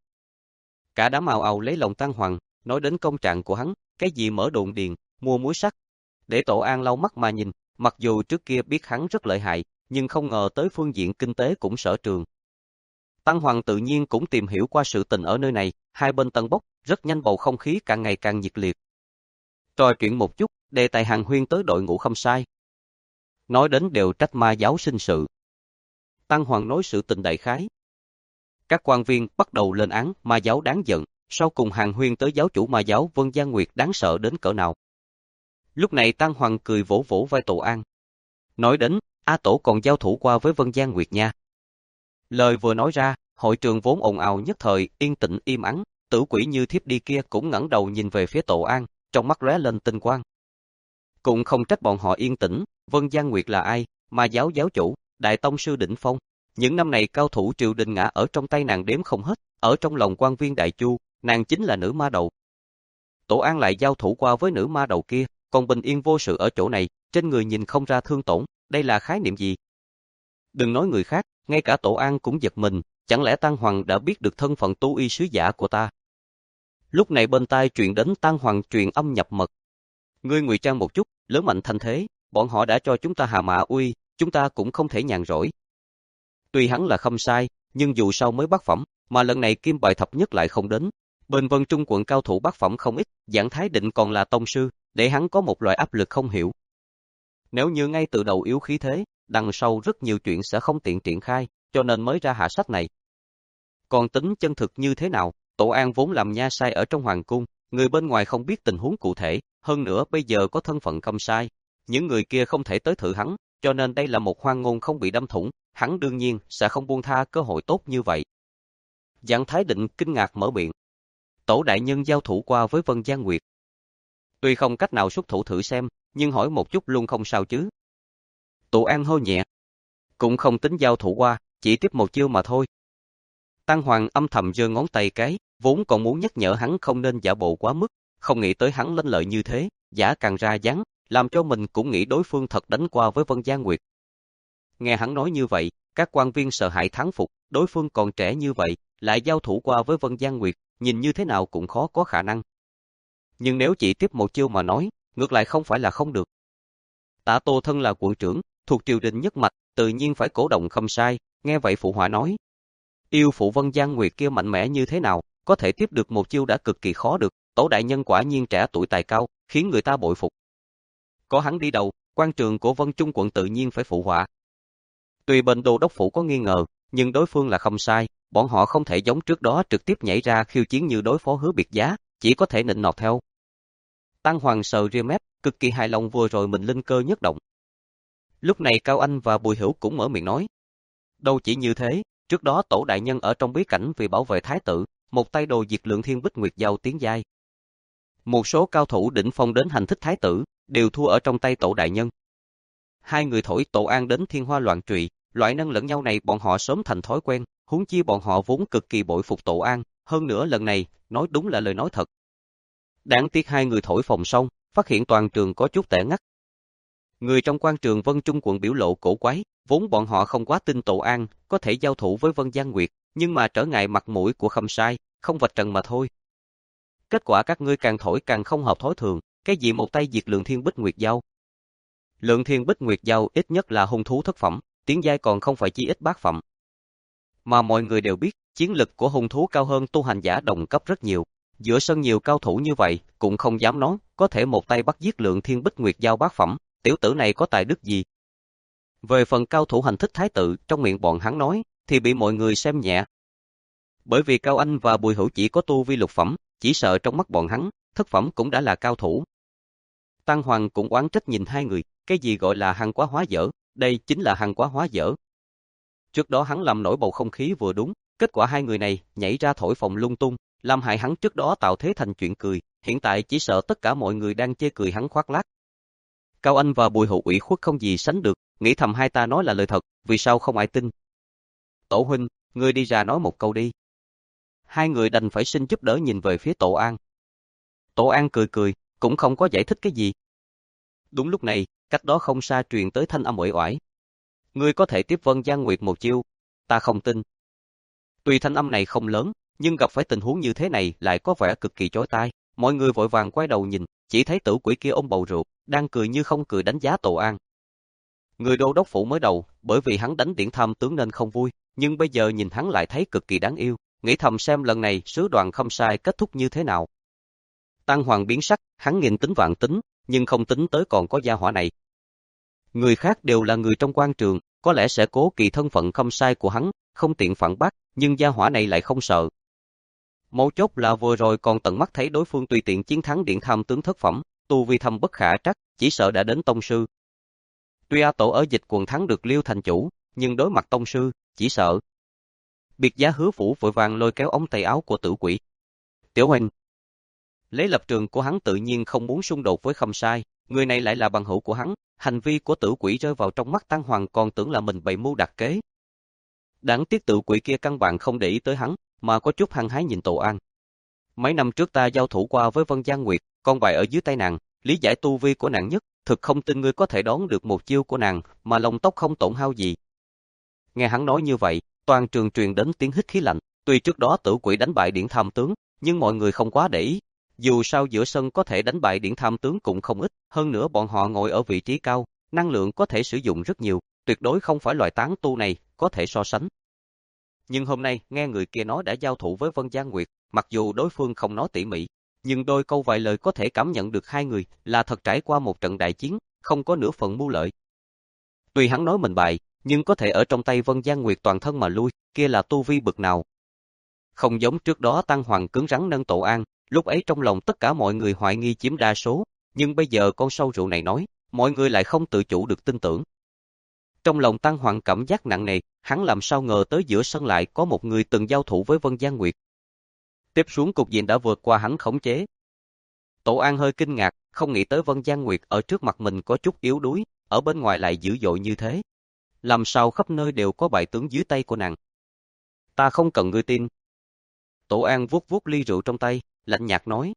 Cả đám ào ào lấy lòng Tang Hoàng, nói đến công trạng của hắn, cái gì mở đồn điền, mua muối sắt. Để Tổ An lau mắt mà nhìn, mặc dù trước kia biết hắn rất lợi hại, nhưng không ngờ tới phương diện kinh tế cũng sở trường. Tang Hoàng tự nhiên cũng tìm hiểu qua sự tình ở nơi này, hai bên tân bốc, rất nhanh bầu không khí càng ngày càng nhiệt liệt. Trò chuyện một chút, đề tài hàng huyên tới đội ngũ Khâm Sai. Nói đến đều trách ma giáo sinh sự. Tang Hoàng nói sự tình đại khái. Các quan viên bắt đầu lên án ma giáo đáng giận, sau cùng hàng huyên tới giáo chủ ma giáo Vân Giang Nguyệt đáng sợ đến cỡ nào. Lúc này Tang Hoàng cười vỗ vỗ vai Tổ An. Nói đến, A Tổ còn giao thủ qua với Vân Giang Nguyệt nha. Lời vừa nói ra, hội trường vốn ồn ào nhất thời, yên tĩnh im ắng, tử quỷ như thiếp đi kia cũng ngẩng đầu nhìn về phía Tổ An, trong mắt lóe lên tinh quang. Cũng không trách bọn họ yên tĩnh, Vân Giang Nguyệt là ai, ma giáo giáo chủ, đại tông sư đỉnh phong. Những năm này cao thủ triều đình ngã ở trong tay nàng đếm không hết, ở trong lòng quan viên đại chu, nàng chính là nữ ma đầu. Tổ An lại giao thủ qua với nữ ma đầu kia, còn bình yên vô sự ở chỗ này, trên người nhìn không ra thương tổn, đây là khái niệm gì? Đừng nói người khác, ngay cả Tổ An cũng giật mình, chẳng lẽ Tang Hoàng đã biết được thân phận tu y sứ giả của ta? Lúc này bên tai truyền đến Tang Hoàng truyền âm nhập mật. Ngươi ngụy trang một chút, lớn mạnh thanh thế, bọn họ đã cho chúng ta Hà Mã uy, chúng ta cũng không thể nhàn rỗi. Tuy hắn là Khâm Sai, nhưng dù sao mới bát phẩm, mà lần này kim bài thập nhất lại không đến. Bên Vân Trung quận cao thủ bát phẩm không ít, Giảng Thái Định còn là tông sư, để hắn có một loại áp lực không hiểu. Nếu như ngay từ đầu yếu khí thế, đằng sau rất nhiều chuyện sẽ không tiện triển khai, cho nên mới ra hạ sách này. Còn tính chân thực như thế nào, Tổ An vốn làm nha sai ở trong hoàng cung, người bên ngoài không biết tình huống cụ thể, hơn nữa bây giờ có thân phận Khâm Sai, những người kia không thể tới thử hắn, cho nên đây là một hoang ngôn không bị đâm thủng, hắn đương nhiên sẽ không buông tha cơ hội tốt như vậy. Giảng Thái Định kinh ngạc mở miệng. Tổ đại nhân giao thủ qua với Vân Giang Nguyệt. Tuy không cách nào xuất thủ thử xem, nhưng hỏi một chút luôn không sao chứ. Tổ An hô nhẹ. Cũng không tính giao thủ qua, chỉ tiếp một chiêu mà thôi. Tang Hoàng âm thầm giơ ngón tay cái, vốn còn muốn nhắc nhở hắn không nên giả bộ quá mức, không nghĩ tới hắn lên lợi như thế, giả càng ra dáng, làm cho mình cũng nghĩ đối phương thật đánh qua với Vân Giang Nguyệt. Nghe hắn nói như vậy, các quan viên sợ hãi thán phục, đối phương còn trẻ như vậy, lại giao thủ qua với Vân Giang Nguyệt, nhìn như thế nào cũng khó có khả năng. Nhưng nếu chỉ tiếp một chiêu mà nói, ngược lại không phải là không được. Tạ Tô thân là quận trưởng, thuộc triều đình nhất mạch, tự nhiên phải cổ động Khâm Sai, nghe vậy phụ họa nói. Yêu phụ Vân Giang Nguyệt kia mạnh mẽ như thế nào, có thể tiếp được một chiêu đã cực kỳ khó được, Tổ đại nhân quả nhiên trẻ tuổi tài cao, khiến người ta bội phục. Có hắn đi đầu, quan trường của Vân Trung quận tự nhiên phải phụ họa. Tuy bên đô đốc phủ có nghi ngờ, nhưng đối phương là Khâm Sai, bọn họ không thể giống trước đó trực tiếp nhảy ra khiêu chiến như đối phó Hứa Biệt Giá, chỉ có thể nịnh nọt theo. Tang Hoàng sờ ria mép, cực kỳ hài lòng vừa rồi mình linh cơ nhất động. Lúc này Cao Anh và Bùi Hữu cũng mở miệng nói. Đâu chỉ như thế, trước đó Tổ đại nhân ở trong bí cảnh vì bảo vệ thái tử, một tay đồ diệt Lượng Thiên Bích Nguyệt giao tiến giai. Một số cao thủ đỉnh phong đến hành thích thái tử, đều thua ở trong tay Tổ đại nhân. Hai người thổi Tổ An đến thiên hoa loạn trụy, loại nâng lẫn nhau này bọn họ sớm thành thói quen, huống chi bọn họ vốn cực kỳ bội phục Tổ An, hơn nữa lần này, nói đúng là lời nói thật. Đáng tiếc hai người thổi phồng xong, phát hiện toàn trường có chút tẻ ngắt. Người trong quan trường Vân Trung quận biểu lộ cổ quái, vốn bọn họ không quá tin Tổ An có thể giao thủ với Vân Giang Nguyệt, nhưng mà trở ngại mặt mũi của Khâm Sai, không vạch trần mà thôi. Kết quả các ngươi càng thổi càng không hợp thói thường, cái gì một tay diệt Lượng Thiên Bích Nguyệt giao. Lượng Thiên Bích Nguyệt giao ít nhất là hung thú thất phẩm, tiến giai còn không phải chỉ ít bát phẩm. Mà mọi người đều biết, chiến lực của hung thú cao hơn tu hành giả đồng cấp rất nhiều. Giữa sân nhiều cao thủ như vậy, cũng không dám nói, có thể một tay bắt giết Lượng Thiên Bích Nguyệt giao bát phẩm, tiểu tử này có tài đức gì? Về phần cao thủ hành thích thái tử, trong miệng bọn hắn nói, thì bị mọi người xem nhẹ. Bởi vì Cao Anh và Bùi Hữu chỉ có tu vi lục phẩm, chỉ sợ trong mắt bọn hắn, thất phẩm cũng đã là cao thủ. Tang Hoàng cũng oán trách nhìn hai người, cái gì gọi là hăng quá hóa dở, đây chính là hắn quá hóa dở. Trước đó hắn làm nổi bầu không khí vừa đúng, kết quả hai người này nhảy ra thổi phồng lung tung, làm hại hắn trước đó tạo thế thành chuyện cười, hiện tại chỉ sợ tất cả mọi người đang chê cười hắn khoác lác. Cao Anh và Bùi Hữu ủy khuất không gì sánh được, nghĩ thầm hai ta nói là lời thật, vì sao không ai tin. Tổ huynh, ngươi đi ra nói một câu đi. Hai người đành phải xin giúp đỡ nhìn về phía Tổ An. Tổ An cười cười, cũng không có giải thích cái gì. Đúng lúc này, cách đó không xa truyền tới thanh âm uể oải. Ngươi có thể tiếp Vân Giang Nguyệt một chiêu, ta không tin. Tuy thanh âm này không lớn, nhưng gặp phải tình huống như thế này lại có vẻ cực kỳ chói tai. Mọi người vội vàng quay đầu nhìn, chỉ thấy tử quỷ kia ôm bầu rượu, đang cười như không cười đánh giá Tổ An. Người đô đốc phủ mới đầu, bởi vì hắn đánh điển tham tướng nên không vui, nhưng bây giờ nhìn hắn lại thấy cực kỳ đáng yêu, nghĩ thầm xem lần này sứ đoàn không sai kết thúc như thế nào. Tăng Hoàng biến sắc, hắn nghìn tính vạn tính, nhưng không tính tới còn có gia hỏa này. Người khác đều là người trong quan trường, có lẽ sẽ cố kỵ thân phận không sai của hắn, không tiện phản bác, nhưng gia hỏa này lại không sợ. Mấu chốt là vừa rồi còn tận mắt thấy đối phương tùy tiện chiến thắng điển tham tướng thất phẩm, tu vi thâm bất khả trắc, chỉ sợ đã đến tông sư. Tuy A Tổ ở dịch quần thắng được Liêu thành chủ, nhưng đối mặt tông sư, chỉ sợ. Biệt giá Hứa Phủ vội vàng lôi kéo ống tay áo của tử quỷ. Tiểu huynh, lấy lập trường của hắn tự nhiên không muốn xung đột với Khâm Sai, người này lại là bằng hữu của hắn, hành vi của tử quỷ rơi vào trong mắt Tăng Hoàng còn tưởng là mình bày mưu đặt kế. Đáng tiếc tử quỷ kia căn bản không để ý tới hắn, mà có chút hăng hái nhìn Tổ An. Mấy năm trước ta giao thủ qua với Vân Giang Nguyệt, con bài ở dưới tay nàng, lý giải tu vi của nàng nhất, thực không tin ngươi có thể đón được một chiêu của nàng, mà lông tóc không tổn hao gì. Nghe hắn nói như vậy, toàn trường truyền đến tiếng hít khí lạnh, tuy trước đó tử quỷ đánh bại điển tham tướng, nhưng mọi người không quá để ý. Dù sao giữa sân có thể đánh bại điển tham tướng cũng không ít, hơn nữa bọn họ ngồi ở vị trí cao, năng lượng có thể sử dụng rất nhiều, tuyệt đối không phải loại tán tu này có thể so sánh. Nhưng hôm nay, nghe người kia nói đã giao thủ với Vân Giang Nguyệt, mặc dù đối phương không nói tỉ mỉ, nhưng đôi câu vài lời có thể cảm nhận được hai người là thật trải qua một trận đại chiến, không có nửa phần mưu lợi. Tuy hắn nói mình bại, nhưng có thể ở trong tay Vân Giang Nguyệt toàn thân mà lui, kia là tu vi bực nào. Không giống trước đó Tăng Hoàng cứng rắn nâng Tổ An, lúc ấy trong lòng tất cả mọi người hoài nghi chiếm đa số, nhưng bây giờ con sâu rượu này nói, mọi người lại không tự chủ được tin tưởng. Trong lòng Tăng Hoàng cảm giác nặng nề, hắn làm sao ngờ tới giữa sân lại có một người từng giao thủ với Vân Giang Nguyệt. Tiếp xuống cục diện đã vượt qua hắn khống chế. Tổ An hơi kinh ngạc, không nghĩ tới Vân Giang Nguyệt ở trước mặt mình có chút yếu đuối, ở bên ngoài lại dữ dội như thế. Làm sao khắp nơi đều có bại tướng dưới tay của nàng. Ta không cần ngươi tin. Tổ An vuốt vuốt ly rượu trong tay, lạnh nhạt nói.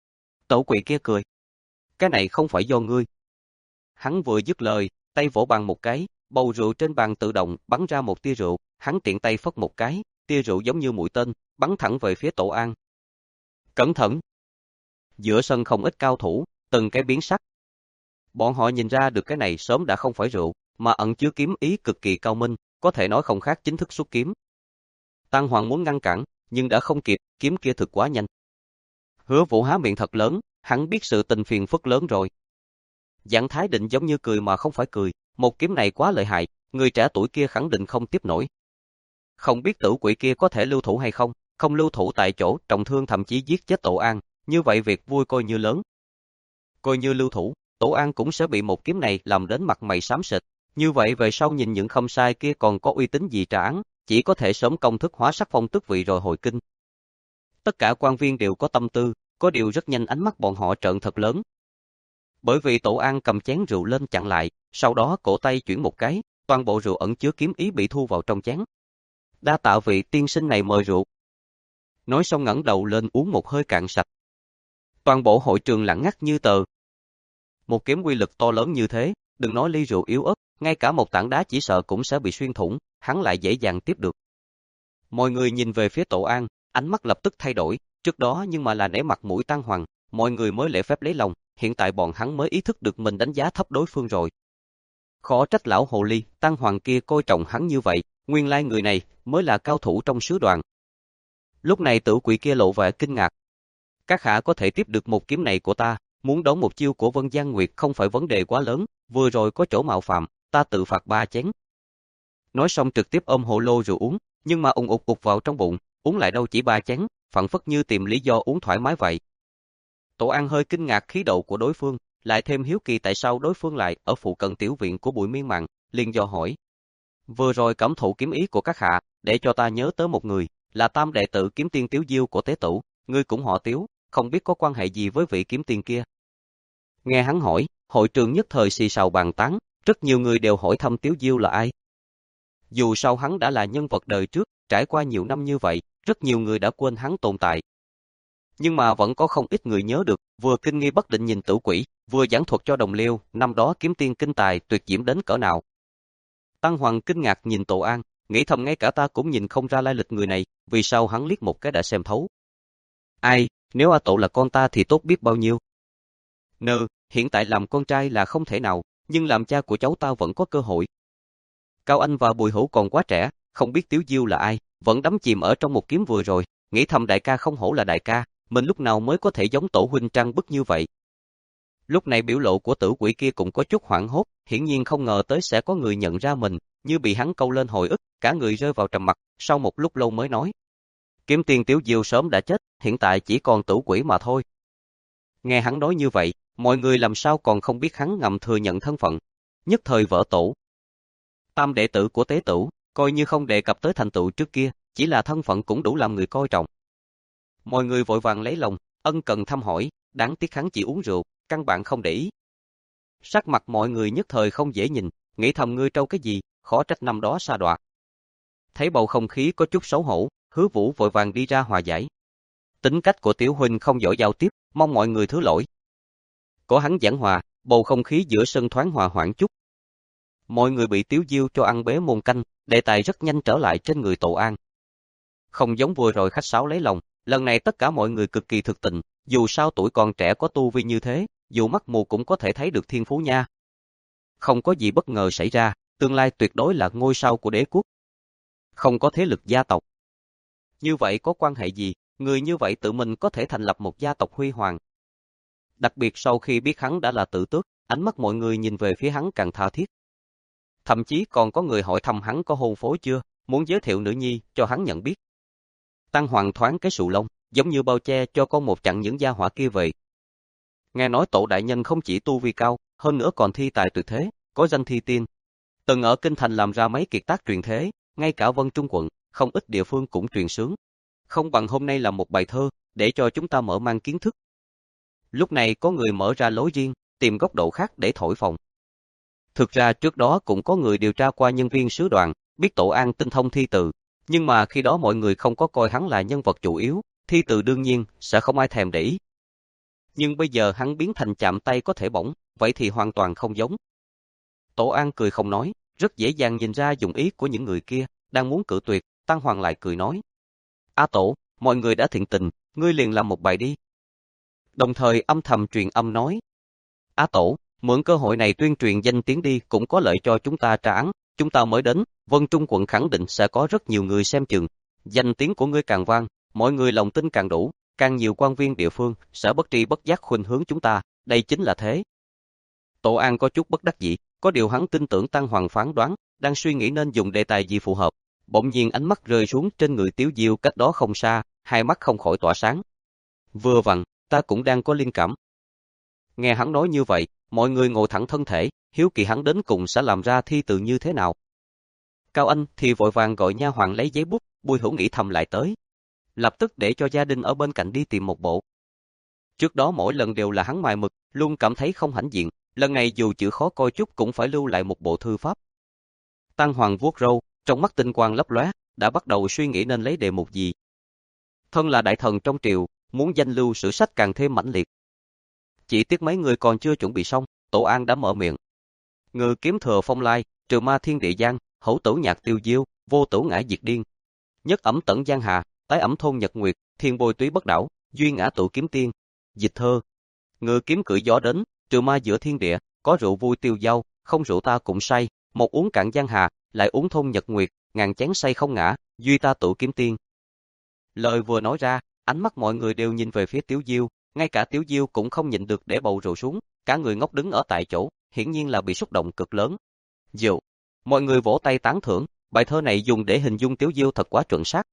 Tổ quỷ kia cười. Cái này không phải do ngươi. Hắn vừa dứt lời, tay vỗ bàn một cái, bầu rượu trên bàn tự động bắn ra một tia rượu, hắn tiện tay phất một cái, tia rượu giống như mũi tên, bắn thẳng về phía Tổ An. Cẩn thận! Giữa sân không ít cao thủ, từng cái biến sắc. Bọn họ nhìn ra được cái này sớm đã không phải rượu, mà ẩn chứa kiếm ý cực kỳ cao minh, có thể nói không khác chính thức xuất kiếm. Tăng Hoàng muốn ngăn cản, nhưng đã không kịp, kiếm kia thực quá nhanh. Hứa Vũ há miệng thật lớn, hắn biết sự tình phiền phức lớn rồi. Giảng Thái Định giống như cười mà không phải cười, một kiếm này quá lợi hại, người trẻ tuổi kia khẳng định không tiếp nổi. Không biết tử quỷ kia có thể lưu thủ hay không, không lưu thủ tại chỗ, trọng thương thậm chí giết chết Tổ An, như vậy việc vui coi như lớn. Coi như lưu thủ, Tổ An cũng sẽ bị một kiếm này làm đến mặt mày xám xịt, như vậy về sau nhìn những không sai kia còn có uy tín gì trả án, chỉ có thể sớm công thức hóa sắc phong tước vị rồi hồi kinh. Tất cả quan viên đều có tâm tư, có điều rất nhanh ánh mắt bọn họ trợn thật lớn. Bởi vì Tổ An cầm chén rượu lên chặn lại, sau đó cổ tay chuyển một cái, toàn bộ rượu ẩn chứa kiếm ý bị thu vào trong chén. Đa tạ vị tiên sinh này mời rượu. Nói xong ngẩng đầu lên uống một hơi cạn sạch. Toàn bộ hội trường lặng ngắt như tờ. Một kiếm uy lực to lớn như thế, đừng nói ly rượu yếu ớt, ngay cả một tảng đá chỉ sợ cũng sẽ bị xuyên thủng, hắn lại dễ dàng tiếp được. Mọi người nhìn về phía Tổ An, ánh mắt lập tức thay đổi, trước đó nhưng mà là nể mặt mũi Tăng Hoàng, mọi người mới lễ phép lấy lòng, hiện tại bọn hắn mới ý thức được mình đánh giá thấp đối phương rồi. Khó trách lão hồ ly, Tăng Hoàng kia coi trọng hắn như vậy, nguyên lai người này mới là cao thủ trong sứ đoàn. Lúc này tử quỷ kia lộ vẻ kinh ngạc. Các hạ có thể tiếp được một kiếm này của ta, muốn đón một chiêu của Vân Giang Nguyệt không phải vấn đề quá lớn, vừa rồi có chỗ mạo phạm, ta tự phạt ba chén. Nói xong trực tiếp ôm hồ lô rượu uống, nhưng mà ùng ục ục vào trong bụng, uống lại đâu chỉ ba chén, phảng phất như tìm lý do uống thoải mái vậy. Tổ An hơi kinh ngạc khí độ của đối phương, lại thêm hiếu kỳ tại sao đối phương lại ở phụ cận tiểu viện của Bùi Miên Mạn, liền dò hỏi. Vừa rồi cảm thụ kiếm ý của các hạ, để cho ta nhớ tới một người, là tam đệ tử kiếm tiên Tiếu Diêu của Tế Tửu, ngươi cũng họ Tiếu, không biết có quan hệ gì với vị kiếm tiên kia. Nghe hắn hỏi, hội trường nhất thời xì xào bàn tán, rất nhiều người đều hỏi thăm Tiếu Diêu là ai. Dù sao hắn đã là nhân vật đời trước, trải qua nhiều năm như vậy, rất nhiều người đã quên hắn tồn tại. Nhưng mà vẫn có không ít người nhớ được, vừa kinh nghi bất định nhìn Tử Quỷ, vừa giảng thuật cho đồng liêu, năm đó kiếm tiên kinh tài tuyệt diễm đến cỡ nào. Tăng Hoàng kinh ngạc nhìn Tổ An, nghĩ thầm ngay cả ta cũng nhìn không ra lai lịch người này, vì sao hắn liếc một cái đã xem thấu. Ai, nếu A Tổ là con ta thì tốt biết bao nhiêu. Nơ, hiện tại làm con trai là không thể nào, nhưng làm cha của cháu ta vẫn có cơ hội. Cao Anh và Bùi Hữu còn quá trẻ, không biết Tiếu Diêu là ai, vẫn đắm chìm ở trong một kiếm vừa rồi, nghĩ thầm đại ca không hổ là đại ca, mình lúc nào mới có thể giống Tổ huynh trang bức như vậy. Lúc này biểu lộ của Tử Quỷ kia cũng có chút hoảng hốt, hiển nhiên không ngờ tới sẽ có người nhận ra mình, như bị hắn câu lên hồi ức, cả người rơi vào trầm mặc, sau một lúc lâu mới nói. Kiếm tiên Tiếu Diêu sớm đã chết, hiện tại chỉ còn Tử Quỷ mà thôi. Nghe hắn nói như vậy, mọi người làm sao còn không biết hắn ngầm thừa nhận thân phận, nhất thời vỡ tổ. Tam đệ tử của Tế Tửu, coi như không đề cập tới thành tựu trước kia, chỉ là thân phận cũng đủ làm người coi trọng. Mọi người vội vàng lấy lòng, ân cần thăm hỏi, đáng tiếc hắn chỉ uống rượu, căn bản không để ý. Sắc mặt mọi người nhất thời không dễ nhìn, nghĩ thầm ngươi trâu cái gì, khó trách năm đó sa đọa. Thấy bầu không khí có chút xấu hổ, Hứa Vũ vội vàng đi ra hòa giải. Tính cách của Tiểu huynh không giỏi giao tiếp, mong mọi người thứ lỗi. Có hắn giảng hòa, bầu không khí giữa sân thoáng hòa hoãn chút. Mọi người bị Tiếu Diêu cho ăn bế môn canh, đề tài rất nhanh trở lại trên người Tổ An. Không giống vừa rồi khách sáo lấy lòng, lần này tất cả mọi người cực kỳ thực tình, dù sao tuổi còn trẻ có tu vi như thế, dù mắt mù cũng có thể thấy được thiên phú nha. Không có gì bất ngờ xảy ra, tương lai tuyệt đối là ngôi sao của đế quốc. Không có thế lực gia tộc. Như vậy có quan hệ gì, người như vậy tự mình có thể thành lập một gia tộc huy hoàng. Đặc biệt sau khi biết hắn đã là Tử Tước, ánh mắt mọi người nhìn về phía hắn càng tha thiết. Thậm chí còn có người hỏi thăm hắn có hôn phối chưa, muốn giới thiệu nữ nhi cho hắn nhận biết. Tăng Hoàng thoáng cái sụ lông, giống như bao che cho con một chặng những gia hỏa kia về. Nghe nói Tổ đại nhân không chỉ tu vi cao, hơn nữa còn thi tài tuyệt thế, có danh thi tiên. Từng ở Kinh Thành làm ra mấy kiệt tác truyền thế, ngay cả Vân Trung quận, không ít địa phương cũng truyền sướng. Không bằng hôm nay làm một bài thơ, để cho chúng ta mở mang kiến thức. Lúc này có người mở ra lối riêng, tìm góc độ khác để thổi phồng. Thực ra trước đó cũng có người điều tra qua nhân viên sứ đoàn, biết Tổ An tinh thông thi từ, nhưng mà khi đó mọi người không có coi hắn là nhân vật chủ yếu, thi từ đương nhiên sẽ không ai thèm để ý. Nhưng bây giờ hắn biến thành chạm tay có thể bỏng, vậy thì hoàn toàn không giống. Tổ An cười không nói, rất dễ dàng nhìn ra dụng ý của những người kia, đang muốn cự tuyệt, Tăng Hoàng lại cười nói. A Tổ, mọi người đã thiện tình, ngươi liền làm một bài đi. Đồng thời âm thầm truyền âm nói. A Tổ, mượn cơ hội này tuyên truyền danh tiếng đi cũng có lợi cho chúng ta tra án, chúng ta mới đến, Vân Trung quận khẳng định sẽ có rất nhiều người xem chừng. Danh tiếng của ngươi càng vang, mọi người lòng tin càng đủ, càng nhiều quan viên địa phương sẽ bất tri bất giác khuynh hướng chúng ta, đây chính là thế. Tổ An có chút bất đắc dĩ, có điều hắn tin tưởng Tăng Hoàng phán đoán, đang suy nghĩ nên dùng đề tài gì phù hợp. Bỗng nhiên ánh mắt rơi xuống trên người Tiếu Diêu cách đó không xa, hai mắt không khỏi tỏa sáng. Vừa vặn, ta cũng đang có linh cảm. Nghe hắn nói như vậy, mọi người ngồi thẳng thân thể, hiếu kỳ hắn đến cùng sẽ làm ra thi từ như thế nào. Cao Anh thì vội vàng gọi nha hoàn lấy giấy bút, Bùi Hữu nghĩ thầm lại tới. Lập tức để cho gia đình ở bên cạnh đi tìm một bộ. Trước đó mỗi lần đều là hắn mài mực, luôn cảm thấy không hãnh diện, lần này dù chữ khó coi chút cũng phải lưu lại một bộ thư pháp. Tăng Hoàng vuốt râu, trong mắt tinh quang lấp lóe, đã bắt đầu suy nghĩ nên lấy đề mục gì. Thân là đại thần trong triều, muốn danh lưu sử sách càng thêm mãnh liệt. Chỉ tiếc mấy người còn chưa chuẩn bị xong, Tổ An đã mở miệng. Ngự kiếm thừa phong lai, trừ ma thiên địa giang, hữu tử nhạc tiêu diêu, vô tử ngã diệt điên. Nhất ẩm tẩn giang hà, tái ẩm thôn nhật nguyệt, thiên bồi túy bất đảo, duy ngã tự kiếm tiên. Dịch thơ. Ngự kiếm cưỡi gió đến, trừ ma giữa thiên địa, có rượu vui tiêu dao, không rượu ta cũng say, một uống cạn giang hà, lại uống thôn nhật nguyệt, ngàn chén say không ngã, duy ta tự kiếm tiên. Lời vừa nói ra, ánh mắt mọi người đều nhìn về phía Tiếu Diêu, ngay cả Tiếu Diêu cũng không nhịn được để bầu rượu xuống, cả người ngốc đứng ở tại chỗ, hiển nhiên là bị xúc động cực lớn. Diệu, mọi người vỗ tay tán thưởng, bài thơ này dùng để hình dung Tiếu Diêu thật quá chuẩn xác.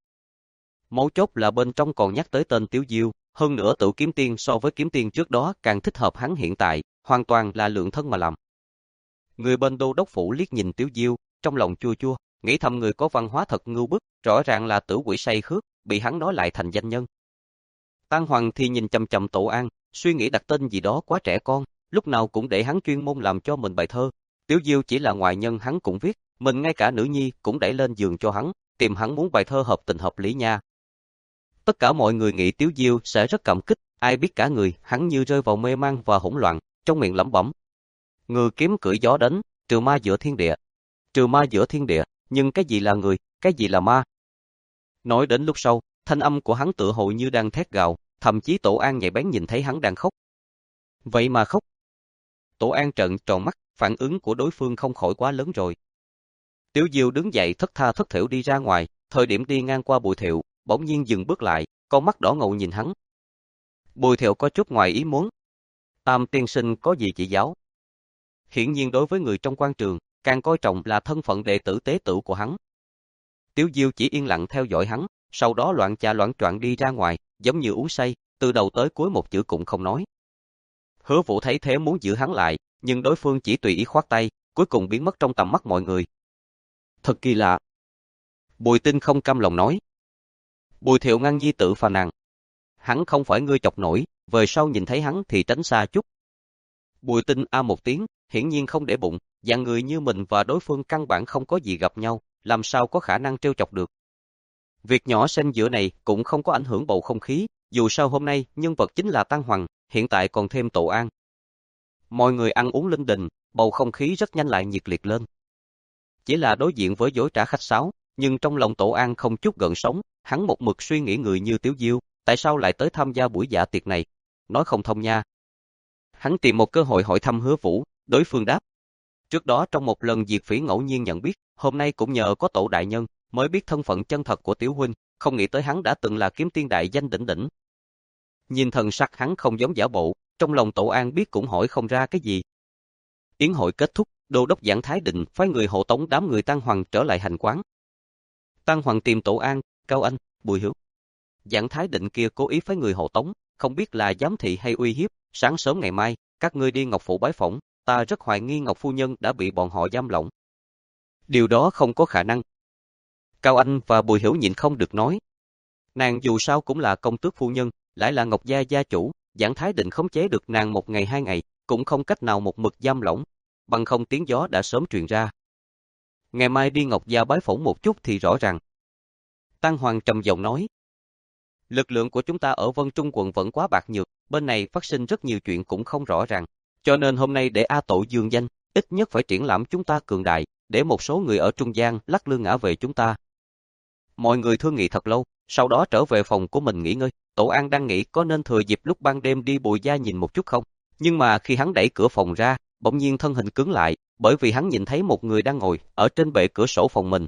Mấu chốt là bên trong còn nhắc tới tên Tiếu Diêu, hơn nữa tự kiếm tiên so với kiếm tiên trước đó càng thích hợp hắn hiện tại, hoàn toàn là lượng thân mà làm. Người bên đô đốc phủ liếc nhìn Tiểu Diêu, trong lòng chua chua, nghĩ thầm người có văn hóa thật ngưu bức, rõ ràng là tử quỷ say khước, bị hắn nói lại thành danh nhân. Tang Hoàng thì nhìn chằm chằm Tổ An, suy nghĩ đặt tên gì đó quá trẻ con, lúc nào cũng để hắn chuyên môn làm cho mình bài thơ. Tiểu Diêu chỉ là ngoại nhân hắn cũng viết, mình ngay cả nữ nhi cũng đẩy lên giường cho hắn, tìm hắn muốn bài thơ hợp tình hợp lý nha. Tất cả mọi người nghĩ Tiểu Diêu sẽ rất cảm kích, ai biết cả người hắn như rơi vào mê man và hỗn loạn, trong miệng lẩm bẩm. Ngự kiếm cưỡi gió đến, trừ ma giữa thiên địa. Trừ ma giữa thiên địa, nhưng cái gì là người, cái gì là ma? Nói đến lúc sau, thanh âm của hắn tựa hồ như đang thét gào, thậm chí Tổ An nhạy bén nhìn thấy hắn đang khóc. Vậy mà khóc. Tổ An trợn tròn mắt, phản ứng của đối phương không khỏi quá lớn rồi. Tiểu Diêu đứng dậy thất tha thất thểu đi ra ngoài, thời điểm đi ngang qua Bùi Thiệu, bỗng nhiên dừng bước lại, con mắt đỏ ngầu nhìn hắn. Bùi Thiệu có chút ngoài ý muốn. Tam tiên sinh có gì chỉ giáo? Hiển nhiên đối với người trong quan trường, càng coi trọng là thân phận đệ tử tế tử của hắn. Tiểu Diêu chỉ yên lặng theo dõi hắn, sau đó loạn chà loạn choạng đi ra ngoài, giống như uống say, từ đầu tới cuối một chữ cũng không nói. Hứa Vũ thấy thế muốn giữ hắn lại, nhưng đối phương chỉ tùy ý khoát tay, cuối cùng biến mất trong tầm mắt mọi người. Thật kỳ lạ. Bùi Tinh không cam lòng nói. Bùi Thiệu ngăn di tự phàn nàn. Hắn không phải ngươi chọc nổi, về sau nhìn thấy hắn thì tránh xa chút. Bùi Tinh a một tiếng, hiển nhiên không để bụng, dạng người như mình và đối phương căn bản không có gì gặp nhau, làm sao có khả năng trêu chọc được. Việc nhỏ xen giữa này cũng không có ảnh hưởng bầu không khí, dù sao hôm nay nhân vật chính là Tang Hoàng, hiện tại còn thêm Tổ An. Mọi người ăn uống linh đình, bầu không khí rất nhanh lại nhiệt liệt lên. Chỉ là đối diện với dối trá khách sáo, nhưng trong lòng Tổ An không chút gợn sóng, hắn một mực suy nghĩ người như Tiểu Diêu, tại sao lại tới tham gia buổi dạ tiệc này, nói không thông nha. Hắn tìm một cơ hội hỏi thăm Hứa Vũ, đối phương đáp. Trước đó trong một lần Diệt Phỉ ngẫu nhiên nhận biết, hôm nay cũng nhờ có Tổ đại nhân, mới biết thân phận chân thật của Tiểu huynh, không nghĩ tới hắn đã từng là kiếm tiên đại danh đỉnh đỉnh. Nhìn thần sắc hắn không giống giả bộ, trong lòng Tổ An biết cũng hỏi không ra cái gì. Yến hội kết thúc, đô đốc Giảng Thái Định phái người hộ tống đám người Tang Hoàng trở lại hành quán. Tang Hoàng tìm Tổ An, Cao Anh, Bùi Hiếu. Giảng Thái Định kia cố ý phái người hộ tống, không biết là giám thị hay uy hiếp, sáng sớm ngày mai, các ngươi đi Ngọc phủ bái phỏng, ta rất hoài nghi Ngọc phu nhân đã bị bọn họ giam lỏng. Điều đó không có khả năng. Cao Anh và Bùi Hiểu nhịn không được nói. Nàng dù sao cũng là công tước phu nhân, lại là Ngọc gia gia chủ, Giảng Thái Định khống chế được nàng một ngày hai ngày, cũng không cách nào một mực giam lỏng, bằng không tiếng gió đã sớm truyền ra. Ngày mai đi Ngọc gia bái phỏng một chút thì rõ ràng. Tang Hoàng trầm giọng nói. Lực lượng của chúng ta ở Vân Trung quận vẫn quá bạc nhược, bên này phát sinh rất nhiều chuyện cũng không rõ ràng, cho nên hôm nay để A Tổ dương danh, ít nhất phải triển lãm chúng ta cường đại, để một số người ở trung gian lắc lư ngã về chúng ta. Mọi người thương nghị thật lâu, sau đó trở về phòng của mình nghỉ ngơi. Tổ An đang nghĩ có nên thừa dịp lúc ban đêm đi Bùi gia nhìn một chút không, nhưng mà khi hắn đẩy cửa phòng ra, bỗng nhiên thân hình cứng lại, bởi vì hắn nhìn thấy một người đang ngồi ở trên bệ cửa sổ phòng mình.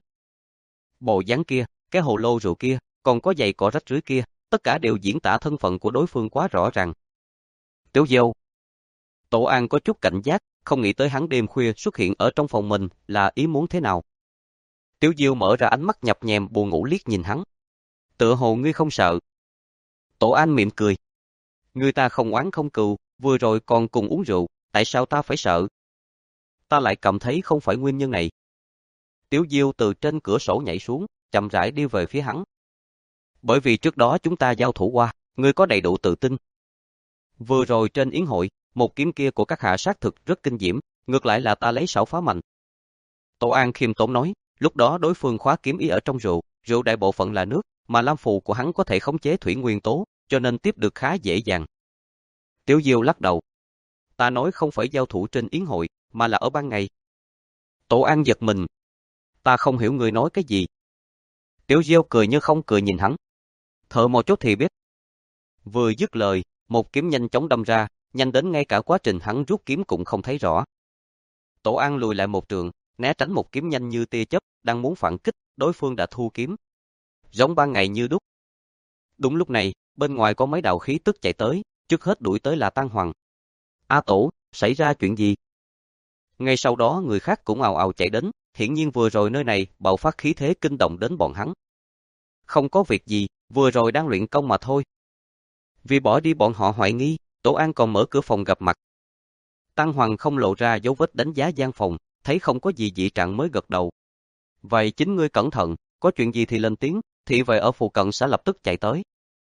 Bộ dáng kia, cái hồ lô rượu kia, còn có giày cỏ rách rưới kia, tất cả đều diễn tả thân phận của đối phương quá rõ ràng. Tiểu Dâu. Tổ An có chút cảnh giác, không nghĩ tới hắn đêm khuya xuất hiện ở trong phòng mình là ý muốn thế nào. Tiểu Diêu mở ra ánh mắt nhập nhèm buồn ngủ liếc nhìn hắn. Tựa hồ ngươi không sợ. Tổ An mỉm cười. Ngươi ta không oán không cừu, vừa rồi còn cùng uống rượu, tại sao ta phải sợ? Ta lại cảm thấy không phải nguyên nhân này. Tiểu Diêu từ trên cửa sổ nhảy xuống, chậm rãi đi về phía hắn. Bởi vì trước đó chúng ta giao thủ qua, ngươi có đầy đủ tự tin. Vừa rồi trên yến hội, một kiếm kia của các hạ sát thực rất kinh diễm, ngược lại là ta lấy xảo phá mạnh. Tổ An khiêm tốn nói, lúc đó đối phương khóa kiếm ý ở trong rượu, rượu đại bộ phận là nước, mà lam phù của hắn có thể khống chế thủy nguyên tố, cho nên tiếp được khá dễ dàng. Tiểu Diêu lắc đầu. Ta nói không phải giao thủ trên yến hội, mà là ở ban ngày. Tổ An giật mình. Ta không hiểu người nói cái gì. Tiểu Diêu cười như không cười nhìn hắn. Thợ một chút thì biết. Vừa dứt lời, một kiếm nhanh chóng đâm ra, nhanh đến ngay cả quá trình hắn rút kiếm cũng không thấy rõ. Tổ An lùi lại một trượng, né tránh một kiếm nhanh như tia chớp, đang muốn phản kích, đối phương đã thu kiếm. Giống ban ngày như đúc. Đúng lúc này, bên ngoài có mấy đạo khí tức chạy tới, trước hết đuổi tới là Tang Hoàng. A Tổ, xảy ra chuyện gì? Ngay sau đó người khác cũng ào ào chạy đến, hiển nhiên vừa rồi nơi này bạo phát khí thế kinh động đến bọn hắn. Không có việc gì, vừa rồi đang luyện công mà thôi. Vì bỏ đi bọn họ hoài nghi, Tổ An còn mở cửa phòng gặp mặt. Tăng Hoàng không lộ ra dấu vết đánh giá gian phòng, thấy không có gì dị trạng mới gật đầu. Vậy chính ngươi cẩn thận, có chuyện gì thì lên tiếng, thị vệ ở phụ cận sẽ lập tức chạy tới.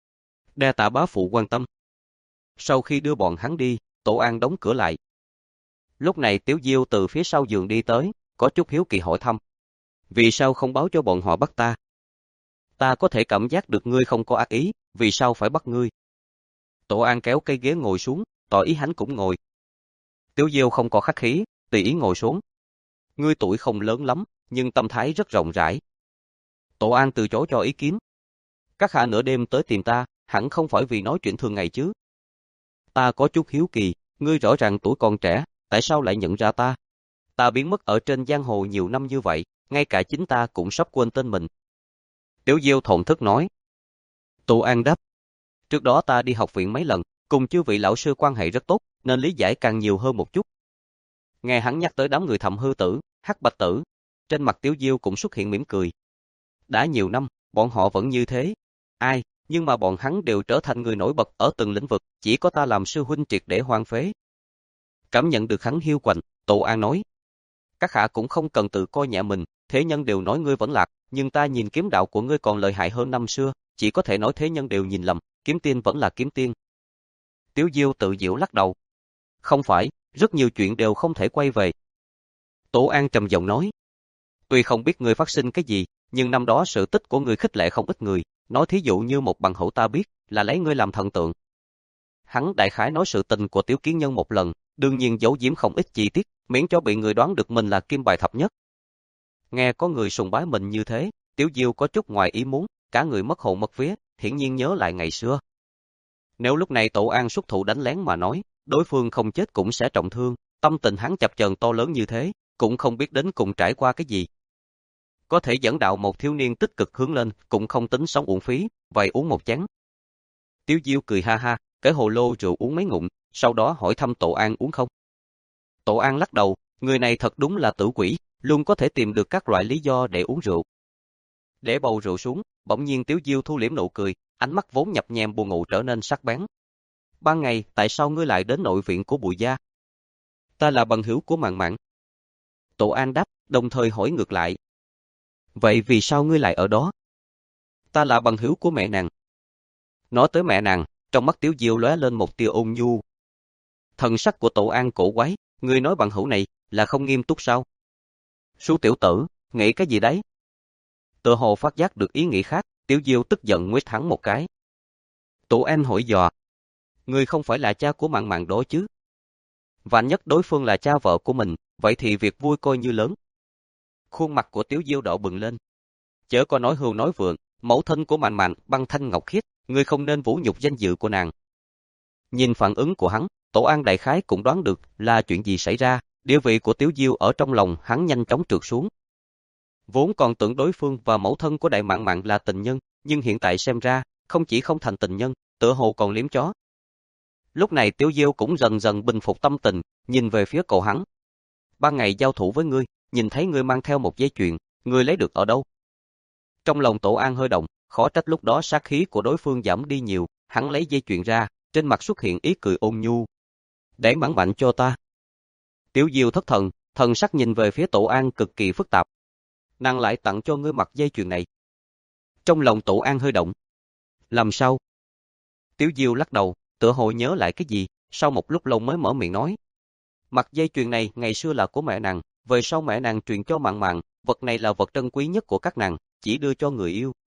Đa tạ bá phụ quan tâm. Sau khi đưa bọn hắn đi, Tổ An đóng cửa lại. Lúc này Tiểu Diêu từ phía sau giường đi tới, có chút hiếu kỳ hỏi thăm. Vì sao không báo cho bọn họ bắt ta? Ta có thể cảm giác được ngươi không có ác ý, vì sao phải bắt ngươi? Tổ An kéo cây ghế ngồi xuống, tỏ ý hắn cũng ngồi. Tiểu Diêu không có khách khí, tùy ý ngồi xuống. Ngươi tuổi không lớn lắm, nhưng tâm thái rất rộng rãi. Tổ An từ chối cho ý kiến. Các hạ nửa đêm tới tìm ta, hẳn không phải vì nói chuyện thường ngày chứ. Ta có chút hiếu kỳ, ngươi rõ ràng tuổi còn trẻ, tại sao lại nhận ra ta? Ta biến mất ở trên giang hồ nhiều năm như vậy, ngay cả chính ta cũng sắp quên tên mình. Tiểu Diêu thổn thức nói. Tổ An đáp. Trước đó ta đi học viện mấy lần, cùng chư vị lão sư quan hệ rất tốt, nên lý giải càng nhiều hơn một chút. Nghe hắn nhắc tới đám người Thẩm Hư Tử, Hắc Bạch Tử, trên mặt Tiểu Diêu cũng xuất hiện mỉm cười. Đã nhiều năm, bọn họ vẫn như thế. Ai, nhưng mà bọn hắn đều trở thành người nổi bật ở từng lĩnh vực, chỉ có ta làm sư huynh triệt để hoang phế. Cảm nhận được hắn hiu quạnh, Tổ An nói. Các hạ cũng không cần tự coi nhẹ mình, thế nhân đều nói ngươi vẫn lạc, nhưng ta nhìn kiếm đạo của ngươi còn lợi hại hơn năm xưa, chỉ có thể nói thế nhân đều nhìn lầm, kiếm tiên vẫn là kiếm tiên. Tiểu Diêu tự giễu lắc đầu. Không phải, rất nhiều chuyện đều không thể quay về. Tổ An trầm giọng nói. Tuy không biết ngươi phát sinh cái gì, nhưng năm đó sự tích của ngươi khích lệ không ít người, nói thí dụ như một bằng hữu ta biết, là lấy ngươi làm thần tượng. Hắn đại khái nói sự tình của Tiểu Kiến Nhân một lần, đương nhiên giấu giếm không ít chi tiết, miễn cho bị người đoán được mình là kim bài thập nhất. Nghe có người sùng bái mình như thế, Tiểu Diêu có chút ngoài ý muốn, cả người mất hồn mất vía, hiển nhiên nhớ lại ngày xưa. Nếu lúc này Tổ An xuất thủ đánh lén mà nói, đối phương không chết cũng sẽ trọng thương, tâm tình hắn chập chờn to lớn như thế, cũng không biết đến cùng trải qua cái gì. Có thể dẫn đạo một thiếu niên tích cực hướng lên, cũng không tính sống uổng phí, vậy uống một chén. Tiểu Diêu cười ha ha, cái hồ lô rượu uống mấy ngụm, sau đó hỏi thăm Tổ An uống không. Tổ An lắc đầu, người này thật đúng là tử quỷ, luôn có thể tìm được các loại lý do để uống rượu. Để bầu rượu xuống, bỗng nhiên Tiểu Diêu thu liễm nụ cười, ánh mắt vốn nhập nhèm buồn ngủ trở nên sắc bén. Ban ngày, tại sao ngươi lại đến nội viện của Bùi gia? Ta là bằng hữu của Mạn Mạn. Tổ An đáp, đồng thời hỏi ngược lại. Vậy vì sao ngươi lại ở đó? Ta là bằng hữu của mẹ nàng. Nói tới mẹ nàng, trong mắt Tiểu Diêu lóe lên một tia ôn nhu. Thần sắc của Tổ An cổ quái, ngươi nói bằng hữu này là không nghiêm túc sao? Sú tiểu tử, nghĩ cái gì đấy? Tựa hồ phát giác được ý nghĩ khác, Tiểu Diêu tức giận nguyết hắn một cái. Tổ An hỏi dò. Ngươi không phải là cha của Mạn Mạn đó chứ? Vạn nhất đối phương là cha vợ của mình, vậy thì việc vui coi như lớn. Khuôn mặt của Tiểu Diêu đỏ bừng lên. Chớ có nói hưu nói vượng, mẫu thân của Mạn Mạn băng thanh ngọc khiết, ngươi không nên vũ nhục danh dự của nàng. Nhìn phản ứng của hắn, Tổ An đại khái cũng đoán được là chuyện gì xảy ra, địa vị của Tiểu Diêu ở trong lòng hắn nhanh chóng trượt xuống. Vốn còn tưởng đối phương và mẫu thân của Đại Mạn Mạn là tình nhân, nhưng hiện tại xem ra, không chỉ không thành tình nhân, tựa hồ còn liếm chó. Lúc này Tiểu Diêu cũng dần dần bình phục tâm tình, nhìn về phía cậu hắn. Ban ngày giao thủ với ngươi, nhìn thấy ngươi mang theo một dây chuyền, ngươi lấy được ở đâu? Trong lòng Tổ An hơi động, khó trách lúc đó sát khí của đối phương giảm đi nhiều, hắn lấy dây chuyền ra, trên mặt xuất hiện ý cười ôn nhu. Để Mạn Mạn cho ta. Tiểu Diêu thất thần, thần sắc nhìn về phía Tổ An cực kỳ phức tạp. Nàng lại tặng cho ngươi mặc dây chuyền này. Trong lòng Tổ An hơi động. Làm sao? Tiểu Diêu lắc đầu, tựa hồ nhớ lại cái gì, sau một lúc lâu mới mở miệng nói. Mặc dây chuyền này ngày xưa là của mẹ nàng, về sau mẹ nàng truyền cho Mạn Mạn, vật này là vật trân quý nhất của các nàng, chỉ đưa cho người yêu.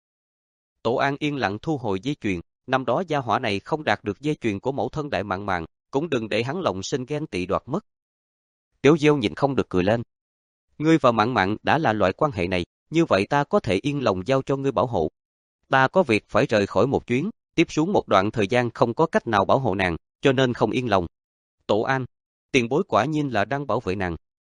Tổ An yên lặng thu hồi dây chuyền, năm đó gia hỏa này không đạt được dây chuyền của mẫu thân Đại Mạn Mạn, cũng đừng để hắn lòng sinh ghen tị đoạt mất. Tiểu Diêu nhìn không được cười lên. Ngươi và Mạn Mạn đã là loại quan hệ này, như vậy ta có thể yên lòng giao cho ngươi bảo hộ. Ta có việc phải rời khỏi một chuyến, tiếp xuống một đoạn thời gian không có cách nào bảo hộ nàng, cho nên không yên lòng. Tổ An, tiền bối quả nhiên là đang bảo vệ nàng.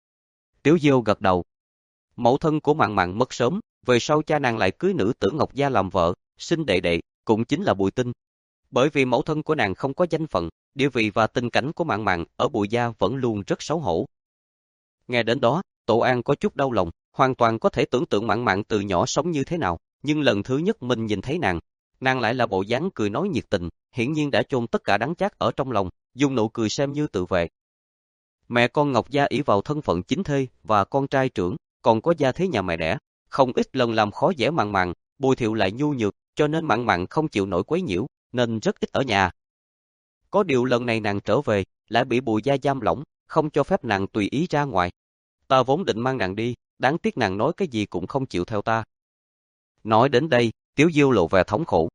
Tiểu Diêu gật đầu. Mẫu thân của Mạn Mạn mất sớm, về sau cha nàng lại cưới nữ tử Ngọc Gia làm vợ, sinh đệ đệ, cũng chính là Bùi Tinh. Bởi vì mẫu thân của nàng không có danh phận, địa vị và tình cảnh của Mạn Mạn ở Bùi gia vẫn luôn rất xấu hổ. Nghe đến đó, Tổ An có chút đau lòng, hoàn toàn có thể tưởng tượng Mạn Mạn từ nhỏ sống như thế nào, nhưng lần thứ nhất mình nhìn thấy nàng, nàng lại là bộ dáng cười nói nhiệt tình, hiển nhiên đã chôn tất cả đắng chát ở trong lòng, dùng nụ cười xem như tự vệ. Mẹ con Ngọc Gia ỷ vào thân phận chính thê và con trai trưởng, còn có gia thế nhà mẹ đẻ, không ít lần làm khó dễ Mặn Mặn, Bùi Thiệu lại nhu nhược, cho nên Mặn Mặn không chịu nổi quấy nhiễu, nên rất ít ở nhà. Có điều lần này nàng trở về, lại bị Bùi gia giam lỏng, không cho phép nàng tùy ý ra ngoài. Ta vốn định mang nàng đi, đáng tiếc nàng nói cái gì cũng không chịu theo ta. Nói đến đây, Tiếu Diêu lộ vẻ thống khổ.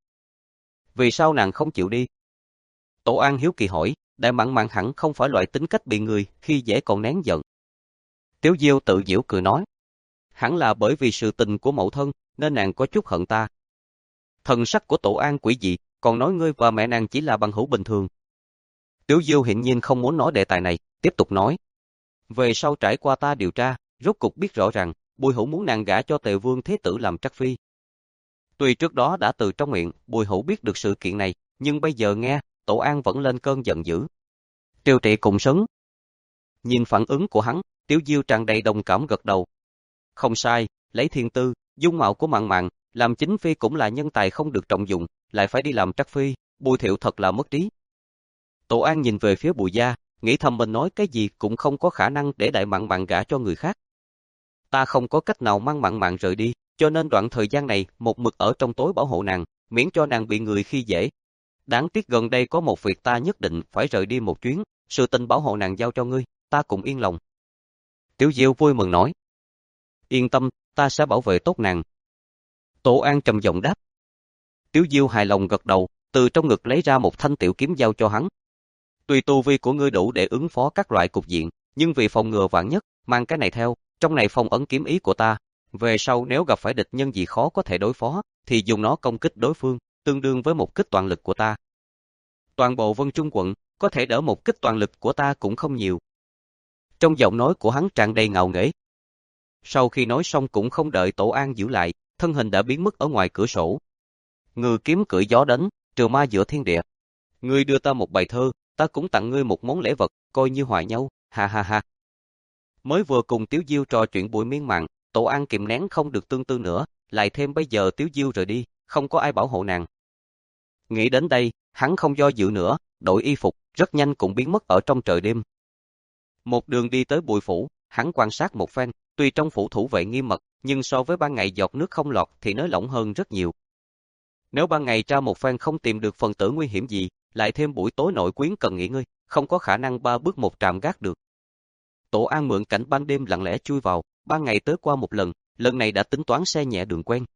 Vì sao nàng không chịu đi? Tổ An hiếu kỳ hỏi, Đại Mặn Mặn hẳn không phải loại tính cách bị người khi dễ còn nén giận. Tiếu Diêu tự giễu cười nói, hẳn là bởi vì sự tình của mẫu thân, nên nàng có chút hận ta. Thần sắc của Tổ An quỷ dị, còn nói ngươi và mẹ nàng chỉ là bằng hữu bình thường. Tiếu Diêu hiển nhiên không muốn nói đề tài này, tiếp tục nói. Về sau trải qua ta điều tra, rốt cục biết rõ rằng, Bùi Hữu muốn nàng gả cho Tề Vương Thế Tử làm trắc phi. Tuy trước đó đã từ trong miệng Bùi Hữu biết được sự kiện này, nhưng bây giờ nghe, Tổ An vẫn lên cơn giận dữ. Tiêu Trị cùng sấn. Nhìn phản ứng của hắn, Tiếu Diêu tràn đầy đồng cảm gật đầu. Không sai, lấy thiên tư, dung mạo của Mặn Mặn, làm chính phi cũng là nhân tài không được trọng dụng, lại phải đi làm trắc phi, Bùi Thiệu thật là mất trí. Tổ An nhìn về phía Bùi gia, nghĩ thầm mình nói cái gì cũng không có khả năng để Đại Mặn Mặn gả cho người khác. Ta không có cách nào mang Mặn Mặn rời đi, cho nên đoạn thời gian này một mực ở trong tối bảo hộ nàng, miễn cho nàng bị người khi dễ. Đáng tiếc gần đây có một việc ta nhất định phải rời đi một chuyến, sự tình bảo hộ nàng giao cho ngươi, ta cũng yên lòng. Tiểu Diêu vui mừng nói. Yên tâm, ta sẽ bảo vệ tốt nàng. Tổ An trầm giọng đáp. Tiểu Diêu hài lòng gật đầu, từ trong ngực lấy ra một thanh tiểu kiếm giao cho hắn. Tuy tu vi của ngươi đủ để ứng phó các loại cục diện, nhưng vì phòng ngừa vạn nhất, mang cái này theo, trong này phong ấn kiếm ý của ta. Về sau nếu gặp phải địch nhân gì khó có thể đối phó, thì dùng nó công kích đối phương, tương đương với một kích toàn lực của ta. Toàn bộ Vân Trung quận, có thể đỡ một kích toàn lực của ta cũng không nhiều. Trong giọng nói của hắn tràn đầy ngạo nghễ. Sau khi nói xong cũng không đợi Tổ An giữ lại, thân hình đã biến mất ở ngoài cửa sổ. Ngư kiếm cưỡi gió đánh, trừ ma giữa thiên địa. Ngươi đưa ta một bài thơ, ta cũng tặng ngươi một món lễ vật, coi như hòa nhau, ha ha ha. Mới vừa cùng Tiếu Diêu trò chuyện Bùi Miên Mặn, Tổ An kìm nén không được tương tư nữa, lại thêm bây giờ Tiếu Diêu rời đi, không có ai bảo hộ nàng. Nghĩ đến đây, hắn không do dự nữa, đổi y phục, rất nhanh cũng biến mất ở trong trời đêm. Một đường đi tới Bùi phủ, hắn quan sát một phen, tuy trong phủ thủ vệ nghiêm mật, nhưng so với ban ngày giọt nước không lọt thì nới lỏng hơn rất nhiều. Nếu ban ngày tra một phen không tìm được phần tử nguy hiểm gì, lại thêm buổi tối nội quyến cần nghỉ ngơi, không có khả năng ba bước một trạm gác được. Tổ An mượn cảnh ban đêm lặng lẽ chui vào, ban ngày tới qua một lần, lần này đã tính toán xe nhẹ đường quen.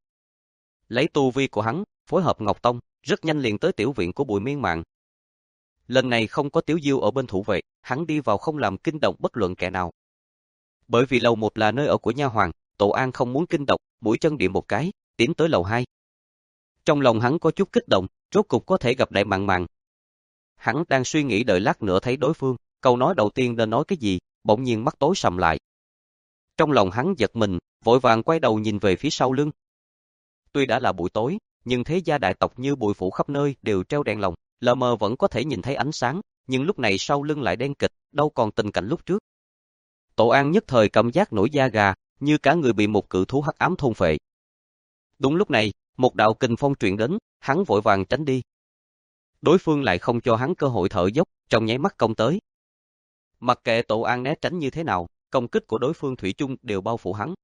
Lấy tu vi của hắn, phối hợp Ngọc Tông, rất nhanh liền tới tiểu viện của Bùi Miên Mặn. Lần này không có Tiểu Diêu ở bên thủ vệ, hắn đi vào không làm kinh động bất luận kẻ nào. Bởi vì lầu một là nơi ở của nha hoàn, Tổ An không muốn kinh động, mũi chân điểm một cái, tiến tới lầu hai. Trong lòng hắn có chút kích động, rốt cục có thể gặp Đại Mặn Mặn. Hắn đang suy nghĩ đợi lát nữa thấy đối phương, câu nói đầu tiên nên nói cái gì, bỗng nhiên mắt tối sầm lại. Trong lòng hắn giật mình, vội vàng quay đầu nhìn về phía sau lưng. Tuy đã là buổi tối, nhưng thế gia đại tộc như Bùi phủ khắp nơi đều treo đèn lồng, lờ mờ vẫn có thể nhìn thấy ánh sáng, nhưng lúc này sau lưng lại đen kịt, đâu còn tình cảnh lúc trước. Tổ An nhất thời cảm giác nổi da gà, như cả người bị một cự thú hắc ám thôn phệ. Đúng lúc này, một đạo kình phong truyền đến, hắn vội vàng tránh đi. Đối phương lại không cho hắn cơ hội thở dốc, trong nháy mắt công tới. Mặc kệ Tổ An né tránh như thế nào, công kích của đối phương thủy chung đều bao phủ hắn.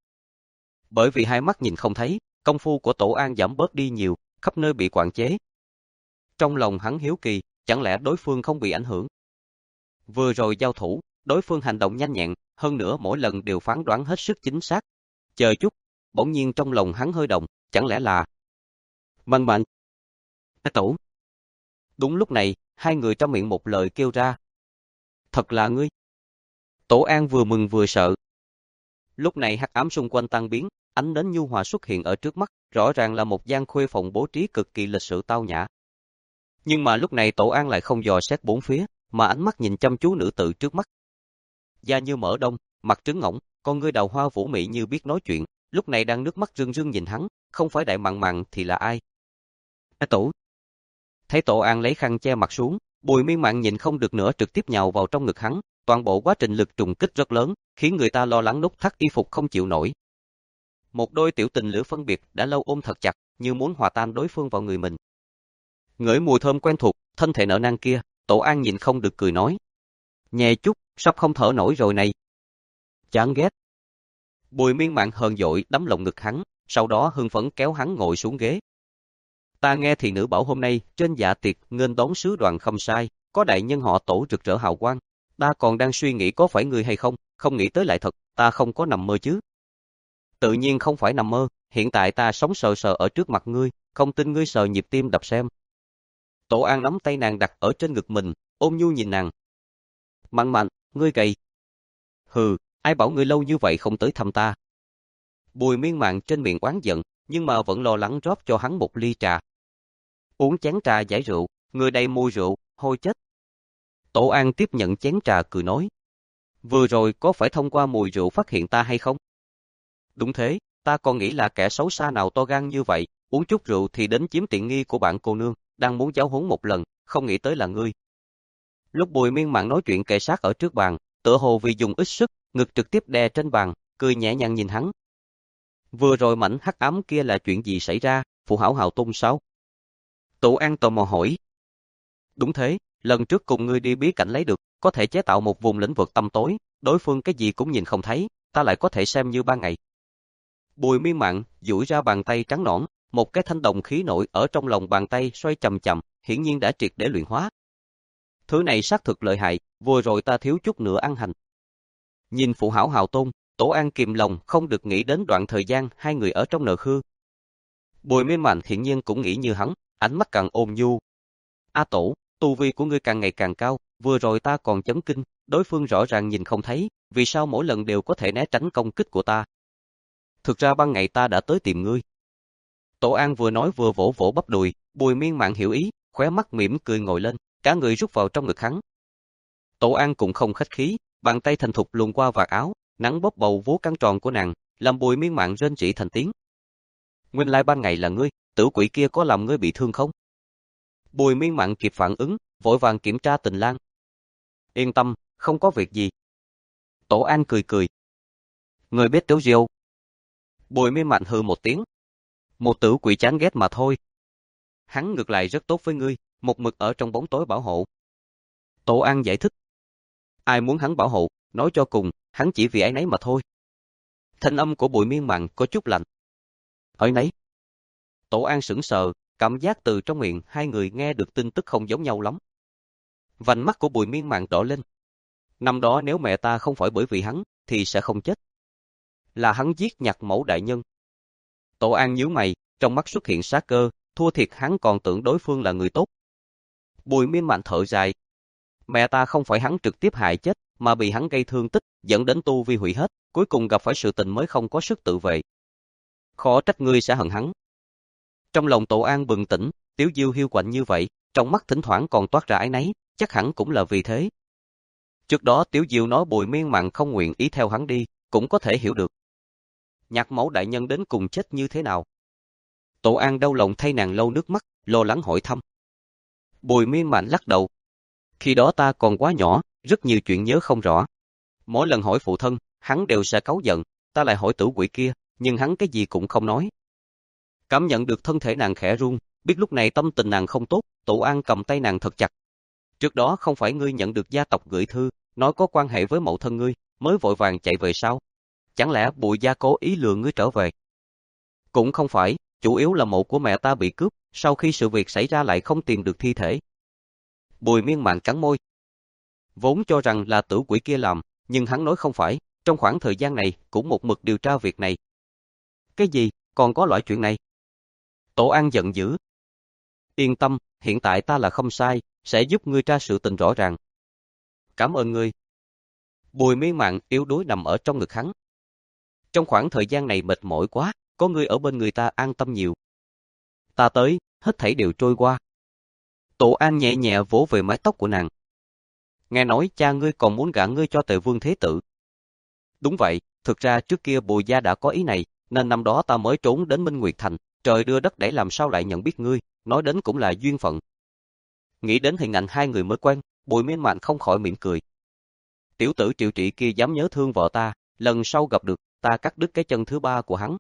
Bởi vì hai mắt nhìn không thấy, công phu của Tổ An giảm bớt đi nhiều, khắp nơi bị quản chế. Trong lòng hắn hiếu kỳ, chẳng lẽ đối phương không bị ảnh hưởng? Vừa rồi giao thủ, đối phương hành động nhanh nhẹn, hơn nữa mỗi lần đều phán đoán hết sức chính xác. Chờ chút, bỗng nhiên trong lòng hắn hơi động, chẳng lẽ là Mặn Mặn? Tổ. Đúng lúc này, hai người trong miệng một lời kêu ra. Thật là ngươi. Tổ An vừa mừng vừa sợ. Lúc này hắc ám xung quanh tan biến, ánh nến nhu hòa xuất hiện ở trước mắt, rõ ràng là một gian khuê phòng bố trí cực kỳ lịch sự tao nhã. Nhưng mà lúc này Tổ An lại không dò xét bốn phía, mà ánh mắt nhìn chăm chú nữ tử trước mắt. Da như mỡ đông, mặt trứng ngỗng, con ngươi đào hoa vũ mị như biết nói chuyện, lúc này đang nước mắt rưng rưng nhìn hắn, không phải Đại Mặn Mặn thì là ai? À, Tổ. Thấy Tổ An lấy khăn che mặt xuống, Bùi Miên Mặn nhìn không được nữa trực tiếp nhào vào trong ngực hắn, toàn bộ quá trình lực trùng kích rất lớn, khiến người ta lo lắng nút thắt y phục không chịu nổi. Một đôi tiểu tình lửa phân biệt đã lâu ôm thật chặt, như muốn hòa tan đối phương vào người mình. Ngửi mùi thơm quen thuộc, thân thể nở nang kia, Tổ An nhìn không được cười nói. Nhẹ chút, Sắp không thở nổi rồi này. Chán ghét. Bùi Miên Mạn hờn dỗi đấm lồng ngực hắn, sau đó hưng phấn kéo hắn ngồi xuống ghế. Ta nghe thị nữ bảo hôm nay trên dạ tiệc nghênh đón sứ đoàn không sai, có đại nhân họ Tổ rực rỡ hào quang. Ta còn đang suy nghĩ có phải ngươi hay không, không nghĩ tới lại thật, ta không có nằm mơ chứ. Tự nhiên không phải nằm mơ, hiện tại ta sống sờ sờ ở trước mặt ngươi, không tin ngươi sờ nhịp tim đập xem. Tổ An nắm tay nàng đặt ở trên ngực mình, ôm nhu nhìn nàng. Mạn Mạn, ngươi gầy. Hừ, ai bảo ngươi lâu như vậy không tới thăm ta. Bùi Miên Mạn trên miệng oán giận, nhưng mà vẫn lo lắng rót cho hắn một ly trà. Uống chén trà giải rượu, người đầy mùi rượu, hôi chết. Tổ An tiếp nhận chén trà cười nói. Vừa rồi có phải thông qua mùi rượu phát hiện ta hay không? Đúng thế, ta còn nghĩ là kẻ xấu xa nào to gan như vậy, uống chút rượu thì đến chiếm tiện nghi của bạn cô nương, đang muốn giáo huấn một lần, không nghĩ tới là ngươi. Lúc Bùi Miên Mạn nói chuyện kề sát ở trước bàn, tựa hồ vì dùng ít sức, ngực trực tiếp đè trên bàn, cười nhẹ nhàng nhìn hắn. Vừa rồi mảnh hắc ám kia là chuyện gì xảy ra, phụ hảo hào tung sao? Tổ An tò mò hỏi. Đúng thế, lần trước cùng ngươi đi bí cảnh lấy được, có thể chế tạo một vùng lĩnh vực tăm tối, đối phương cái gì cũng nhìn không thấy, ta lại có thể xem như ban ngày. Bùi Miên Mạn duỗi ra bàn tay trắng nõn, một cái thanh đồng khí nổi ở trong lòng bàn tay xoay chậm chậm, hiển nhiên đã triệt để luyện hóa. Thứ này xác thực lợi hại, vừa rồi ta thiếu chút nữa ăn hành. Nhìn phụ hảo hào tôn, Tổ An kìm lòng không được nghĩ đến đoạn thời gian hai người ở trong nợ khư. Bùi Miên Mạn hiển nhiên cũng nghĩ như hắn, ánh mắt càng ôn nhu. A Tổ, tu vi của ngươi càng ngày càng cao, vừa rồi ta còn chấn kinh, đối phương rõ ràng nhìn không thấy, vì sao mỗi lần đều có thể né tránh công kích của ta. Thực ra ban ngày ta đã tới tìm ngươi. Tổ An vừa nói vừa vỗ vỗ bắp đùi, Bùi Miên Mạn hiểu ý, khóe mắt mỉm cười ngồi lên, cả người rút vào trong ngực hắn. Tổ An cũng không khách khí, bàn tay thành thục luồn qua vạt áo, nắng bóp bầu vú căng tròn của nàng, làm Bùi Miên Mạn rên rỉ thành tiếng. Nguyên lai ban ngày là ngươi, tử quỷ kia có làm ngươi bị thương không? Bùi Miên Mạn kịp phản ứng, vội vàng kiểm tra tình lang. Yên tâm, không có việc gì. Tổ An cười cười. Ngươi biết Tiểu Diêu. Bùi Miên Mạn hừ một tiếng. Một tử quỷ chán ghét mà thôi. Hắn ngược lại rất tốt với ngươi, một mực ở trong bóng tối bảo hộ. Tổ An giải thích. Ai muốn hắn bảo hộ, nói cho cùng, hắn chỉ vì ấy nấy mà thôi. Thanh âm của Bùi Miên Mạn có chút lạnh. Ấy nấy. Tổ An sững sờ, cảm giác từ trong miệng hai người nghe được tin tức không giống nhau lắm. Vành mắt của Bùi Miên Mạn đỏ lên. Năm đó nếu mẹ ta không phải bởi vì hắn, thì sẽ không chết. Là hắn giết Nhạc Mẫu đại nhân. Tổ An nhíu mày, trong mắt xuất hiện sát cơ, thua thiệt hắn còn tưởng đối phương là người tốt. Bùi Miên Mạn thở dài. Mẹ ta không phải hắn trực tiếp hại chết, mà bị hắn gây thương tích, dẫn đến tu vi hủy hết, cuối cùng gặp phải sự tình mới không có sức tự vệ. Khó trách ngươi sẽ hận hắn. Trong lòng Tổ An bừng tỉnh, Tiểu Diêu hiu quạnh như vậy, trong mắt thỉnh thoảng còn toát ra áy náy, chắc hẳn cũng là vì thế. Trước đó Tiểu Diêu nói Bùi Miên Mạn không nguyện ý theo hắn đi, cũng có thể hiểu được. Nhạc Mẫu đại nhân đến cùng chết như thế nào? Tổ An đau lòng thay nàng lau nước mắt, lo lắng hỏi thăm. Bùi Miên Mạn lắc đầu. Khi đó ta còn quá nhỏ, rất nhiều chuyện nhớ không rõ. Mỗi lần hỏi phụ thân, hắn đều sẽ cáu giận, ta lại hỏi tử quỷ kia, nhưng hắn cái gì cũng không nói. Cảm nhận được thân thể nàng khẽ run, biết lúc này tâm tình nàng không tốt, Tổ An cầm tay nàng thật chặt. Trước đó không phải ngươi nhận được gia tộc gửi thư, nói có quan hệ với mẫu thân ngươi, mới vội vàng chạy về sao? Chẳng lẽ Bùi gia cố ý lừa ngươi trở về? Cũng không phải, chủ yếu là mộ của mẹ ta bị cướp, sau khi sự việc xảy ra lại không tìm được thi thể. Bùi Miên Mạn cắn môi. Vốn cho rằng là tử quỷ kia làm, nhưng hắn nói không phải, trong khoảng thời gian này cũng một mực điều tra việc này. Cái gì, còn có loại chuyện này? Tổ An giận dữ. Yên tâm, hiện tại ta là không sai, sẽ giúp ngươi tra sự tình rõ ràng. Cảm ơn ngươi. Bùi Miên Mạn yếu đuối nằm ở trong ngực hắn. Trong khoảng thời gian này mệt mỏi quá, có ngươi ở bên người ta an tâm nhiều. Ta tới, hết thảy đều trôi qua. Tổ An nhẹ nhẹ vỗ về mái tóc của nàng. Nghe nói cha ngươi còn muốn gả ngươi cho Tề Vương Thế Tử. Đúng vậy, thực ra trước kia Bùi gia đã có ý này, nên năm đó ta mới trốn đến Minh Nguyệt Thành, trời đưa đất đẩy làm sao lại nhận biết ngươi, nói đến cũng là duyên phận. Nghĩ đến hình ảnh hai người mới quen, Bùi Miên Mạn không khỏi mỉm cười. Tiểu tử Triệu Trị kia dám nhớ thương vợ ta, lần sau gặp được, ta cắt đứt cái chân thứ ba của hắn.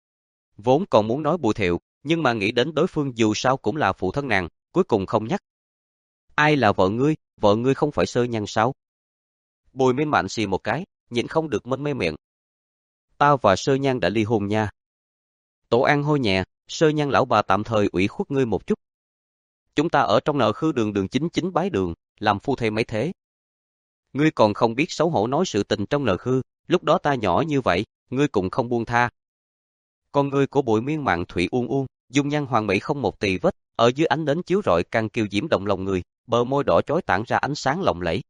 Vốn còn muốn nói Bùi Thiệu, nhưng mà nghĩ đến đối phương dù sao cũng là phụ thân nàng, cuối cùng không nhắc. Ai là vợ ngươi, vợ ngươi không phải Sơ Nhan sao? Bùi Minh Mạnh xì một cái, nhịn không được mân mê miệng. Tao và Sơ Nhan đã ly hôn nha. Tổ An hôi nhẹ, Sơ Nhan lão bà tạm thời ủy khuất ngươi một chút. Chúng ta ở trong nợ khư đường đường chính chính bái đường, làm phu thê mấy thế. Ngươi còn không biết xấu hổ nói sự tình trong nợ khư, lúc đó ta nhỏ như vậy, ngươi cũng không buông tha. Con ngươi của Bùi Miên Mạn thủy uông uông, dung nhan hoàn mỹ không một tì vết, ở dưới ánh nến chiếu rọi càng kiều diễm động lòng người, bờ môi đỏ chói tản ra ánh sáng lộng lẫy.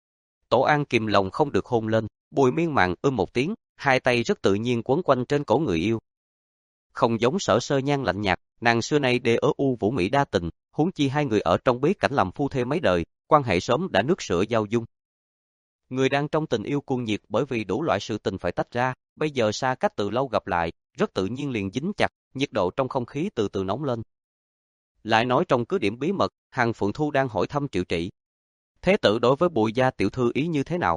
Tổ An kìm lòng không được hôn lên, Bùi Miên Mạn ưm một tiếng, hai tay rất tự nhiên quấn quanh trên cổ người yêu. Không giống Sở Sơ Nhan lạnh nhạt, nàng xưa nay đê ớ u vũ mỹ đa tình, huống chi hai người ở trong bí cảnh làm phu thê mấy đời, quan hệ sớm đã nước sữa giao dung. Người đang trong tình yêu cuồng nhiệt bởi vì đủ loại sự tình phải tách ra, bây giờ xa cách từ lâu gặp lại, rất tự nhiên liền dính chặt, nhiệt độ trong không khí từ từ nóng lên. Lại nói trong cứ điểm bí mật, Hằng Phượng Thu đang hỏi thăm Triệu Trị. Thế tử đối với Bùi gia tiểu thư ý như thế nào?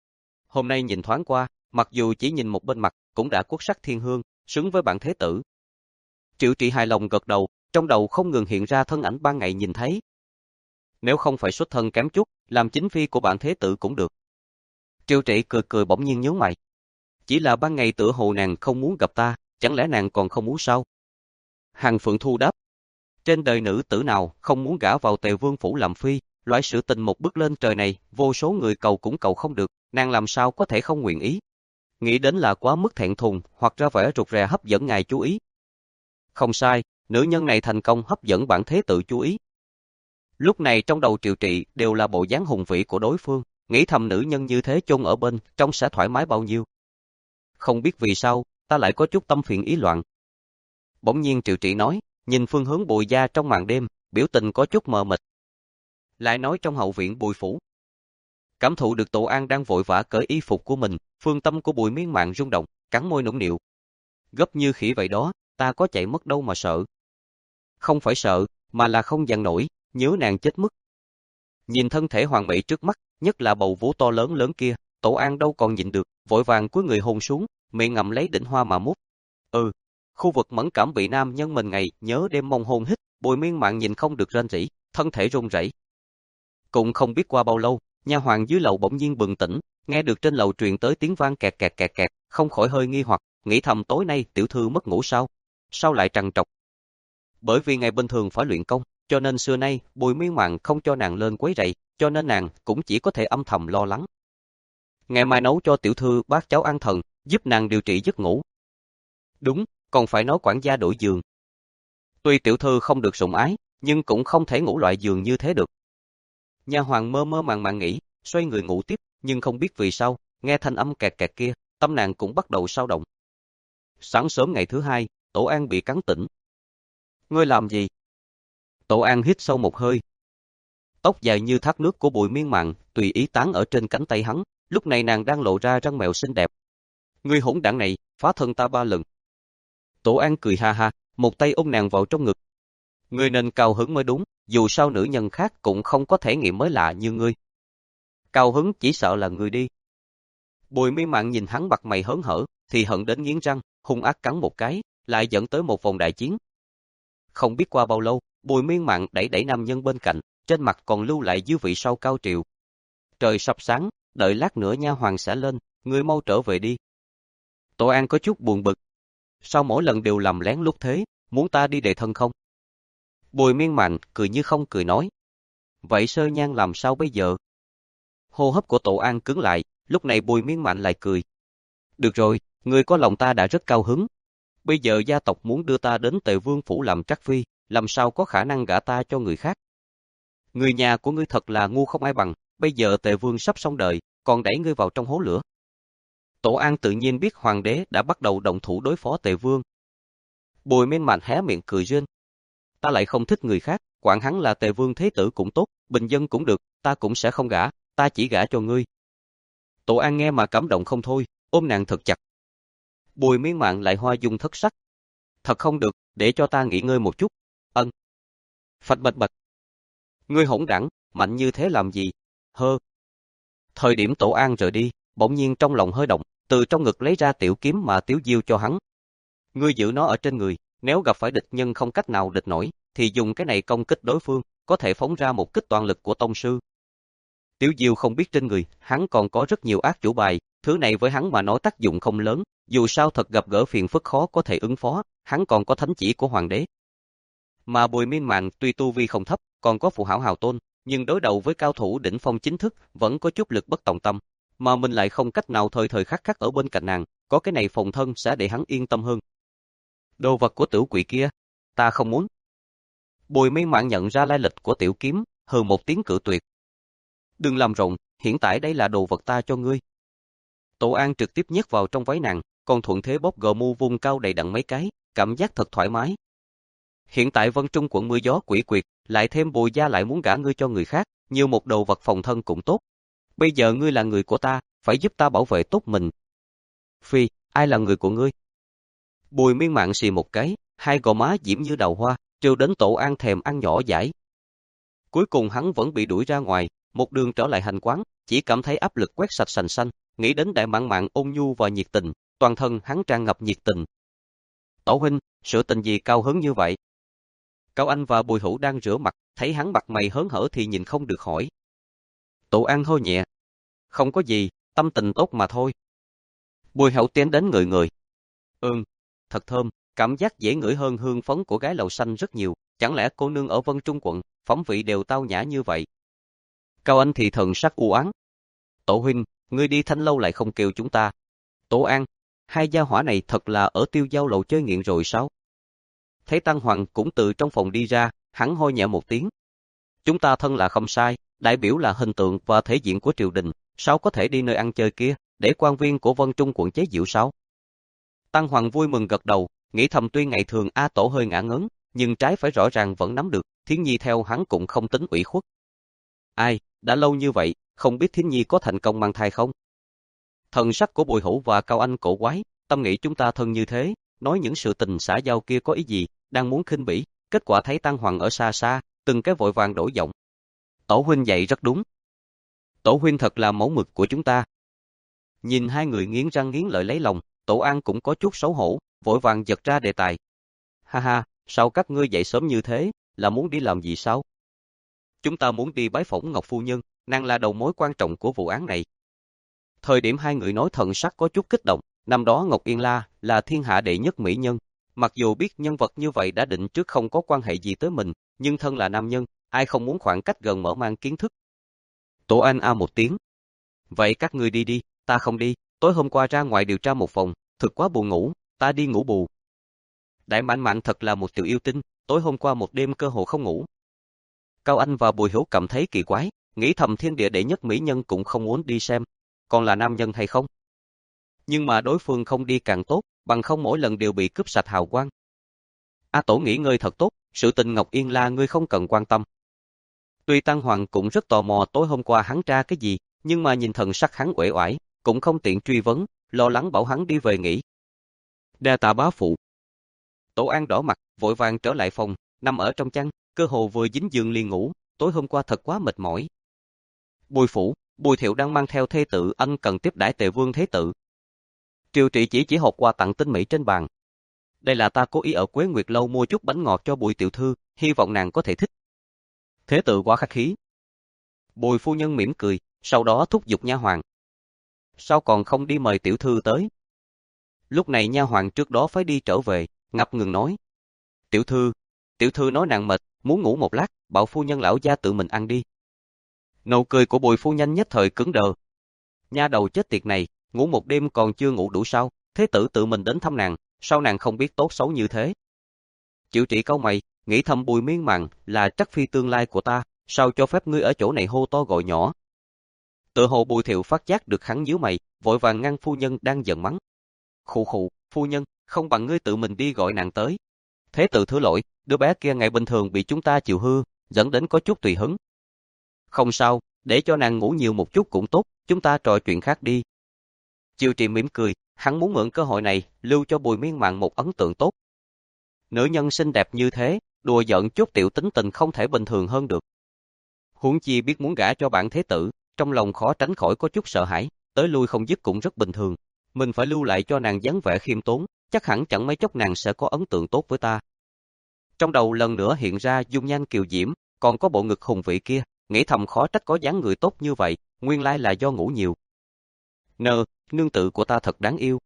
Hôm nay nhìn thoáng qua, mặc dù chỉ nhìn một bên mặt, cũng đã quốc sắc thiên hương, xứng với bản thế tử. Triệu Trị hài lòng gật đầu, trong đầu không ngừng hiện ra thân ảnh ban ngày nhìn thấy. Nếu không phải xuất thân kém chút, làm chính phi của bản thế tử cũng được. Triệu Trị cười cười bỗng nhiên nhướng mày. Chỉ là ban ngày tựa hồ nàng không muốn gặp ta, chẳng lẽ nàng còn không muốn sao? Hằng Phượng Thu đáp. Trên đời nữ tử nào không muốn gả vào Tề Vương phủ làm phi, loại sự tình một bước lên trời này, vô số người cầu cũng cầu không được, nàng làm sao có thể không nguyện ý? Nghĩ đến là quá mức thẹn thùng, hoặc ra vẻ rụt rè hấp dẫn ngài chú ý. Không sai, nữ nhân này thành công hấp dẫn bản thế tử chú ý. Lúc này trong đầu Triệu Trị đều là bộ dáng hùng vĩ của đối phương, nghĩ thầm nữ nhân như thế chôn ở bên, trong sẽ thoải mái bao nhiêu. Không biết vì sao, ta lại có chút tâm phiền ý loạn. Bỗng nhiên Triệu Trị nói, nhìn phương hướng Bùi gia trong màn đêm, biểu tình có chút mờ mịt. Lại nói trong hậu viện Bùi phủ. Cảm thụ được Tổ An đang vội vã cởi y phục của mình, phương tâm của Bùi Miên Mạn rung động, cắn môi nũng nịu. Gấp như khỉ vậy đó, ta có chạy mất đâu mà sợ. Không phải sợ, mà là không dằn nổi, nhớ nàng chết mất. Nhìn thân thể hoàng mỹ trước mắt, nhất là bầu vú to lớn lớn kia, Tổ An đâu còn nhịn được, vội vàng cúi người hôn xuống, miệng ngậm lấy đỉnh hoa mà mút. Ừ, khu vực mẫn cảm bị nam nhân mình ngày nhớ đêm mong hôn hít, Bùi Miên Mạn nhìn không được rên rỉ, thân thể run rẩy. Cũng không biết qua bao lâu, nha hoàn dưới lầu bỗng nhiên bừng tỉnh, nghe được trên lầu truyền tới tiếng vang kẹt kẹt kẹt kẹt, không khỏi hơi nghi hoặc, nghĩ thầm tối nay tiểu thư mất ngủ sao? Sao lại trằn trọc? Bởi vì ngày bình thường phải luyện công, cho nên xưa nay Bùi Miên Mạn không cho nàng lên quấy rầy, cho nên nàng cũng chỉ có thể âm thầm lo lắng. Ngày mai nấu cho tiểu thư bát cháo an thần, giúp nàng điều trị giấc ngủ. Đúng, còn phải nói quản gia đổi giường. Tuy tiểu thư không được sủng ái, nhưng cũng không thể ngủ loại giường như thế được. Nha hoàn mơ mơ màng màng nghĩ, xoay người ngủ tiếp, nhưng không biết vì sao, nghe thanh âm kẹt kẹt kia, tâm nàng cũng bắt đầu xao động. Sáng sớm ngày thứ hai, Tổ An bị cắn tỉnh. Ngươi làm gì? Tổ An hít sâu một hơi. Tóc dài như thác nước của Bùi Miên Mạn tùy ý tán ở trên cánh tay hắn, lúc này nàng đang lộ ra răng mèo xinh đẹp. Ngươi hỗn đản này, phá thân ta ba lần. Tổ An cười ha ha, một tay ôm nàng vào trong ngực. Ngươi nên cao hứng mới đúng, dù sao nữ nhân khác cũng không có thể nghiệm mới lạ như ngươi. Cao hứng chỉ sợ là ngươi đi. Bùi Miên Mạn nhìn hắn mặt mày hớn hở, thì hận đến nghiến răng, hung ác cắn một cái, lại dẫn tới một vòng đại chiến. Không biết qua bao lâu, Bùi Miên Mạn đẩy đẩy nam nhân bên cạnh, trên mặt còn lưu lại dư vị sau cao triều. Trời sắp sáng, đợi lát nữa nha hoàng sẽ lên, ngươi mau trở về đi. Tổ An có chút buồn bực. Sao mỗi lần đều làm lén lút thế, muốn ta đi đề thân không? Bùi Miên Mạn cười như không cười nói. Vậy Sơ Nhan làm sao bây giờ? Hô hấp của Tổ An cứng lại, lúc này Bùi Miên Mạn lại cười. Được rồi, ngươi có lòng ta đã rất cao hứng. Bây giờ gia tộc muốn đưa ta đến Tề Vương phủ làm trắc phi, làm sao có khả năng gả ta cho người khác? Người nhà của ngươi thật là ngu không ai bằng, bây giờ Tề Vương sắp xong đời, còn đẩy ngươi vào trong hố lửa. Tổ An tự nhiên biết hoàng đế đã bắt đầu động thủ đối phó Tề Vương. Bùi Miên Mạn hé miệng cười rên. Ta lại không thích người khác, quản hắn là Tề Vương thế tử cũng tốt, bình dân cũng được, ta cũng sẽ không gả, ta chỉ gả cho ngươi. Tổ An nghe mà cảm động không thôi, ôm nàng thật chặt. Bùi Miên Mạn lại hoa dung thất sắc. Thật không được, để cho ta nghỉ ngơi một chút. Ân. Phạch bạch bạch. Ngươi hỗn đản, mạnh như thế làm gì? Hơ. Thời điểm Tổ An rời đi, bỗng nhiên trong lòng hơi động, từ trong ngực lấy ra tiểu kiếm mà tiếu diêu cho hắn. Ngươi giữ nó ở trên người, nếu gặp phải địch nhân không cách nào địch nổi, thì dùng cái này công kích đối phương, có thể phóng ra một kích toàn lực của tông sư. Tiểu Diêu không biết trên người, hắn còn có rất nhiều ác chủ bài, thứ này với hắn mà nói tác dụng không lớn, dù sao thật gặp gỡ phiền phức khó có thể ứng phó, hắn còn có thánh chỉ của hoàng đế. Mà Bùi Miên Mạn tuy tu vi không thấp, còn có phụ hảo hào tôn, nhưng đối đầu với cao thủ đỉnh phong chính thức, vẫn có chút lực bất tòng tâm, mà mình lại không cách nào thời thời khắc khắc ở bên cạnh nàng, có cái này phòng thân sẽ để hắn yên tâm hơn. Đồ vật của tiểu quỷ kia, ta không muốn. Bùi Miên Mạn nhận ra lai lịch của tiểu kiếm, hừ một tiếng cự tuyệt. Đừng làm rộn, hiện tại đây là đồ vật ta cho ngươi. Tổ An trực tiếp nhét vào trong váy nàng, còn thuận thế bóp gờ mu vung cao đầy đặn mấy cái, cảm giác thật thoải mái. Hiện tại Vân Trung quận mưa gió quỷ quyệt, lại thêm Bùi gia lại muốn gả ngươi cho người khác, nhiều một đồ vật phòng thân cũng tốt. Bây giờ ngươi là người của ta, phải giúp ta bảo vệ tốt mình. Phi, ai là người của ngươi? Bùi Miên Mạn xì một cái, hai gò má diễm như đào hoa, trêu đến Tổ An thèm ăn nhỏ dãi. Cuối cùng hắn vẫn bị đuổi ra ngoài, một đường trở lại hành quán, chỉ cảm thấy áp lực quét sạch sành xanh, nghĩ đến Đại Mạn Mạn ôn nhu và nhiệt tình, toàn thân hắn tràn ngập nhiệt tình. Tổ huynh, sự tình gì cao hứng như vậy? Cao Anh và Bùi Hữu đang rửa mặt, thấy hắn mặt mày hớn hở thì nhìn không được hỏi. Tổ An hô nhẹ. Không có gì, tâm tình tốt mà thôi. Bùi Hữu tiến đến người người. Ừm, thật thơm, cảm giác dễ ngửi hơn hương phấn của gái lầu xanh rất nhiều, chẳng lẽ cô nương ở Vân Trung quận, phẩm vị đều tao nhã như vậy? Cao Anh thì thần sắc u oán. Tổ huynh, ngươi đi Thanh lâu lại không kêu chúng ta. Tổ An, hai gia hỏa này thật là ở Tiêu Giao lầu chơi nghiện rồi sao? Thấy Tăng Hoàng cũng từ trong phòng đi ra, hắn hôi nhẹ một tiếng. Chúng ta thân là không sai, đại biểu là hình tượng và thể diện của triều đình, sao có thể đi nơi ăn chơi kia, để quan viên của Vân Trung quận chế giễu sao? Tăng Hoàng vui mừng gật đầu, nghĩ thầm tuy ngày thường A Tổ hơi ngã ngớn, nhưng trái phải rõ ràng vẫn nắm được, Thiến Nhi theo hắn cũng không tính ủy khuất. Ai, đã lâu như vậy, không biết Thiến Nhi có thành công mang thai không? Thần sắc của Bùi Hữu và Cao Anh cổ quái, tâm nghĩ chúng ta thân như thế, nói những sự tình xã giao kia có ý gì, đang muốn khinh bỉ, kết quả thấy Tăng Hoàng ở xa xa, từng cái vội vàng đổi giọng. Tổ huynh dạy rất đúng. Tổ huynh thật là mẫu mực của chúng ta. Nhìn hai người nghiến răng nghiến lợi lấy lòng, Tổ An cũng có chút xấu hổ, vội vàng giật ra đề tài. Ha ha, sao các ngươi dậy sớm như thế, là muốn đi làm gì sao? Chúng ta muốn đi bái phỏng Ngọc Phu Nhân, nàng là đầu mối quan trọng của vụ án này. Thời điểm hai người nói thần sắc có chút kích động, năm đó Ngọc Yên La là thiên hạ đệ nhất mỹ nhân. Mặc dù biết nhân vật như vậy đã định trước không có quan hệ gì tới mình, nhưng thân là nam nhân, ai không muốn khoảng cách gần mở mang kiến thức. Tổ An a một tiếng. Vậy các ngươi đi đi, ta không đi, tối hôm qua ra ngoài điều tra một phòng, thực quá buồn ngủ, ta đi ngủ bù. Đại Mạn Mạn thật là một tiểu yêu tinh, tối hôm qua một đêm cơ hồ không ngủ. Cao Anh và Bùi Hữu cảm thấy kỳ quái, nghĩ thầm thiên địa đệ nhất mỹ nhân cũng không muốn đi xem, còn là nam nhân hay không? Nhưng mà đối phương không đi càng tốt, bằng không mỗi lần đều bị cướp sạch hào quang. A Tổ nghỉ ngơi thật tốt, sự tình Ngọc Yên La ngươi không cần quan tâm. Tuy Tăng Hoàng cũng rất tò mò tối hôm qua hắn tra cái gì, nhưng mà nhìn thần sắc hắn uể oải, cũng không tiện truy vấn, lo lắng bảo hắn đi về nghỉ. Đa tạ bá phụ. Tổ An đỏ mặt, vội vàng trở lại phòng, nằm ở trong chăn, cơ hồ vừa dính giường liền ngủ, tối hôm qua thật quá mệt mỏi. Bùi phủ, Bùi Thiệu đang mang theo thê tử ân cần tiếp đãi Tề Vương Thế Tử. Triều Trị chỉ chỉ hộp quà tặng tinh mỹ trên bàn. Đây là ta cố ý ở Quế Nguyệt Lâu mua chút bánh ngọt cho Bùi tiểu thư, hy vọng nàng có thể thích. Thế Tử quá khách khí. Bùi phu nhân mỉm cười, sau đó thúc giục nha hoàn. Sao còn không đi mời tiểu thư tới? Lúc này nha hoàn trước đó phải đi trở về, ngập ngừng nói. Tiểu thư, tiểu thư nói nàng mệt, muốn ngủ một lát, bảo phu nhân lão gia tự mình ăn đi. Nụ cười của Bùi phu nhân nhất thời cứng đờ. Nha đầu chết tiệt này, ngủ một đêm còn chưa ngủ đủ sao? Thế Tử tự mình đến thăm nàng, sao nàng không biết tốt xấu như thế? Chịu Trị cau mày, nghĩ thầm Bùi Miên Mạn là trắc phi tương lai của ta, sao cho phép ngươi ở chỗ này hô to gọi nhỏ? Tự hồ Bùi Thiệu phát giác được hắn nhíu mày, vội vàng ngăn phu nhân đang giận mắng. Khụ khụ, phu nhân, không bằng ngươi tự mình đi gọi nàng tới. Thế Tử thứ lỗi, đứa bé kia ngày bình thường bị chúng ta chịu hư, dẫn đến có chút tùy hứng. Không sao, để cho nàng ngủ nhiều một chút cũng tốt, chúng ta trò chuyện khác đi. Chịu Trị mỉm cười, hắn muốn mượn cơ hội này, lưu cho Bùi Miên Mạn một ấn tượng tốt. Nữ nhân xinh đẹp như thế, đùa giỡn chút tiểu tính tình không thể bình thường hơn được. Huống chi biết muốn gả cho bản thế tử, trong lòng khó tránh khỏi có chút sợ hãi, tới lui không dứt cũng rất bình thường. Mình phải lưu lại cho nàng dáng vẻ khiêm tốn, chắc hẳn chẳng mấy chốc nàng sẽ có ấn tượng tốt với ta. Trong đầu lần nữa hiện ra dung nhan kiều diễm, còn có bộ ngực hùng vĩ kia, nghĩ thầm khó trách có dáng người tốt như vậy, nguyên lai là do ngủ nhiều. Nơ, nương tự của ta thật đáng yêu.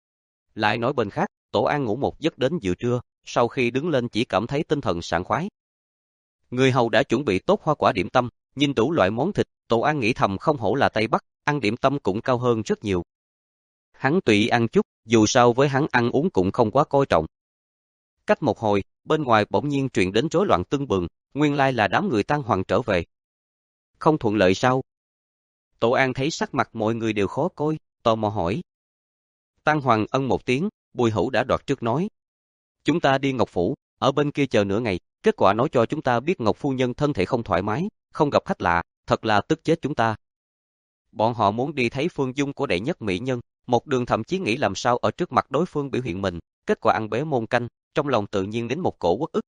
Lại nói bên khác, Tổ An ngủ một giấc đến giữa trưa, sau khi đứng lên chỉ cảm thấy tinh thần sảng khoái. Người hầu đã chuẩn bị tốt hoa quả điểm tâm, nhìn đủ loại món thịt, Tổ An nghĩ thầm không hổ là Tây Bắc, ăn điểm tâm cũng cao hơn rất nhiều. Hắn tùy ý ăn chút, dù sao với hắn ăn uống cũng không quá coi trọng. Cách một hồi, bên ngoài bỗng nhiên truyền đến rối loạn tưng bừng, nguyên lai là đám người Tăng Hoàng trở về. Không thuận lợi sao? Tổ An thấy sắc mặt mọi người đều khó coi, tò mò hỏi. Tăng Hoàng ân một tiếng, Bùi Hữu đã đoạt trước nói. Chúng ta đi Ngọc Phủ, ở bên kia chờ nửa ngày, kết quả nói cho chúng ta biết Ngọc Phu Nhân thân thể không thoải mái, không gặp khách lạ, thật là tức chết chúng ta. Bọn họ muốn đi thấy phương dung của đệ nhất mỹ nhân, một đường thậm chí nghĩ làm sao ở trước mặt đối phương biểu hiện mình, kết quả ăn bế môn canh, trong lòng tự nhiên đến một cổ uất ức.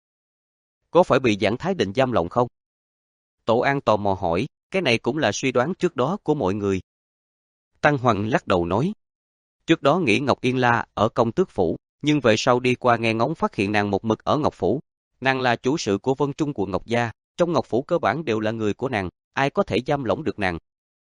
Có phải bị Giảng Thái Định giam lỏng không? Tổ An tò mò hỏi, cái này cũng là suy đoán trước đó của mọi người. Tăng Hoàng lắc đầu nói. Trước đó nghĩ Ngọc Yên La ở công tước phủ, nhưng về sau đi qua nghe ngóng phát hiện nàng một mực ở Ngọc Phủ. Nàng là chủ sự của Vân Trung của Ngọc Gia, trong Ngọc Phủ cơ bản đều là người của nàng, ai có thể giam lỏng được nàng.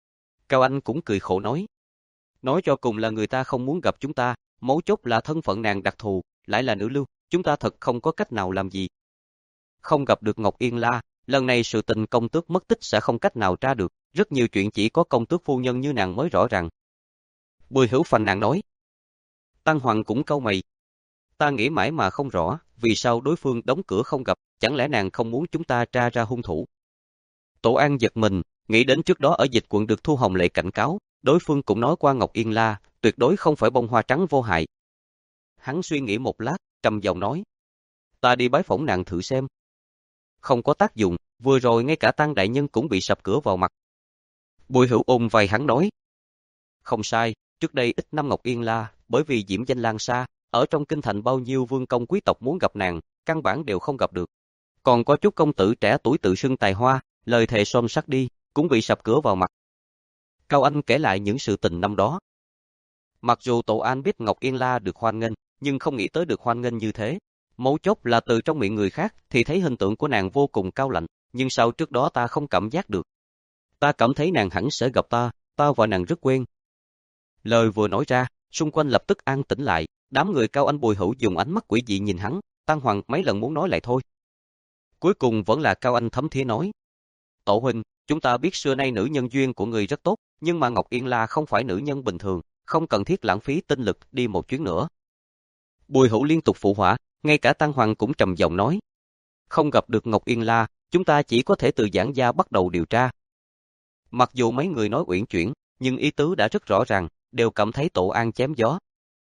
Cao Anh cũng cười khổ nói. Nói cho cùng là người ta không muốn gặp chúng ta, mấu chốt là thân phận nàng đặc thù, lại là nữ lưu, chúng ta thật không có cách nào làm gì. Không gặp được Ngọc Yên La, lần này sự tình công tước mất tích sẽ không cách nào tra được, rất nhiều chuyện chỉ có công tước phu nhân như nàng mới rõ ràng. Bùi Hữu phàn nàn nói. Tăng Hoàng cũng cau mày. Ta nghĩ mãi mà không rõ, vì sao đối phương đóng cửa không gặp, chẳng lẽ nàng không muốn chúng ta tra ra hung thủ. Tổ An giật mình, nghĩ đến trước đó ở dịch quận được Thu Hồng Lệ cảnh cáo, đối phương cũng nói qua Ngọc Yên La, tuyệt đối không phải bông hoa trắng vô hại. Hắn suy nghĩ một lát, trầm giọng nói. Ta đi bái phỏng nàng thử xem. Không có tác dụng, vừa rồi ngay cả Tăng đại nhân cũng bị sập cửa vào mặt. Bùi Hữu ôm vai hắn nói. Không sai, trước đây ít năm Ngọc Yên La, bởi vì diễm danh lan xa, ở trong kinh thành bao nhiêu vương công quý tộc muốn gặp nàng, căn bản đều không gặp được. Còn có chút công tử trẻ tuổi tự xưng tài hoa, lời thề son sắt đi, cũng bị sập cửa vào mặt. Cao Anh kể lại những sự tình năm đó. Mặc dù Tổ An biết Ngọc Yên La được hoan nghênh, nhưng không nghĩ tới được hoan nghênh như thế. Mấu chốt là từ trong miệng người khác thì thấy hình tượng của nàng vô cùng cao lạnh, nhưng sau trước đó ta không cảm giác được. Ta cảm thấy nàng hẳn sẽ gặp ta, ta và nàng rất quen. Lời vừa nói ra, xung quanh lập tức an tĩnh lại, đám người Cao Anh Bùi Hữu dùng ánh mắt quỷ dị nhìn hắn, Tăng Hoàng mấy lần muốn nói lại thôi. Cuối cùng vẫn là Cao Anh thấm thía nói. Tổ huynh, chúng ta biết xưa nay nữ nhân duyên của người rất tốt, nhưng mà Ngọc Yên La không phải nữ nhân bình thường, không cần thiết lãng phí tinh lực đi một chuyến nữa. Bùi Hữu liên tục phụ họa, ngay cả Tăng Hoàng cũng trầm giọng nói. Không gặp được Ngọc Yên La, chúng ta chỉ có thể từ Giảng gia bắt đầu điều tra. Mặc dù mấy người nói uyển chuyển, nhưng ý tứ đã rất rõ ràng, đều cảm thấy Tổ An chém gió.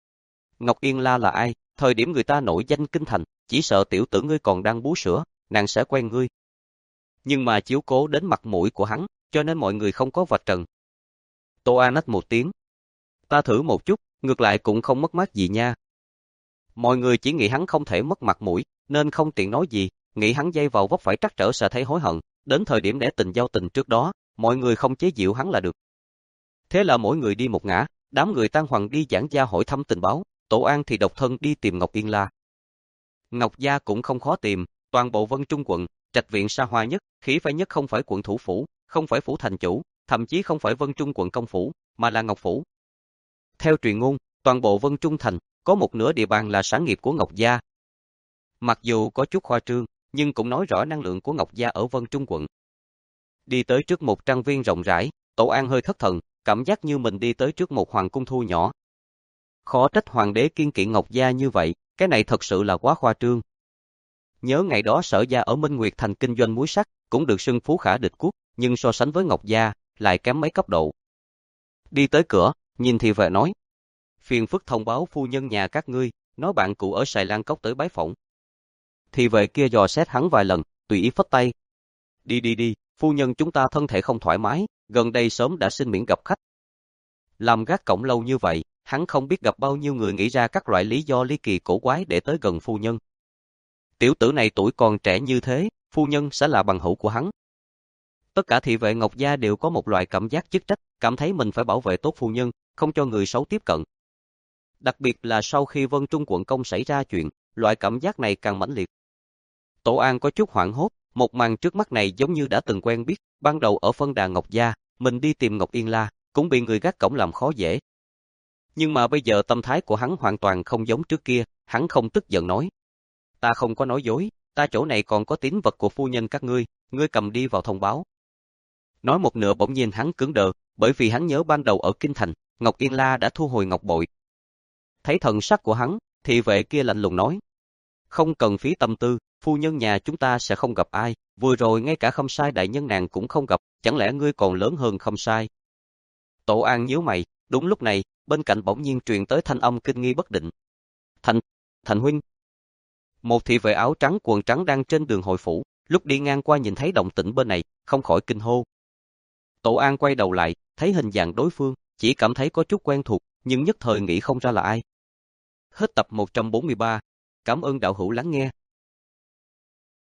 Ngọc Yên La là ai? Thời điểm người ta nổi danh kinh thành, chỉ sợ tiểu tử ngươi còn đang bú sữa, nàng sẽ quen ngươi. Nhưng mà chiếu cố đến mặt mũi của hắn, cho nên mọi người không có vạch trần. Tổ An nách một tiếng. Ta thử một chút, ngược lại cũng không mất mát gì nha. Mọi người chỉ nghĩ hắn không thể mất mặt mũi, nên không tiện nói gì, nghĩ hắn dây vào vấp phải trắc trở sẽ thấy hối hận, đến thời điểm để tình giao tình trước đó, mọi người không chế giễu hắn là được. Thế là mỗi người đi một ngã, đám người Tăng Hoàng đi Giảng gia hỏi thăm tình báo, Tổ An thì độc thân đi tìm Ngọc Yên La. Ngọc gia cũng không khó tìm, toàn bộ Vân Trung quận, trạch viện xa hoa nhất, khí phái nhất không phải quận thủ phủ, không phải phủ thành chủ, thậm chí không phải Vân Trung quận công phủ, mà là Ngọc phủ. Theo truyền ngôn, toàn bộ Vân Trung thành có một nửa địa bàn là sản nghiệp của Ngọc gia. Mặc dù có chút khoa trương, nhưng cũng nói rõ năng lượng của Ngọc gia ở Vân Trung quận. Đi tới trước một trang viên rộng rãi, Tổ An hơi thất thần, cảm giác như mình đi tới trước một hoàng cung thu nhỏ. Khó trách hoàng đế kiên kỵ Ngọc gia như vậy, cái này thật sự là quá khoa trương. Nhớ ngày đó Sở gia ở Minh Nguyệt thành kinh doanh muối sắt, cũng được xưng phú khả địch quốc, nhưng so sánh với Ngọc gia, lại kém mấy cấp độ. Đi tới cửa, nhìn thì về nói. Phiền phức thông báo phu nhân nhà các ngươi, nói bạn cụ ở Sài Lan Cốc tới bái phỏng. Thì về kia dò xét hắn vài lần, tùy ý phất tay. Đi đi đi, phu nhân chúng ta thân thể không thoải mái, gần đây sớm đã xin miễn gặp khách. Làm gác cổng lâu như vậy, hắn không biết gặp bao nhiêu người nghĩ ra các loại lý do ly kỳ cổ quái để tới gần phu nhân. Tiểu tử này tuổi còn trẻ như thế, phu nhân sẽ là bằng hữu của hắn. Tất cả thị vệ Ngọc gia đều có một loại cảm giác chức trách, cảm thấy mình phải bảo vệ tốt phu nhân, không cho người xấu tiếp cận. Đặc biệt là sau khi Vân Trung quận công xảy ra chuyện, loại cảm giác này càng mãnh liệt. Tổ An có chút hoảng hốt, một màn trước mắt này giống như đã từng quen biết, ban đầu ở phân đà Ngọc Gia, mình đi tìm Ngọc Yên La, cũng bị người gác cổng làm khó dễ. Nhưng mà bây giờ tâm thái của hắn hoàn toàn không giống trước kia, hắn không tức giận nói. Ta không có nói dối, ta chỗ này còn có tín vật của phu nhân các ngươi, ngươi cầm đi vào thông báo. Nói một nửa bỗng nhiên hắn cứng đờ, bởi vì hắn nhớ ban đầu ở Kinh Thành, Ngọc Yên La đã thu hồi ngọc bội. Thấy thần sắc của hắn, thị vệ kia lạnh lùng nói. Không cần phí tâm tư, phu nhân nhà chúng ta sẽ không gặp ai, vừa rồi ngay cả Khâm Sai đại nhân nàng cũng không gặp, chẳng lẽ ngươi còn lớn hơn Khâm Sai? Tổ An nhíu mày, đúng lúc này, bên cạnh bỗng nhiên truyền tới thanh âm kinh nghi bất định. Thành, Thành huynh. Một thị vệ áo trắng quần trắng đang trên đường hội phủ, lúc đi ngang qua nhìn thấy động tĩnh bên này, không khỏi kinh hô. Tổ An quay đầu lại, thấy hình dạng đối phương, chỉ cảm thấy có chút quen thuộc, nhưng nhất thời nghĩ không ra là ai. Hết tập một trăm bốn mươi ba. Cảm ơn đạo hữu lắng nghe.